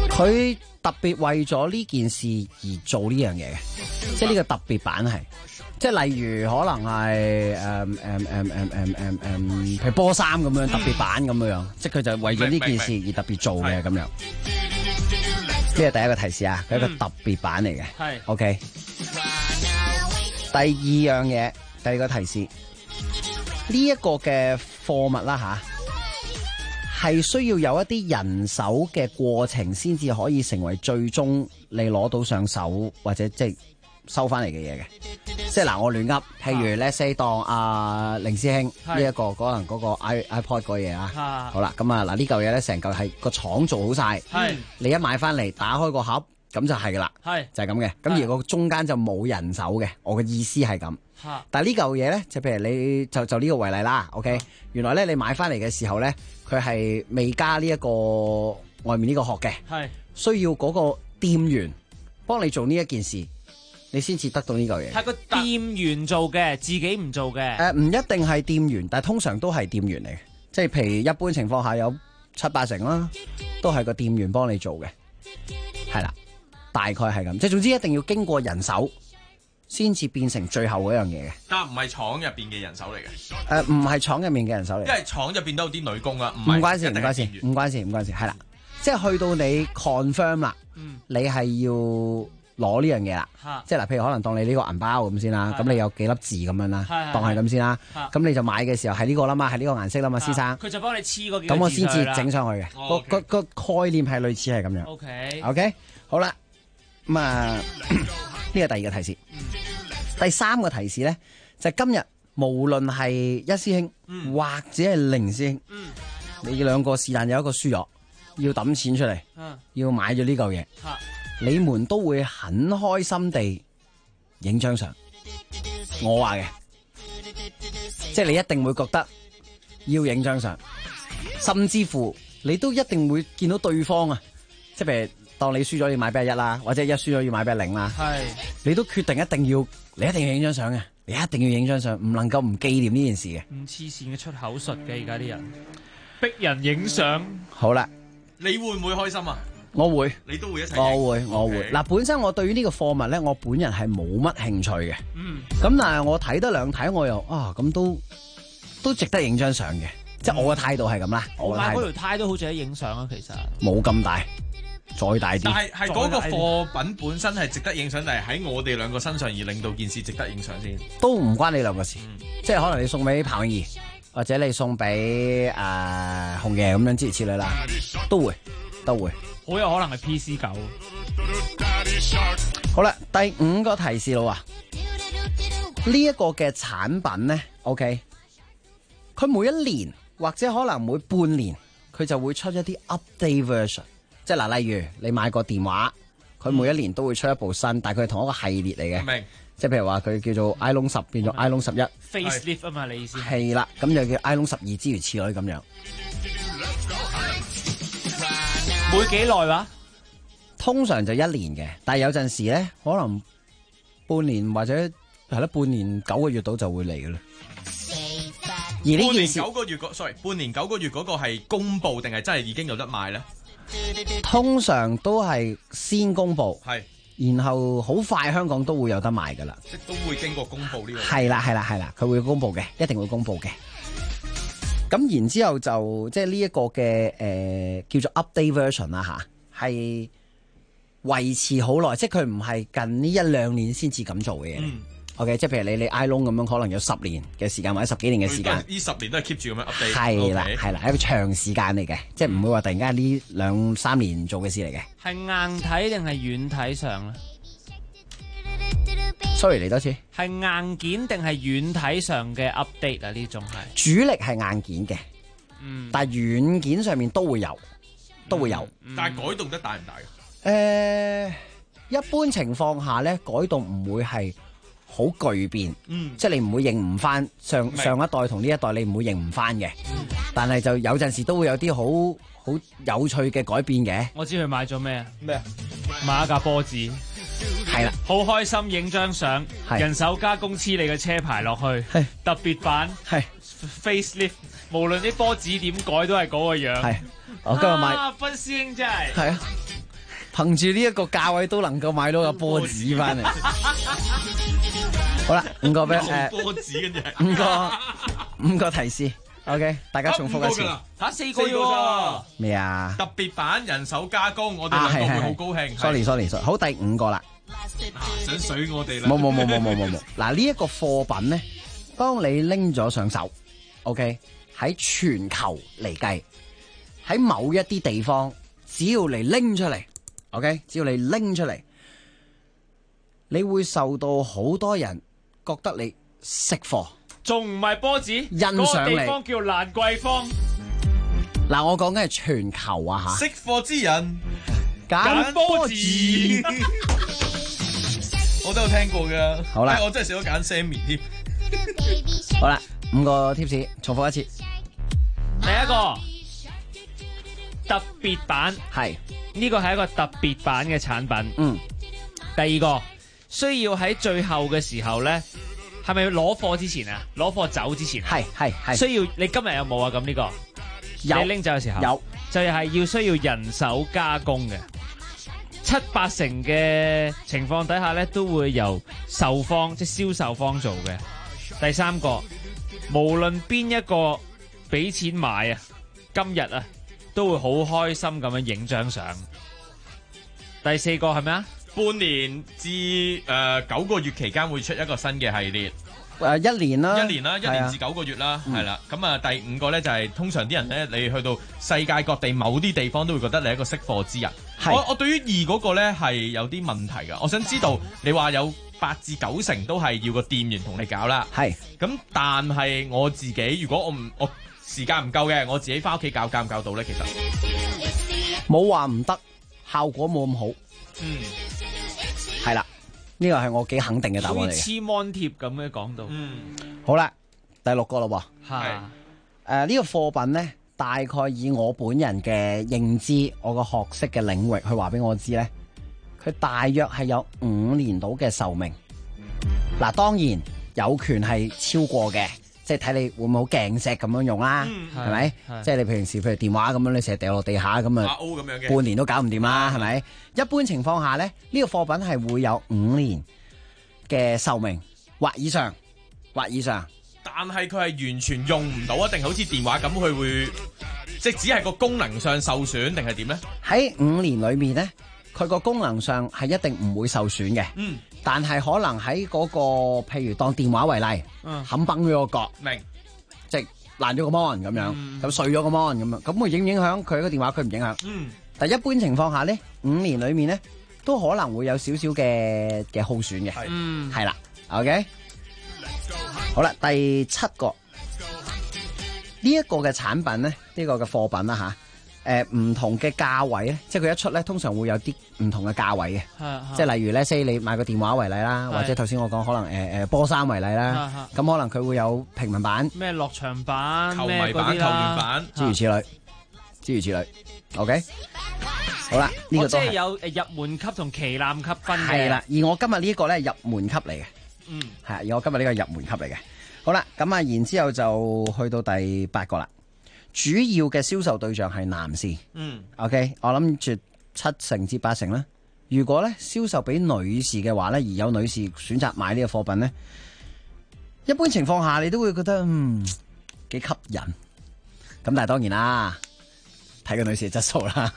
佢特別為咗呢件事而做呢樣嘢嘅，即係呢個特別版係。 即係例如可能係譬如波衫咁樣特別版咁樣，即係佢就為咗呢件事而特別做嘅咁樣。呢係第一個提示啊，佢係一個特別版嚟嘅。 係 OK。第二樣嘢，第二個提示，呢一個嘅貨物啦吓，係需要有一啲人手嘅過程先至可以成為最終你攞到上手或者即係收翻嚟嘅嘢嘅。即係嗱，我亂噏，譬如 let's say 當阿凌師兄呢一個可能嗰個 iPod 嗰嘢啊，好啦，咁啊嗱呢嚿嘢咧成嚿係個廠做好晒，你一買翻嚟打開個盒。咁就係噶啦，就係咁嘅。咁而個中間就冇人手嘅，我嘅意思係咁。但係呢嚿嘢咧，就譬如你就呢個為例啦。OK，原來咧你買翻嚟嘅時候咧，佢係未加呢一個外面呢個殼嘅，需要嗰個店員幫你做呢一件事，你先至得到呢嚿嘢。 係個店員做嘅，自己唔做嘅。 唔一定係店員，但係通常都係店員嚟嘅。即係譬如一般情況下有7-8成啦，都係個店員幫你做嘅，係啦。大概係咁，即係總之一定要經過人手，先至變成最後嗰樣嘢嘅。 但唔係廠入邊嘅人手嚟嘅。 唔係廠入面嘅人手嚟。 因為廠入邊都有啲女工啊， 唔關事，係啦。即係去到你 confirm 啦，你係要攞呢樣嘢啦。即係嗱，譬如可能當你呢個銀包咁先啦，咁你有幾粒字咁樣啦，當係咁先啦。咁你就買嘅時候係呢個啦嘛，係呢個顏色啦嘛，先生。 佢就幫你黐嗰幾個字。 咁我先至整上去嘅。個概念係類似係咁樣。OK， 好啦。咁啊，呢個第二個提示，第三個提示咧就係今日無論係一師兄或者係凌師兄，你兩個是但有一個輸咗，要抌錢出嚟，要買咗呢嚿嘢，你們都會很開心地影張相。我話嘅，即係你一定會覺得要影張相，甚至乎你都一定會見到對方啊，即係譬如。當你輸咗要買俾1啦，或者一輸咗要買俾0啦，你都決定你一定要影張相嘅，你一定要影張相，唔能夠唔紀念呢件事嘅。 唔黐線嘅出口術嘅而家啲人，逼人影相。 好啦， 你會唔會開心啊？ 我會， 你都會一齊。 我會。嗱，本身我對於呢個貨物咧，我本人係冇乜興趣嘅。咁但係我睇得兩睇，我又咁都值得影張相嘅，即係我嘅態度係咁啦。 我買嗰條呔都好值得影相啊，其實冇咁大。再大啲， 但係嗰個貨品本身係值得影相，定係喺我哋兩個身上而令到件事值得影相先？ 都唔關你兩個事，即係可能你送俾彭詠儀，或者你送俾紅爺咁樣諸如此類啦，都會， 好有可能係 PC9。 好啦，第5個提示啦，呢一個嘅產品咧 ，OK， 佢每一年或者可能每半年，佢就會出一啲 update version。即係嗱，例如你買個電話，佢每一年都會出一部新，但係佢係同一個系列嚟嘅。 明， 即係譬如話佢叫做 iPhone 10變咗 iPhone 11 facelift 啊嘛，你意思係啦，咁就叫 iPhone 12之如此類咁樣。 每幾耐話？ 通常就1年嘅，但係有陣時咧，可能半年或者係半年9個月到就會嚟嘅啦。而呢件事， 半年9個月半年9個月嗰個係公佈定係真係已經有得賣咧？ 通常都係先公布，然後好快香港都會有得賣噶啦， 即都會經過公布呢個。 係啦，佢會公布嘅，一定會公布嘅。咁然之後就即係呢一個嘅叫做 update version 啦吓，係維持好耐，即係佢唔係近呢1-2年先至咁做嘅嘢。OK， 即係譬如你 iPhone 咁樣，可能有10年嘅時間或者10幾年嘅時間。 呢10年都係 keep 住咁樣 update。 係啦，一個長時間嚟嘅，即係唔會話突然間呢2-3年做嘅事嚟嘅。 係硬體定係軟體上咧 ？Sorry， 嚟多次。 係硬件定係軟體上嘅 update 啊？呢種係主力係硬件嘅，但係軟件上面都會有。但係改動得大唔大嘅？ 一般情況下咧，改動唔會係好巨變，即係你唔會認唔翻上一代同呢一代，你唔會認唔翻嘅。但係就有陣時都會有啲好有趣嘅改變嘅。 我知佢買咗咩啊？買一架波子， 係啦， 好開心影張相，人手加工黐你嘅車牌落去，特別版facelift， 無論啲波子點改都係嗰個樣。係， 我今日買分師兄真係係啊！憑住呢一個價位都能夠買到個波子翻嚟。 好啦，5個俾波子跟住 5個提示。OK， 大家重複一次。 嚇4個喎。 咩啊？ 特別版人手加工，我哋兩個會好高興。 Sorry，好，第5個啦。 想水我哋啦。 冇。嗱，呢一個貨品咧，當你拎咗上手 ，OK， 喺全球嚟計，喺某一啲地方，只要你拎出嚟 ，OK， 只要你拎出嚟，你會受到好多人覺得你識貨。 仲唔係波子？ 欣賞你。 嗰個地方叫蘭桂坊。 嗱，我講緊係全球啊嚇。 識貨之人揀波子。 我都有聽過㗎。 好啦， 我真係寫咗揀 Sammy 添。 好啦，5個 tips， 重複一次。 第一個特別版， 係呢個係一個特別版嘅產品。第二個需要喺最後嘅時候咧。係咪要攞貨之前啊？攞貨走之前係需要你今日有冇啊？咁呢個有你拎走嘅時候有， 就係需要人手加工嘅，7-8成嘅情況底下咧，都會由售方即係銷售方做嘅。第三個，無論邊一個俾錢買啊，今日啊都會好開心咁樣影張相。第四個係咩啊？ 半年至9個月期間會出一個新嘅系列。 1年啦， 1年至9個月啦，係啦。咁啊，第5個咧就係通常啲人咧，你去到世界各地某啲地方都會覺得你係一個識貨之人。我對於2嗰個咧係有啲問題㗎。我想知道你話有8至9成都係要個店員同你搞啦。 係。咁但係我自己如果我時間唔夠嘅，我自己翻屋企搞唔搞到咧？其實冇話唔得，效果冇咁好。係啦，呢個係我幾肯定嘅答案嚟嘅。 黐 mon 貼咁嘅講到。 好啦，第6個咯喎。 係。 呢個貨品咧，大概以我本人嘅認知，我個學識嘅領域去話俾我知咧，佢大約係有5年到嘅壽命。嗱，當然有權係超過嘅。即係睇你會唔會好鏡石咁樣用啦，係咪？即係你平時譬如電話咁樣，你成日掉落地下咁啊，半年都搞唔掂啦，係咪？一般情況下咧，呢個貨品係會有5年嘅壽命或以上， 但係佢係完全用唔到啊？定好似電話咁，佢會即係只係個功能上受損，定係點咧？ 喺5年裏面咧，佢個功能上係一定唔會受損嘅。但係可能喺嗰個，譬如當電話為例，冚崩咗個角，即係爛咗個 mon 咁樣，咁碎咗個 mon 咁樣，咁會影唔影響佢個電話？佢唔影響。但一般情況下咧，5年裏面咧都可能會有少少嘅耗損嘅。係啦，OK。好啦，第7個呢一個嘅產品咧，呢個嘅貨品啦吓。唔同嘅價位咧，即係佢一出咧，通常會有啲唔同嘅價位嘅，即係例如咧，say 你買個電話為例啦，或者頭先我講可能波衫為例啦，咁可能佢會有平民版、 咩落場版、 球迷版、球員版， 諸如此類。OK， 好啦，呢個都係即係有入門級同旗艦級分嘅。 係啦，而我今日呢一個咧係入門級嚟嘅，係而我今日呢個係入門級嚟嘅。好啦，咁啊，然之後就去到第8個啦。主要嘅銷售對象係男士，OK， 我諗住7成至8成啦。如果咧銷售俾女士嘅話咧，而有女士選擇買呢個貨品咧，一般情況下你都會覺得幾吸引。咁但係當然啦，睇個女士嘅質素啦。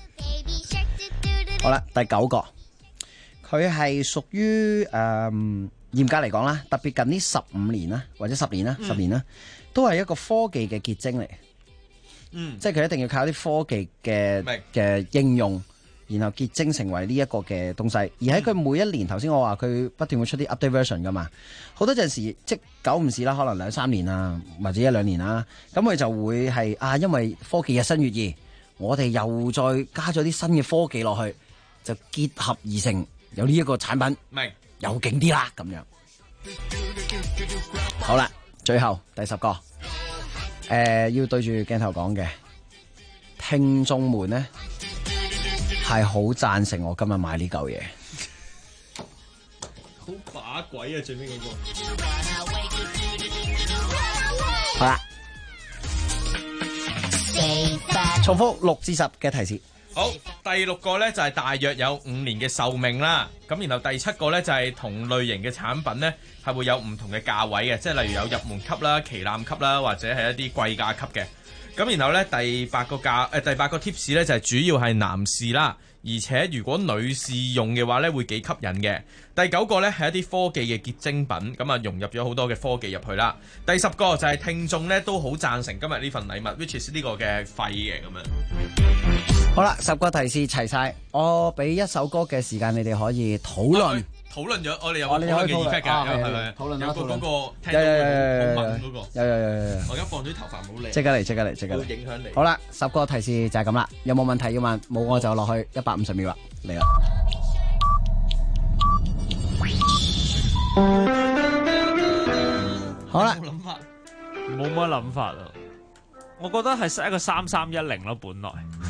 好啦，第9個，佢係屬於嚴格嚟講啦，特別近呢15年啦，或者10年啦，都係一個科技嘅結晶嚟。即係佢一定要靠啲科技嘅應用，然後結晶成為呢一個嘅東西。而喺佢每一年，頭先我話佢不斷會出啲 update version 噶嘛，好多陣時即久唔時啦，可能2-3年啊，或者1-2年啦，咁佢就會係因為科技日新月異，我哋又再加咗啲新嘅科技落去，就結合而成有呢一個產品，有勁啲啦咁樣。好啦，最後第10個。要對住鏡頭講嘅聽眾們咧，係好贊成我今日買呢嚿嘢， 好把鬼啊！最尾嗰個， 好啦，重複6至10嘅提示。 好，第6個呢就係大約有5年嘅壽命啦。咁然後第7個呢就係同類型嘅產品呢係會有唔同嘅價位嘅，即係例如有入門級啦、旗艦級啦，或者係一啲貴價級嘅。咁然後呢，第八個 tips 呢就係主要係男士啦，而且如果女士用嘅話呢會幾吸引嘅。第9個呢係一啲科技嘅結晶品，咁啊融入咗好多嘅科技入去啦。第10個就係聽眾呢都好贊成今日呢份禮物 ，which is 呢個嘅肺嘅咁樣。 好啦，10個提示齊晒，我俾一首歌嘅時間，你哋可以討論。 討論咗，我哋有討論嘅 effect 㗎，係咪？討論有個嗰個聽到好敏嗰個。有。我而家放咗啲頭髮冇理。即刻嚟。會影響你。好啦，10個提示就係咁啦。有冇問題要問？冇我就落去150秒啦。嚟啦。好啦。 冇乜諗法啊！我覺得係塞一個3310咯，本來。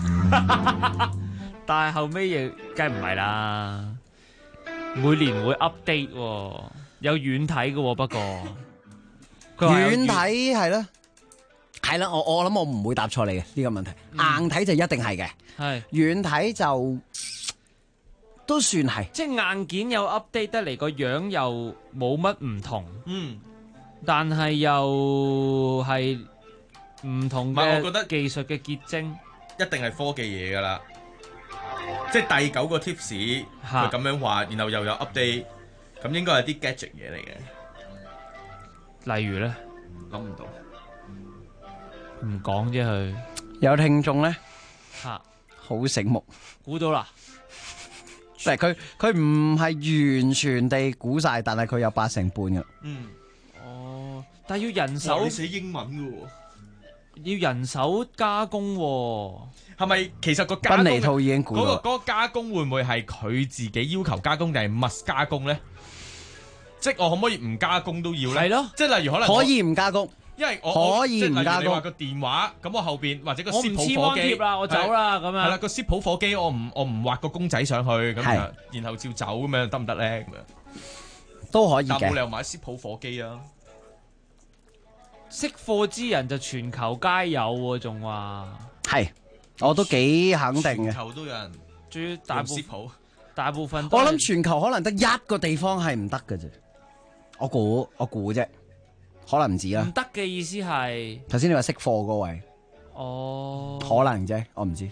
但係後尾亦梗係唔係啦。每年會 update 喎，有軟體嘅喎，不過軟體係啦，我諗我唔會答錯你嘅呢個問題。硬體就一定係嘅，係軟體就都算係， 即係硬件有 update 得嚟，個樣又冇乜唔同，但係又係唔同嘅。我覺得技術嘅結晶一定係科技嘢㗎啦。即係第9個 tips 佢咁樣話，然後又有 update， 咁應該係啲 gadget 嘢嚟嘅。 例如咧， 諗唔到， 唔講啫佢。 有聽眾咧，好醒目， 估到啦。 但係佢唔係完全地估晒，但係佢有80%嘅。 但係要人手。 你寫英文嘅喎， 要人手加工喎。 係咪其實個加工賓尼兔已經估到嗰個加工會唔會係佢自己要求加工定係 must 加工咧？即係我可唔可以唔加工都要咧？ 係咯， 即係例如可能可以唔加工， 因為我可以唔加工。 你話個電話咁，我後邊或者個我唔黐網貼啦，我走啦咁樣。 係啦，個攝譜火機我唔畫個公仔上去咁樣，然後照走咁樣得唔得咧？咁樣都可以嘅。 但冇理由買攝譜火機啊！ 識貨之人就全球皆有喎，仲話係。我都幾肯定嘅， 全球都有人， 仲要大部分。 我諗全球可能得一個地方係唔得嘅啫，我估啫，可能唔止啦。 唔得嘅意思係頭先你話識貨嗰位，可能啫，我唔知。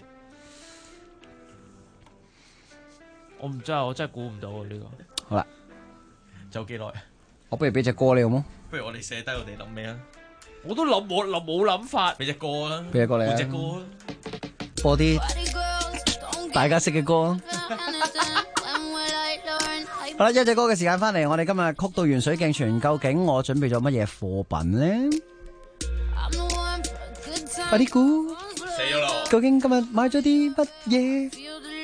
我唔知啊，我真係估唔到啊呢個。 好啦， 仲有幾耐？我不如俾隻歌你好冇？ 不如我哋寫低我哋諗咩啊？ 我都諗冇諗法， 俾隻歌啦， 俾隻歌你啊， 隻歌啦， 播啲大家識嘅歌。好啦，一隻歌嘅時間翻嚟，我哋今日曲到完水鏡泉，究竟我準備咗乜嘢貨品咧？快啲估， 死咗啦！ 究竟今日買咗啲乜嘢？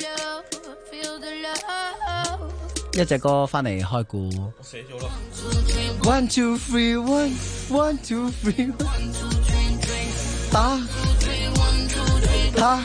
一隻歌翻嚟開估， 我寫咗啦。 One two three one one two three one， 打他。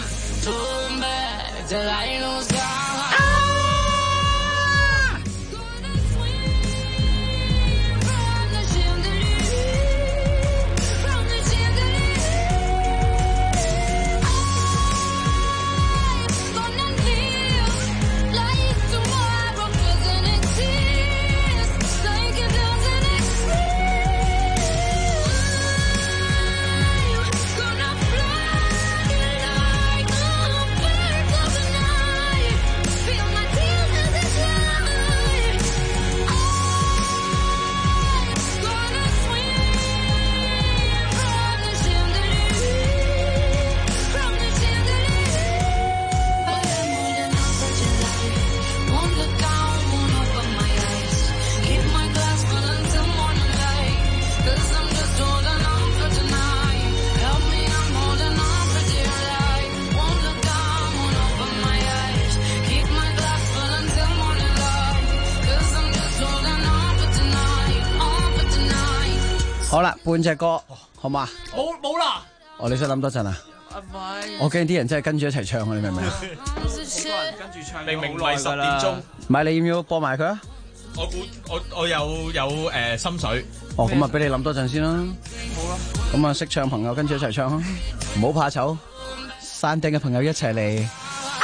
好啦，半隻歌，好嘛？ 冇啦。 你想諗多陣啊？我驚啲人真係跟住一齊唱啊！你明唔明啊？ 好多人跟住唱， 明明唔係10點鐘。 唔係，你要唔要播埋佢啊？ 我有心水。 咁啊，俾你諗多陣先啦。 好啦。 咁啊，識唱朋友跟住一齊唱啊！唔好怕醜，山頂嘅朋友一齊嚟。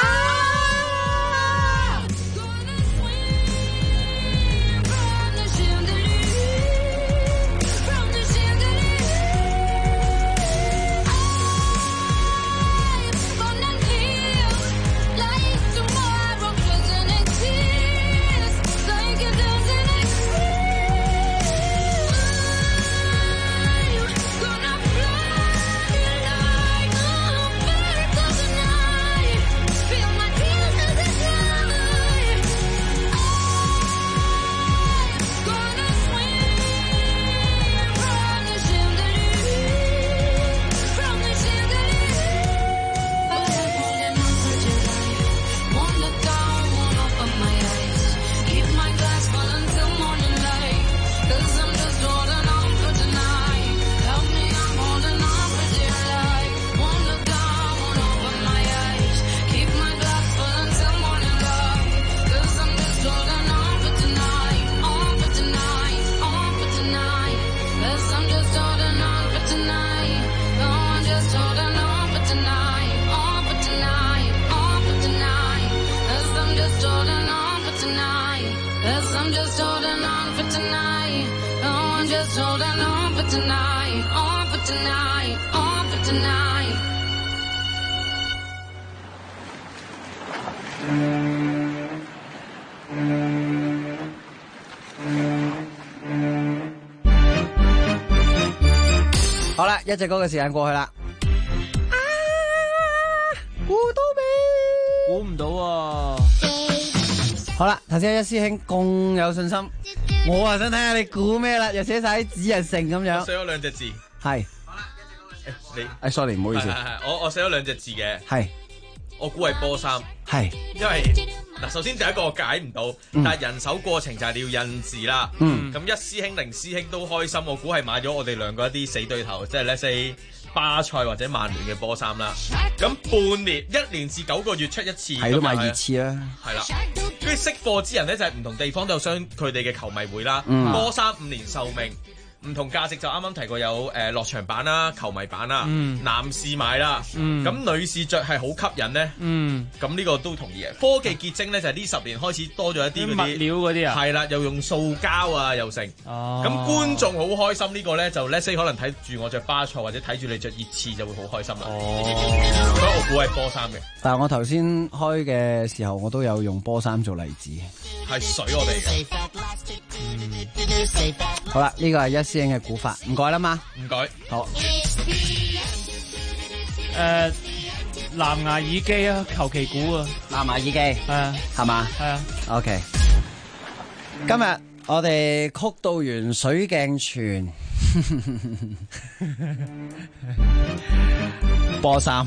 tonight, on for tonight, on for tonight. 好啦，一隻歌嘅時間過去啦。估到未？ 估唔到喎。 好啦，頭先一師兄咁有信心，我啊想睇下你估咩啦，又寫晒啲子日成咁樣。 我寫咗兩隻字。 係。 你 sorry， 唔好意思。 我寫咗兩隻字嘅。 係。 我估係波衫。 係。 因為嗱，首先第一個我解唔到，但係人手過程就係你要印字啦。咁一師兄、零師兄都開心，我估係買咗我哋兩個一啲死對頭，即係 let's say 巴塞或者曼聯嘅波衫啦。咁半年、1年至9個月出一次， 係都買熱刺啦。 係啦，跟住識貨之人咧就係唔同地方都有佢哋嘅球迷會啦。波衫5年壽命。唔同價值就啱啱提過有落場版啦、球迷版啦，男士買啦，咁女士着係好吸引咧，咁呢個都同意嘅。科技結晶咧就係呢10年開始多咗一啲嗰啲物料嗰啲啊， 係啦，又用塑膠啊又成，咁觀眾好開心呢個咧就 let's say 可能睇住我着巴塞或者睇住你着熱刺就會好開心啦。所以我估係波衫嘅。 但係我頭先開嘅時候，我都有用波衫做例子， 係水我哋嘅。 好啦，呢個係一師兄嘅估法，唔改啦嘛？ 唔改。 好。 藍牙耳機啊，求其估啊。 藍牙耳機係啊，係嘛？ 係啊。 OK。今日我哋曲到完水鏡泉，波衫。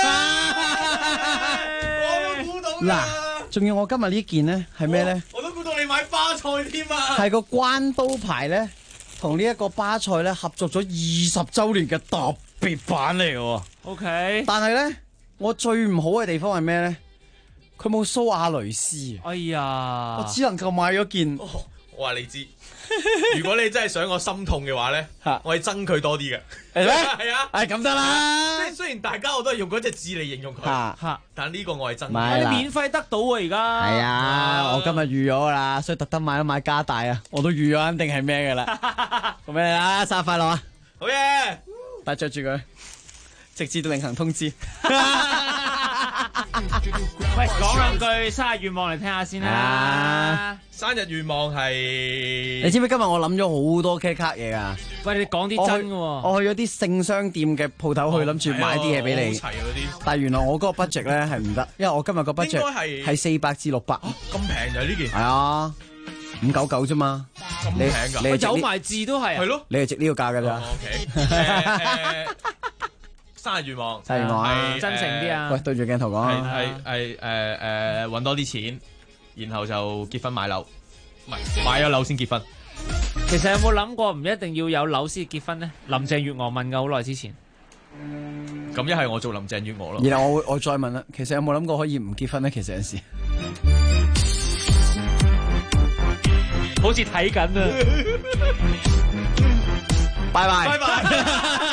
我都估到嗱，仲要我今日呢件咧係咩咧？ 我都估到你買巴塞添啊！ 係個關刀牌咧，同呢一個巴塞咧合作咗20週年嘅特別版嚟嘅。 OK， 但係咧，我最唔好嘅地方係咩咧？佢冇蘇亞雷斯。 哎呀， 我只能夠買咗件。 我話你知，如果你真係想我心痛嘅話咧，我係憎佢多啲嘅， 係咩？ 係啊， 係咁得啦。 即係雖然大家我都係用嗰隻字嚟形容佢，但呢個我係憎。 買啦， 你免費得到啊！而家係啊，我今日預咗噶啦，所以特登買加大啊，我都預咗肯定係咩噶啦。咁俾你啦，生日快樂啊！ 好嘢， 但係着住佢，直至到另行通知。 喂，講兩句生日願望嚟聽下先啦。 生日願望係， 你知唔知今日我諗咗好多 K 卡嘢啊？ 喂，你講啲真嘅喎。 我去咗啲性商店嘅鋪頭去諗住買啲嘢俾你，但係原來我嗰個 budget 咧係唔得，因為我今日個 budget 係400至600。 咁平就係呢件？ 係啊，599啫嘛。 咁平㗎？ 我有埋字都係。 係咯。 你係值呢個價㗎咋 ？OK。生日願望， 生日願望係真誠啲啊！ 喂，對住鏡頭講啊！ 係揾多啲錢，然後就結婚買樓，唔係買咗樓先結婚。 其實有冇諗過唔一定要有樓先結婚呢？林鄭月娥問嘅好耐之前。 咁一係我做林鄭月娥咯。 然後我再問啦，其實有冇諗過可以唔結婚呢？其實有時好似睇緊啊！ 拜拜。 拜拜。